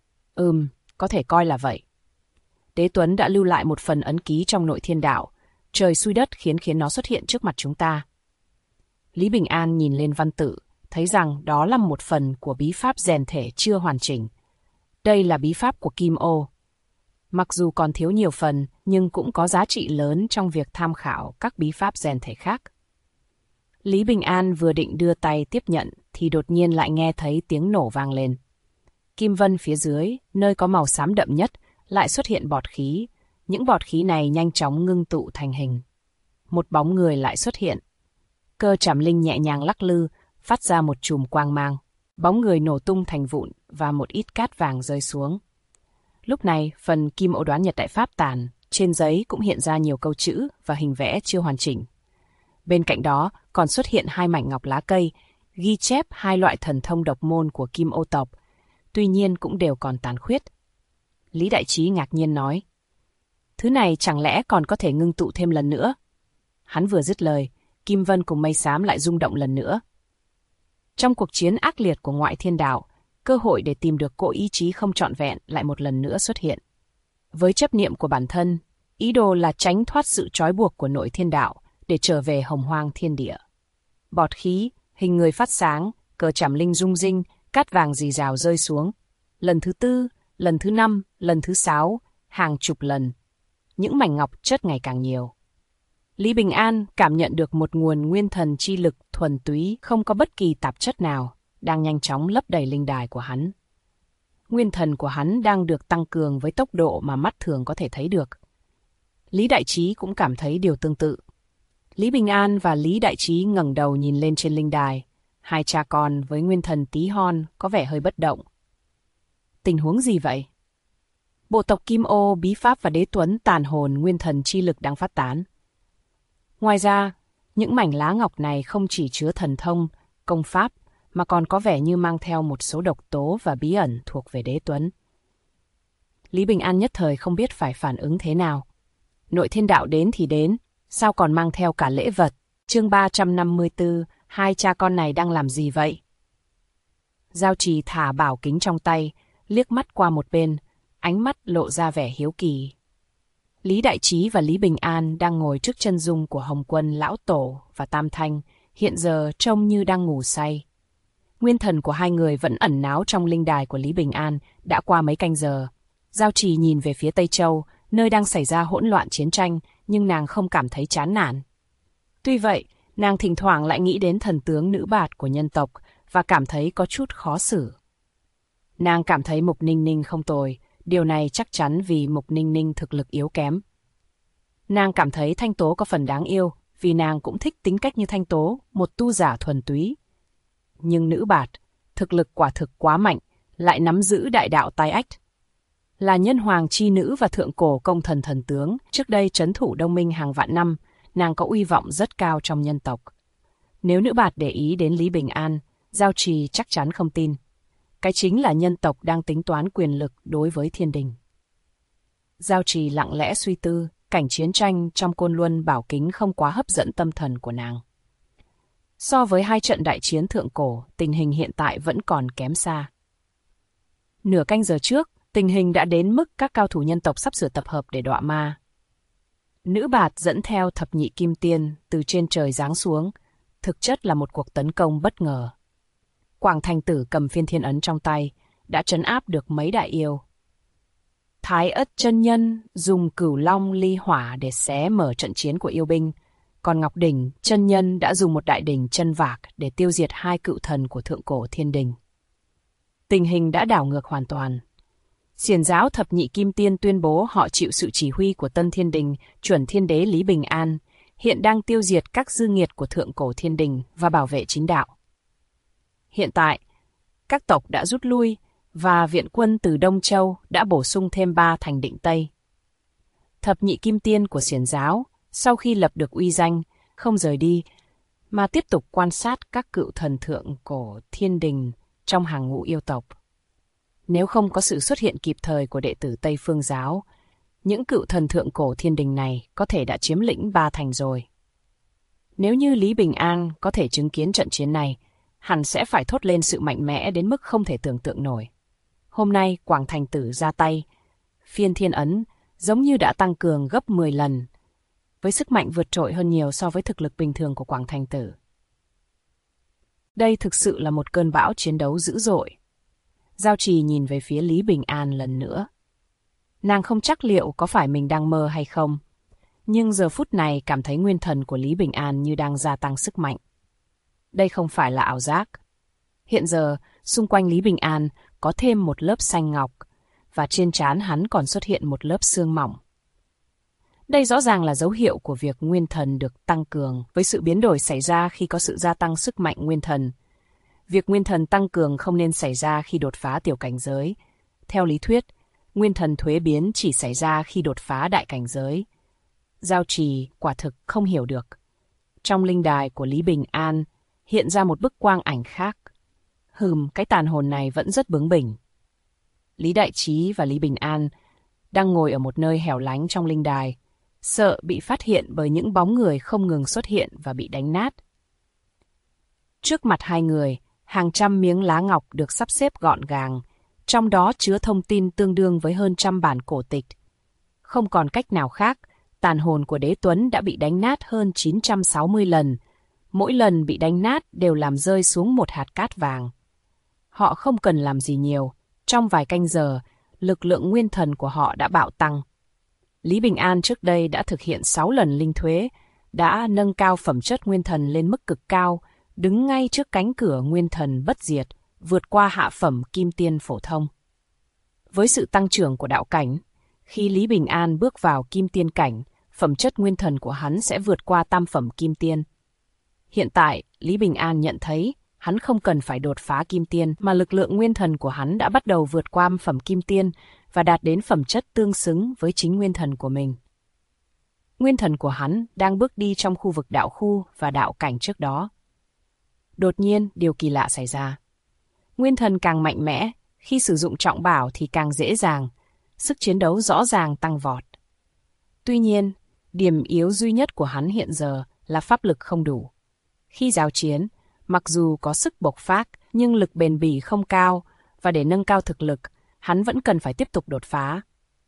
Có thể coi là vậy. Đế Tuấn đã lưu lại một phần ấn ký trong nội thiên đạo. Trời xui đất khiến nó xuất hiện trước mặt chúng ta. Lý Bình An nhìn lên văn tự, thấy rằng đó là một phần của bí pháp rèn thể chưa hoàn chỉnh. Đây là bí pháp của Kim Ô. Mặc dù còn thiếu nhiều phần, nhưng cũng có giá trị lớn trong việc tham khảo các bí pháp rèn thể khác. Lý Bình An vừa định đưa tay tiếp nhận, thì đột nhiên lại nghe thấy tiếng nổ vang lên. Kim vân phía dưới, nơi có màu xám đậm nhất, lại xuất hiện bọt khí. Những bọt khí này nhanh chóng ngưng tụ thành hình. Một bóng người lại xuất hiện. Cơ trảm linh nhẹ nhàng lắc lư, phát ra một chùm quang mang. Bóng người nổ tung thành vụn và một ít cát vàng rơi xuống. Lúc này, phần Kim Ô đoán Nhật Đại Pháp tàn, trên giấy cũng hiện ra nhiều câu chữ và hình vẽ chưa hoàn chỉnh. Bên cạnh đó còn xuất hiện 2 mảnh ngọc lá cây, ghi chép 2 loại thần thông độc môn của Kim Ô tộc, tuy nhiên cũng đều còn tàn khuyết. Lý Đại Trí ngạc nhiên nói, thứ này chẳng lẽ còn có thể ngưng tụ thêm lần nữa? Hắn vừa dứt lời, Kim Vân cùng mây xám lại rung động lần nữa. Trong cuộc chiến ác liệt của ngoại thiên đạo, cơ hội để tìm được cỗ ý chí không trọn vẹn lại một lần nữa xuất hiện. Với chấp niệm của bản thân, ý đồ là tránh thoát sự trói buộc của nội thiên đạo để trở về hồng hoang thiên địa. Bọt khí, hình người phát sáng, cờ trảm linh rung rinh, cát vàng rì rào rơi xuống. Lần thứ 4, lần thứ 5, lần thứ 6, hàng chục lần. Những mảnh ngọc chất ngày càng nhiều. Lý Bình An cảm nhận được một nguồn nguyên thần chi lực thuần túy, không có bất kỳ tạp chất nào, đang nhanh chóng lấp đầy linh đài của hắn. Nguyên thần của hắn đang được tăng cường với tốc độ mà mắt thường có thể thấy được. Lý Đại Trí cũng cảm thấy điều tương tự. Lý Bình An và Lý Đại Trí ngẩng đầu nhìn lên trên linh đài. Hai cha con với nguyên thần tí hon có vẻ hơi bất động. Tình huống gì vậy? Bộ tộc Kim Ô, Bí Pháp và Đế Tuấn tàn hồn nguyên thần chi lực đang phát tán. Ngoài ra, những mảnh lá ngọc này không chỉ chứa thần thông, công pháp, mà còn có vẻ như mang theo một số độc tố và bí ẩn thuộc về Đế Tuấn. Lý Bình An nhất thời không biết phải phản ứng thế nào. Nội thiên đạo đến thì đến, sao còn mang theo cả lễ vật? Chương 354, hai cha con này đang làm gì vậy? Giao Trì thả bảo kính trong tay, liếc mắt qua một bên, ánh mắt lộ ra vẻ hiếu kỳ. Lý Đại Trí và Lý Bình An đang ngồi trước chân dung của Hồng Quân Lão Tổ và Tam Thanh, hiện giờ trông như đang ngủ say. Nguyên thần của hai người vẫn ẩn náu trong linh đài của Lý Bình An, đã qua mấy canh giờ. Giao Trì nhìn về phía Tây Châu, nơi đang xảy ra hỗn loạn chiến tranh, nhưng nàng không cảm thấy chán nản. Tuy vậy, nàng thỉnh thoảng lại nghĩ đến thần tướng nữ bạt của nhân tộc và cảm thấy có chút khó xử. Nàng cảm thấy Mục Ninh Ninh không tồi, điều này chắc chắn vì Mục Ninh Ninh thực lực yếu kém. Nàng cảm thấy Thanh Tố có phần đáng yêu, vì nàng cũng thích tính cách như Thanh Tố, một tu giả thuần túy. Nhưng nữ bạt, thực lực quả thực quá mạnh, lại nắm giữ đại đạo tai ách. Là nhân hoàng chi nữ và thượng cổ công thần thần tướng, trước đây trấn thủ Đông Minh hàng vạn năm, nàng có uy vọng rất cao trong nhân tộc. Nếu nữ bạt để ý đến Lý Bình An, Giao Trì chắc chắn không tin. Cái chính là nhân tộc đang tính toán quyền lực đối với thiên đình. Giao Trì lặng lẽ suy tư, cảnh chiến tranh trong Côn Luân Bảo Kính không quá hấp dẫn tâm thần của nàng. So với hai trận đại chiến thượng cổ, tình hình hiện tại vẫn còn kém xa. Nửa canh giờ trước, tình hình đã đến mức các cao thủ nhân tộc sắp sửa tập hợp để đọa ma. Nữ bạt dẫn theo thập nhị kim tiên từ trên trời giáng xuống, thực chất là một cuộc tấn công bất ngờ. Quảng Thành Tử cầm phiên thiên ấn trong tay, đã trấn áp được mấy đại yêu. Thái Ất chân nhân dùng cửu long ly hỏa để xé mở trận chiến của yêu binh, còn Ngọc Đỉnh chân nhân đã dùng một đại đỉnh chân vạc để tiêu diệt hai cựu thần của thượng cổ thiên đình. Tình hình đã đảo ngược hoàn toàn. Xiển giáo thập nhị kim tiên tuyên bố họ chịu sự chỉ huy của Tân Thiên Đình, chuẩn thiên đế Lý Bình An, hiện đang tiêu diệt các dư nghiệt của thượng cổ thiên đình và bảo vệ chính đạo. Hiện tại, các tộc đã rút lui và viện quân từ Đông Châu đã bổ sung thêm 3 thành Định Tây. Thập nhị kim tiên của xiển giáo, sau khi lập được uy danh, không rời đi, mà tiếp tục quan sát các cựu thần thượng cổ thiên đình trong hàng ngũ yêu tộc. Nếu không có sự xuất hiện kịp thời của đệ tử Tây Phương giáo, những cựu thần thượng cổ thiên đình này có thể đã chiếm lĩnh 3 thành rồi. Nếu như Lý Bình An có thể chứng kiến trận chiến này, hẳn sẽ phải thốt lên sự mạnh mẽ đến mức không thể tưởng tượng nổi. Hôm nay Quảng Thành Tử ra tay, phiên thiên ấn giống như đã tăng cường gấp 10 lần, với sức mạnh vượt trội hơn nhiều so với thực lực bình thường của Quảng Thành Tử. Đây thực sự là một cơn bão chiến đấu dữ dội. Giao Trì nhìn về phía Lý Bình An lần nữa. Nàng không chắc liệu có phải mình đang mơ hay không, nhưng giờ phút này cảm thấy nguyên thần của Lý Bình An như đang gia tăng sức mạnh. Đây không phải là ảo giác. Hiện giờ, xung quanh Lý Bình An có thêm một lớp xanh ngọc, và trên trán hắn còn xuất hiện một lớp xương mỏng. Đây rõ ràng là dấu hiệu của việc nguyên thần được tăng cường với sự biến đổi xảy ra khi có sự gia tăng sức mạnh nguyên thần. Việc nguyên thần tăng cường không nên xảy ra khi đột phá tiểu cảnh giới. Theo lý thuyết, nguyên thần thuế biến chỉ xảy ra khi đột phá đại cảnh giới. Giao Trì quả thực không hiểu được. Trong linh đài của Lý Bình An hiện ra một bức quang ảnh khác. Cái tàn hồn này vẫn rất bướng bỉnh. Lý Đại Trí và Lý Bình An đang ngồi ở một nơi hẻo lánh trong linh đài, sợ bị phát hiện bởi những bóng người không ngừng xuất hiện và bị đánh nát. Trước mặt hai người, hàng trăm miếng lá ngọc được sắp xếp gọn gàng, trong đó chứa thông tin tương đương với hơn 100 bản cổ tịch. Không còn cách nào khác, tàn hồn của Đế Tuấn đã bị đánh nát hơn 960 lần. Mỗi lần bị đánh nát đều làm rơi xuống một hạt cát vàng. Họ không cần làm gì nhiều. Trong vài canh giờ, lực lượng nguyên thần của họ đã bạo tăng. Lý Bình An trước đây đã thực hiện 6 lần linh thuế, đã nâng cao phẩm chất nguyên thần lên mức cực cao, đứng ngay trước cánh cửa nguyên thần bất diệt, vượt qua hạ phẩm kim tiên phổ thông. Với sự tăng trưởng của đạo cảnh, khi Lý Bình An bước vào kim tiên cảnh, phẩm chất nguyên thần của hắn sẽ vượt qua tam phẩm kim tiên. Hiện tại, Lý Bình An nhận thấy hắn không cần phải đột phá kim tiên, mà lực lượng nguyên thần của hắn đã bắt đầu vượt qua phẩm kim tiên và đạt đến phẩm chất tương xứng với chính nguyên thần của mình. Nguyên thần của hắn đang bước đi trong khu vực đạo khu và đạo cảnh trước đó. Đột nhiên, điều kỳ lạ xảy ra. Nguyên thần càng mạnh mẽ, khi sử dụng trọng bảo thì càng dễ dàng, sức chiến đấu rõ ràng tăng vọt. Tuy nhiên, điểm yếu duy nhất của hắn hiện giờ là pháp lực không đủ. Khi giao chiến, mặc dù có sức bộc phát, nhưng lực bền bỉ không cao, và để nâng cao thực lực, hắn vẫn cần phải tiếp tục đột phá.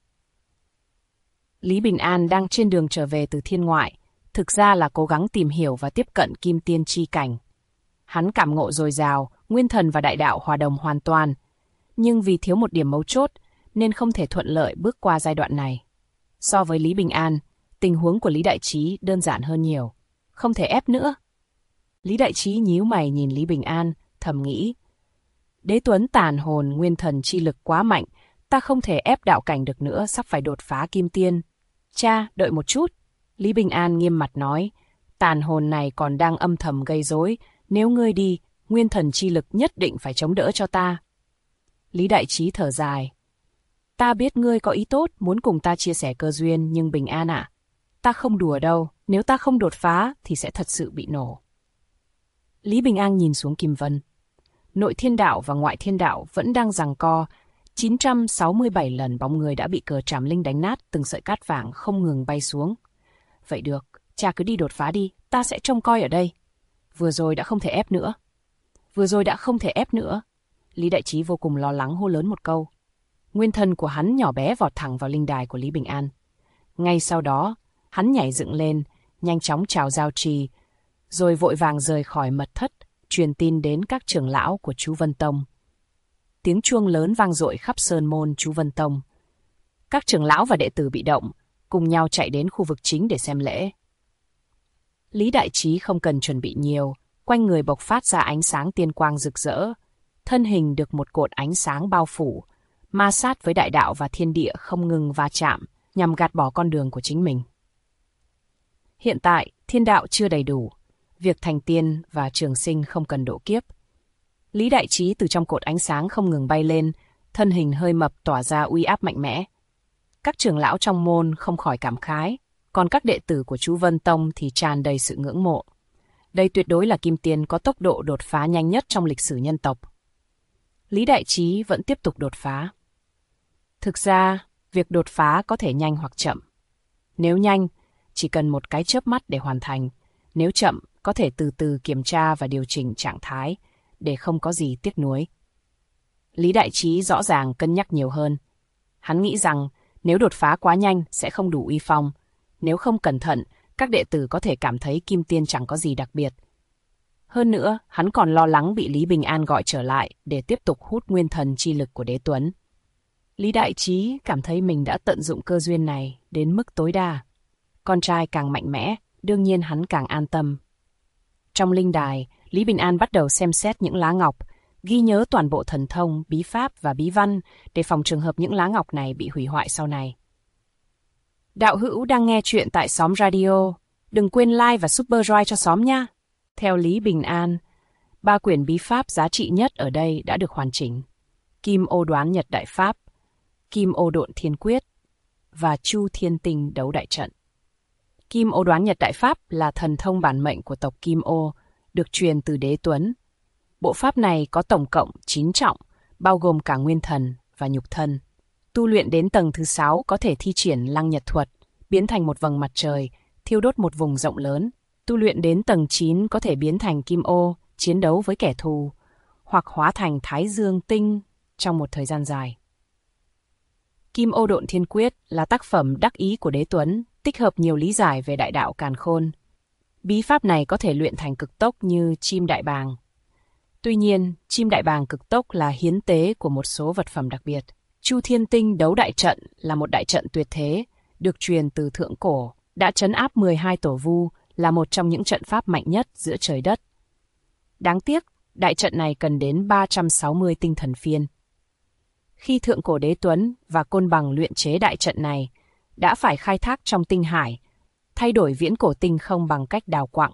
Lý Bình An đang trên đường trở về từ thiên ngoại, thực ra là cố gắng tìm hiểu và tiếp cận kim tiên chi cảnh. Hắn cảm ngộ dồi dào, nguyên thần và đại đạo hòa đồng hoàn toàn, nhưng vì thiếu một điểm mấu chốt nên không thể thuận lợi bước qua giai đoạn này. So với Lý Bình An, tình huống của Lý Đại Trí đơn giản hơn nhiều. Không thể ép nữa. Lý Đại Trí nhíu mày nhìn Lý Bình An, thầm nghĩ. Đế Tuấn tàn hồn nguyên thần chi lực quá mạnh, ta không thể ép đạo cảnh được nữa, sắp phải đột phá kim tiên. Cha, đợi một chút. Lý Bình An nghiêm mặt nói, tàn hồn này còn đang âm thầm gây rối, nếu ngươi đi, nguyên thần chi lực nhất định phải chống đỡ cho ta. Lý Đại Trí thở dài. Ta biết ngươi có ý tốt, muốn cùng ta chia sẻ cơ duyên, nhưng Bình An ạ, ta không đùa đâu, nếu ta không đột phá thì sẽ thật sự bị nổ. Lý Bình An nhìn xuống Kim Vân. Nội thiên đạo và ngoại thiên đạo vẫn đang giằng co, 967 lần bóng người đã bị cờ trảm linh đánh nát, từng sợi cát vàng không ngừng bay xuống. Vậy được, cha cứ đi đột phá đi, ta sẽ trông coi ở đây. Vừa rồi đã không thể ép nữa. Lý Đại Trí vô cùng lo lắng hô lớn một câu. Nguyên thần của hắn nhỏ bé vọt thẳng vào linh đài của Lý Bình An. Ngay sau đó, hắn nhảy dựng lên, nhanh chóng chào giao trì, rồi vội vàng rời khỏi mật thất, truyền tin đến các trưởng lão của Chú Vân Tông. Tiếng chuông lớn vang dội khắp sơn môn Chú Vân Tông. Các trưởng lão và đệ tử bị động, cùng nhau chạy đến khu vực chính để xem lễ. Lý Đại Trí không cần chuẩn bị nhiều, quanh người bộc phát ra ánh sáng tiên quang rực rỡ. Thân hình được một cột ánh sáng bao phủ, ma sát với đại đạo và thiên địa không ngừng va chạm, nhằm gạt bỏ con đường của chính mình. Hiện tại, thiên đạo chưa đầy đủ, việc thành tiên và trường sinh không cần độ kiếp. Lý Đại Trí từ trong cột ánh sáng không ngừng bay lên, thân hình hơi mập tỏa ra uy áp mạnh mẽ. Các trưởng lão trong môn không khỏi cảm khái, còn các đệ tử của Chú Vân Tông thì tràn đầy sự ngưỡng mộ. Đây tuyệt đối là kim tiên có tốc độ đột phá nhanh nhất trong lịch sử nhân tộc. Lý Đại Trí vẫn tiếp tục đột phá. Thực ra, việc đột phá có thể nhanh hoặc chậm. Nếu nhanh, chỉ cần một cái chớp mắt để hoàn thành. Nếu chậm, có thể từ từ kiểm tra và điều chỉnh trạng thái để không có gì tiếc nuối. Lý Đại Trí rõ ràng cân nhắc nhiều hơn. Hắn nghĩ rằng nếu đột phá quá nhanh sẽ không đủ uy phong. Nếu không cẩn thận, các đệ tử có thể cảm thấy kim tiên chẳng có gì đặc biệt. Hơn nữa, hắn còn lo lắng bị Lý Bình An gọi trở lại để tiếp tục hút nguyên thần chi lực của Đế Tuấn. Lý Đại Trí cảm thấy mình đã tận dụng cơ duyên này đến mức tối đa. Con trai càng mạnh mẽ, đương nhiên hắn càng an tâm. Trong linh đài, Lý Bình An bắt đầu xem xét những lá ngọc, ghi nhớ toàn bộ thần thông, bí pháp và bí văn để phòng trường hợp những lá ngọc này bị hủy hoại sau này. Đạo hữu đang nghe chuyện tại Xóm Radio. Đừng quên like và super joy cho xóm nha. Theo Lý Bình An, 3 quyển bí pháp giá trị nhất ở đây đã được hoàn chỉnh. Kim Ô Đoán Nhật Đại Pháp, Kim Ô Độn Thiên Quyết và Chu Thiên Tinh Đấu Đại Trận. Kim Ô Đoán Nhật Đại Pháp là thần thông bản mệnh của tộc Kim Ô, được truyền từ Đế Tuấn. Bộ pháp này có tổng cộng 9 trọng, bao gồm cả nguyên thần và nhục thân. Tu luyện đến tầng thứ 6 có thể thi triển Lăng Nhật Thuật, biến thành một vầng mặt trời, thiêu đốt một vùng rộng lớn. Tu luyện đến tầng 9 có thể biến thành Kim Ô, chiến đấu với kẻ thù, hoặc hóa thành Thái Dương Tinh trong một thời gian dài. Kim Ô Độn Thiên Quyết là tác phẩm đắc ý của Đế Tuấn, tích hợp nhiều lý giải về đại đạo càn khôn. Bí pháp này có thể luyện thành cực tốc như chim đại bàng. Tuy nhiên, chim đại bàng cực tốc là hiến tế của một số vật phẩm đặc biệt. Chu Thiên Tinh Đấu Đại Trận là một đại trận tuyệt thế, được truyền từ thượng cổ, đã trấn áp 12 tổ vu, là một trong những trận pháp mạnh nhất giữa trời đất. Đáng tiếc, đại trận này cần đến 360 tinh thần phiên. Khi thượng cổ Đế Tuấn và Côn Bằng luyện chế đại trận này, đã phải khai thác trong tinh hải, thay đổi viễn cổ tinh không bằng cách đào quặng.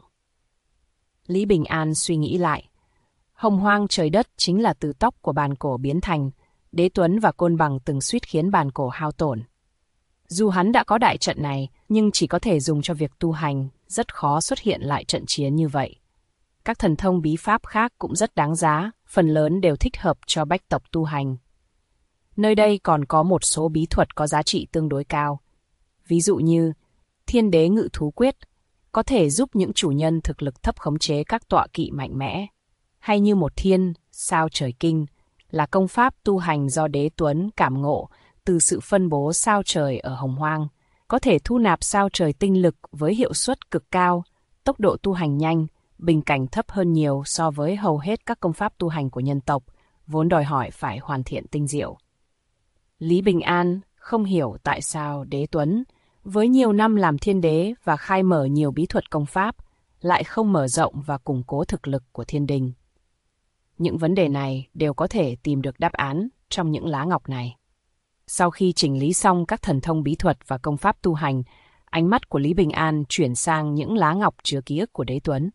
Lý Bình An suy nghĩ lại. Hồng hoang trời đất chính là từ tóc của bàn cổ biến thành, Đế Tuấn và Côn Bằng từng suýt khiến bàn cổ hao tổn. Dù hắn đã có đại trận này, nhưng chỉ có thể dùng cho việc tu hành, rất khó xuất hiện lại trận chiến như vậy. Các thần thông bí pháp khác cũng rất đáng giá, phần lớn đều thích hợp cho bách tộc tu hành. Nơi đây còn có một số bí thuật có giá trị tương đối cao. Ví dụ như Thiên Đế Ngự Thú Quyết, có thể giúp những chủ nhân thực lực thấp khống chế các tọa kỵ mạnh mẽ. Hay như một Thiên, Sao Trời Kinh, là công pháp tu hành do Đế Tuấn cảm ngộ từ sự phân bố sao trời ở Hồng Hoang, có thể thu nạp sao trời tinh lực với hiệu suất cực cao, tốc độ tu hành nhanh, bình cảnh thấp hơn nhiều so với hầu hết các công pháp tu hành của nhân tộc, vốn đòi hỏi phải hoàn thiện tinh diệu. Lý Bình An không hiểu tại sao Đế Tuấn, với nhiều năm làm thiên đế và khai mở nhiều bí thuật công pháp, lại không mở rộng và củng cố thực lực của thiên đình. Những vấn đề này đều có thể tìm được đáp án trong những lá ngọc này. Sau khi chỉnh lý xong các thần thông bí thuật và công pháp tu hành, ánh mắt của Lý Bình An chuyển sang những lá ngọc chứa ký ức của Đế Tuấn.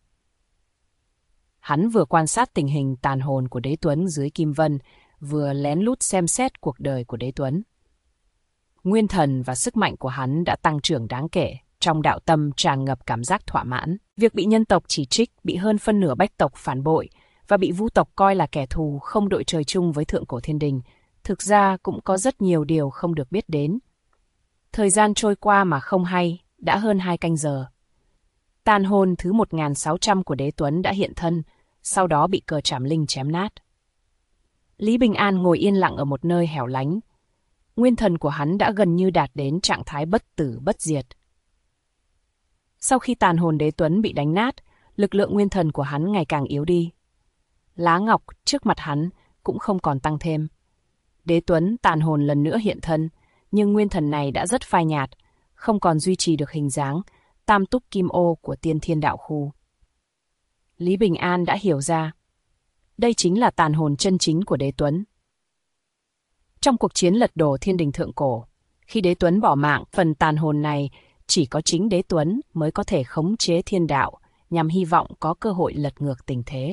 Hắn vừa quan sát tình hình tàn hồn của Đế Tuấn dưới Kim Vân, vừa lén lút xem xét cuộc đời của Đế Tuấn. Nguyên thần và sức mạnh của hắn đã tăng trưởng đáng kể, trong đạo tâm tràn ngập cảm giác thỏa mãn. Việc bị nhân tộc chỉ trích, bị hơn phân nửa bách tộc phản bội và bị vu tộc coi là kẻ thù không đội trời chung với thượng cổ thiên đình, thực ra cũng có rất nhiều điều không được biết đến. Thời gian trôi qua mà không hay, đã hơn 2 canh giờ. Tàn hồn thứ 1600 của Đế Tuấn đã hiện thân, sau đó bị cờ trảm linh chém nát. Lý Bình An ngồi yên lặng ở một nơi hẻo lánh. Nguyên thần của hắn đã gần như đạt đến trạng thái bất tử bất diệt. Sau khi tàn hồn Đế Tuấn bị đánh nát, lực lượng nguyên thần của hắn ngày càng yếu đi. Lá ngọc trước mặt hắn cũng không còn tăng thêm. Đế Tuấn tàn hồn lần nữa hiện thân, nhưng nguyên thần này đã rất phai nhạt, không còn duy trì được hình dáng tam túc kim ô của Tiên Thiên Đạo Khu. Lý Bình An đã hiểu ra, đây chính là tàn hồn chân chính của Đế Tuấn. Trong cuộc chiến lật đổ thiên đình thượng cổ, khi Đế Tuấn bỏ mạng, phần tàn hồn này chỉ có chính Đế Tuấn mới có thể khống chế thiên đạo, nhằm hy vọng có cơ hội lật ngược tình thế.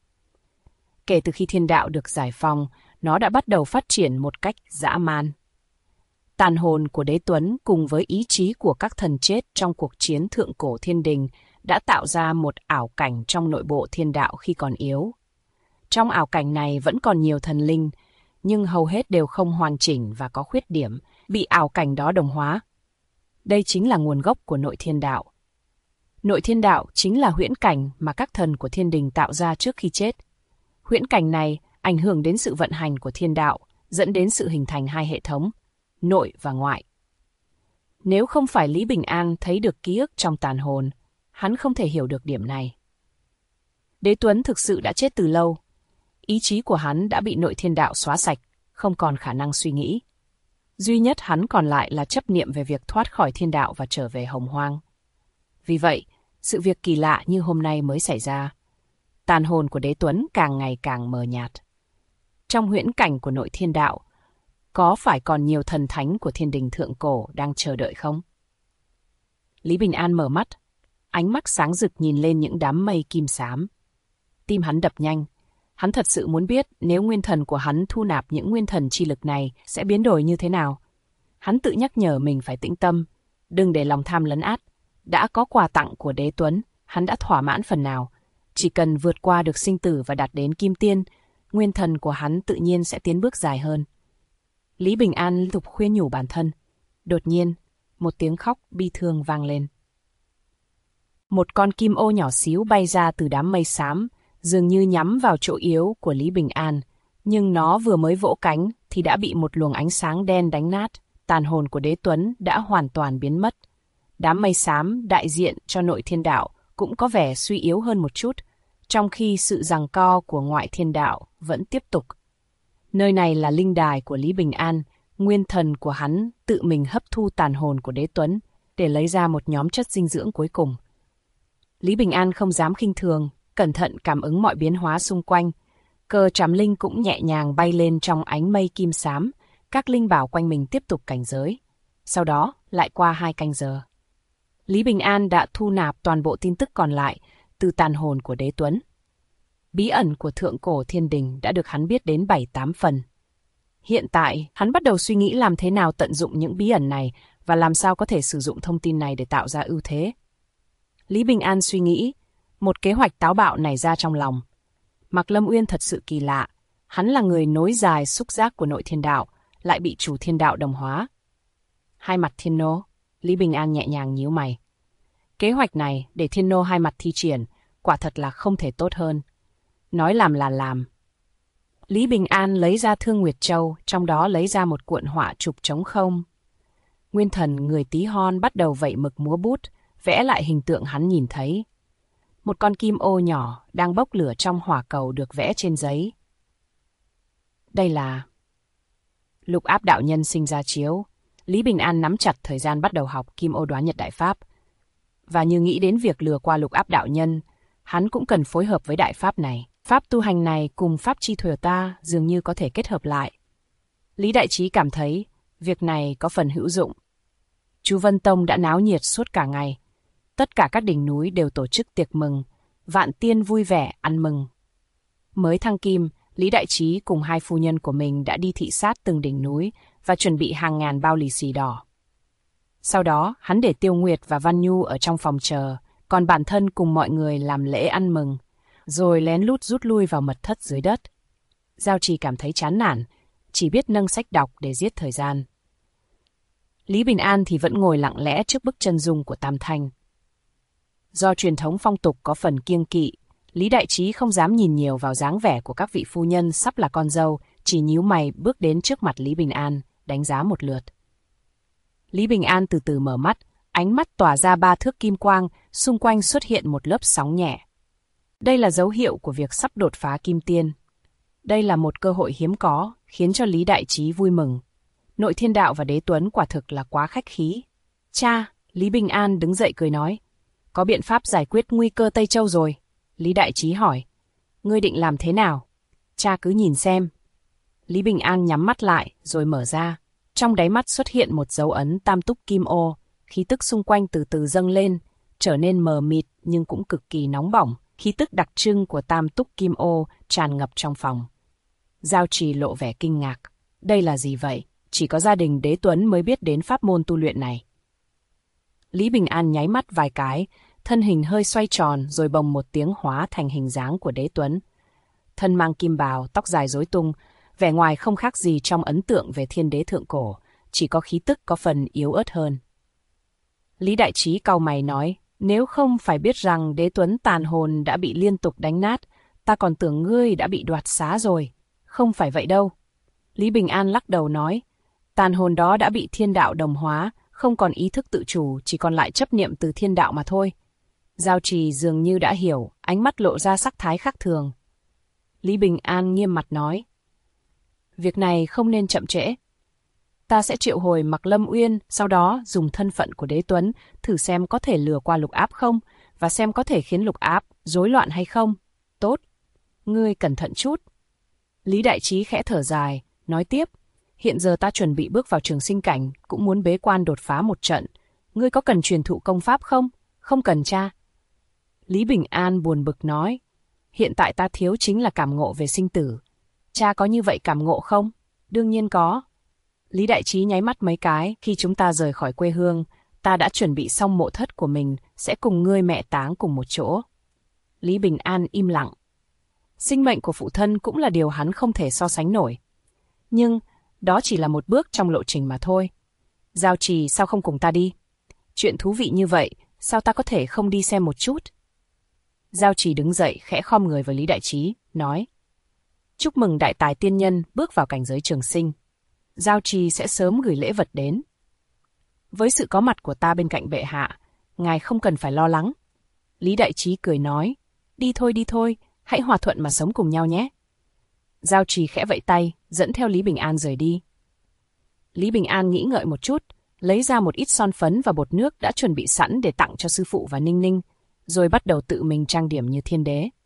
Kể từ khi thiên đạo được giải phóng, nó đã bắt đầu phát triển một cách dã man. Tàn hồn của Đế Tuấn cùng với ý chí của các thần chết trong cuộc chiến thượng cổ thiên đình đã tạo ra một ảo cảnh trong nội bộ thiên đạo khi còn yếu. Trong ảo cảnh này vẫn còn nhiều thần linh, nhưng hầu hết đều không hoàn chỉnh và có khuyết điểm, bị ảo cảnh đó đồng hóa. Đây chính là nguồn gốc của nội thiên đạo. Nội thiên đạo chính là huyễn cảnh mà các thần của thiên đình tạo ra trước khi chết. Huyễn cảnh này ảnh hưởng đến sự vận hành của thiên đạo, dẫn đến sự hình thành hai hệ thống, nội và ngoại. Nếu không phải Lý Bình An thấy được ký ức trong tàn hồn, hắn không thể hiểu được điểm này. Đế Tuấn thực sự đã chết từ lâu. Ý chí của hắn đã bị nội thiên đạo xóa sạch, không còn khả năng suy nghĩ. Duy nhất hắn còn lại là chấp niệm về việc thoát khỏi thiên đạo và trở về Hồng Hoang. Vì vậy, sự việc kỳ lạ như hôm nay mới xảy ra. Tàn hồn của Đế Tuấn càng ngày càng mờ nhạt. Trong huyễn cảnh của nội thiên đạo, có phải còn nhiều thần thánh của thiên đình thượng cổ đang chờ đợi không? Lý Bình An mở mắt, ánh mắt sáng rực nhìn lên những đám mây kim xám. Tim hắn đập nhanh. Hắn thật sự muốn biết nếu nguyên thần của hắn thu nạp những nguyên thần chi lực này sẽ biến đổi như thế nào. Hắn tự nhắc nhở mình phải tĩnh tâm, đừng để lòng tham lấn át. Đã có quà tặng của Đế Tuấn, hắn đã thỏa mãn phần nào. Chỉ cần vượt qua được sinh tử và đạt đến kim tiên, nguyên thần của hắn tự nhiên sẽ tiến bước dài hơn. Lý Bình An liên tục khuyên nhủ bản thân. Đột nhiên, một tiếng khóc bi thương vang lên. Một con kim ô nhỏ xíu bay ra từ đám mây xám, dường như nhắm vào chỗ yếu của Lý Bình An, nhưng nó vừa mới vỗ cánh thì đã bị một luồng ánh sáng đen đánh nát, tàn hồn của Đế Tuấn đã hoàn toàn biến mất. Đám mây xám đại diện cho nội thiên đạo cũng có vẻ suy yếu hơn một chút, trong khi sự giằng co của ngoại thiên đạo vẫn tiếp tục. Nơi này là linh đài của Lý Bình An, nguyên thần của hắn tự mình hấp thu tàn hồn của Đế Tuấn để lấy ra một nhóm chất dinh dưỡng cuối cùng. Lý Bình An không dám khinh thường, cẩn thận cảm ứng mọi biến hóa xung quanh. Cờ trảm linh cũng nhẹ nhàng bay lên trong ánh mây kim xám, các linh bảo quanh mình tiếp tục cảnh giới. Sau đó, lại qua 2 canh giờ. Lý Bình An đã thu nạp toàn bộ tin tức còn lại từ tàn hồn của Đế Tuấn. Bí ẩn của thượng cổ thiên đình đã được hắn biết đến 7-8 phần. Hiện tại, hắn bắt đầu suy nghĩ làm thế nào tận dụng những bí ẩn này và làm sao có thể sử dụng thông tin này để tạo ra ưu thế. Lý Bình An suy nghĩ, một kế hoạch táo bạo nảy ra trong lòng. Mạc Lâm Uyên thật sự kỳ lạ, hắn là người nối dài xúc giác của nội thiên đạo, lại bị chủ thiên đạo đồng hóa. Hai mặt thiên nô, Lý Bình An nhẹ nhàng nhíu mày. Kế hoạch này để thiên nô hai mặt thi triển, quả thật là không thể tốt hơn. Nói làm là làm. Lý Bình An lấy ra Thương Nguyệt Châu, trong đó lấy ra một cuộn họa chụp trống không. Nguyên thần người Tí Hon bắt đầu vẩy mực múa bút, vẽ lại hình tượng hắn nhìn thấy. Một con kim ô nhỏ đang bốc lửa trong hỏa cầu được vẽ trên giấy. Đây là Lục Áp đạo nhân sinh ra chiếu. Lý Bình An nắm chặt thời gian bắt đầu học Kim Ô Đoán Nhật Đại Pháp. Và như nghĩ đến việc lừa qua Lục Áp đạo nhân, hắn cũng cần phối hợp với đại pháp này. Pháp tu hành này cùng pháp chi thừa ta dường như có thể kết hợp lại. Lý Đại Trí cảm thấy việc này có phần hữu dụng. Chú Vân Tông đã náo nhiệt suốt cả ngày. Tất cả các đỉnh núi đều tổ chức tiệc mừng, vạn tiên vui vẻ ăn mừng. Mới thăng kim, Lý Đại Trí cùng 2 phu nhân của mình đã đi thị sát từng đỉnh núi và chuẩn bị hàng ngàn bao lì xì đỏ. Sau đó, hắn để Tiêu Nguyệt và Văn Nhu ở trong phòng chờ, còn bản thân cùng mọi người làm lễ ăn mừng, rồi lén lút rút lui vào mật thất dưới đất. Giao Trì cảm thấy chán nản, chỉ biết nâng sách đọc để giết thời gian. Lý Bình An thì vẫn ngồi lặng lẽ trước bức chân dung của Tam Thanh. Do truyền thống phong tục có phần kiêng kỵ, Lý Đại Trí không dám nhìn nhiều vào dáng vẻ của các vị phu nhân sắp là con dâu, chỉ nhíu mày bước đến trước mặt Lý Bình An, đánh giá một lượt. Lý Bình An từ từ mở mắt, ánh mắt tỏa ra 3 thước kim quang, xung quanh xuất hiện một lớp sóng nhẹ. Đây là dấu hiệu của việc sắp đột phá kim tiên. Đây là một cơ hội hiếm có, khiến cho Lý Đại Trí vui mừng. Nội thiên đạo và Đế Tuấn quả thực là quá khách khí. Cha, Lý Bình An đứng dậy cười nói. Có biện pháp giải quyết nguy cơ Tây Châu rồi. Lý Đại Trí hỏi. Ngươi định làm thế nào? Cha cứ nhìn xem. Lý Bình An nhắm mắt lại, rồi mở ra. Trong đáy mắt xuất hiện một dấu ấn tam túc kim ô, khí tức xung quanh từ từ dâng lên, trở nên mờ mịt nhưng cũng cực kỳ nóng bỏng. Khí tức đặc trưng của tam túc kim ô tràn ngập trong phòng. Giao Trì lộ vẻ kinh ngạc. Đây là gì vậy? Chỉ có gia đình Đế Tuấn mới biết đến pháp môn tu luyện này. Lý Bình An nháy mắt vài cái, thân hình hơi xoay tròn rồi bồng một tiếng hóa thành hình dáng của Đế Tuấn. Thân mang kim bào, tóc dài rối tung, vẻ ngoài không khác gì trong ấn tượng về thiên đế thượng cổ, chỉ có khí tức có phần yếu ớt hơn. Lý Đại Trí cau mày nói, nếu không phải biết rằng Đế Tuấn tàn hồn đã bị liên tục đánh nát, ta còn tưởng ngươi đã bị đoạt xá rồi. Không phải vậy đâu. Lý Bình An lắc đầu nói, tàn hồn đó đã bị thiên đạo đồng hóa, không còn ý thức tự chủ, chỉ còn lại chấp niệm từ thiên đạo mà thôi. Giao Trì dường như đã hiểu, ánh mắt lộ ra sắc thái khác thường. Lý Bình An nghiêm mặt nói, việc này không nên chậm trễ. Ta sẽ triệu hồi Mạc Lâm Uyên, sau đó dùng thân phận của Đế Tuấn thử xem có thể lừa qua Lục Áp không, và xem có thể khiến Lục Áp rối loạn hay không. Tốt, ngươi cẩn thận chút. Lý Đại Trí khẽ thở dài, nói tiếp, hiện giờ ta chuẩn bị bước vào trường sinh cảnh, cũng muốn bế quan đột phá một trận. Ngươi có cần truyền thụ công pháp không? Không cần cha. Lý Bình An buồn bực nói, hiện tại ta thiếu chính là cảm ngộ về sinh tử. Cha có như vậy cảm ngộ không? Đương nhiên có. Lý Đại Trí nháy mắt mấy cái, khi chúng ta rời khỏi quê hương, ta đã chuẩn bị xong mộ thất của mình, sẽ cùng ngươi mẹ táng cùng một chỗ. Lý Bình An im lặng. Sinh mệnh của phụ thân cũng là điều hắn không thể so sánh nổi. Nhưng, đó chỉ là một bước trong lộ trình mà thôi. Giao Trì sao không cùng ta đi? Chuyện thú vị như vậy, sao ta có thể không đi xem một chút? Giao Trì đứng dậy khẽ khom người với Lý Đại Trí, nói. Chúc mừng đại tài tiên nhân bước vào cảnh giới trường sinh. Giao trì sẽ sớm gửi lễ vật đến. Với sự có mặt của ta bên cạnh bệ hạ, ngài không cần phải lo lắng. Lý Đại Trí cười nói, đi thôi, hãy hòa thuận mà sống cùng nhau nhé. Giao trì khẽ vẫy tay, dẫn theo Lý Bình An rời đi. Lý Bình An nghĩ ngợi một chút, lấy ra một ít son phấn và bột nước đã chuẩn bị sẵn để tặng cho sư phụ và Ninh Ninh, rồi bắt đầu tự mình trang điểm như thiên đế.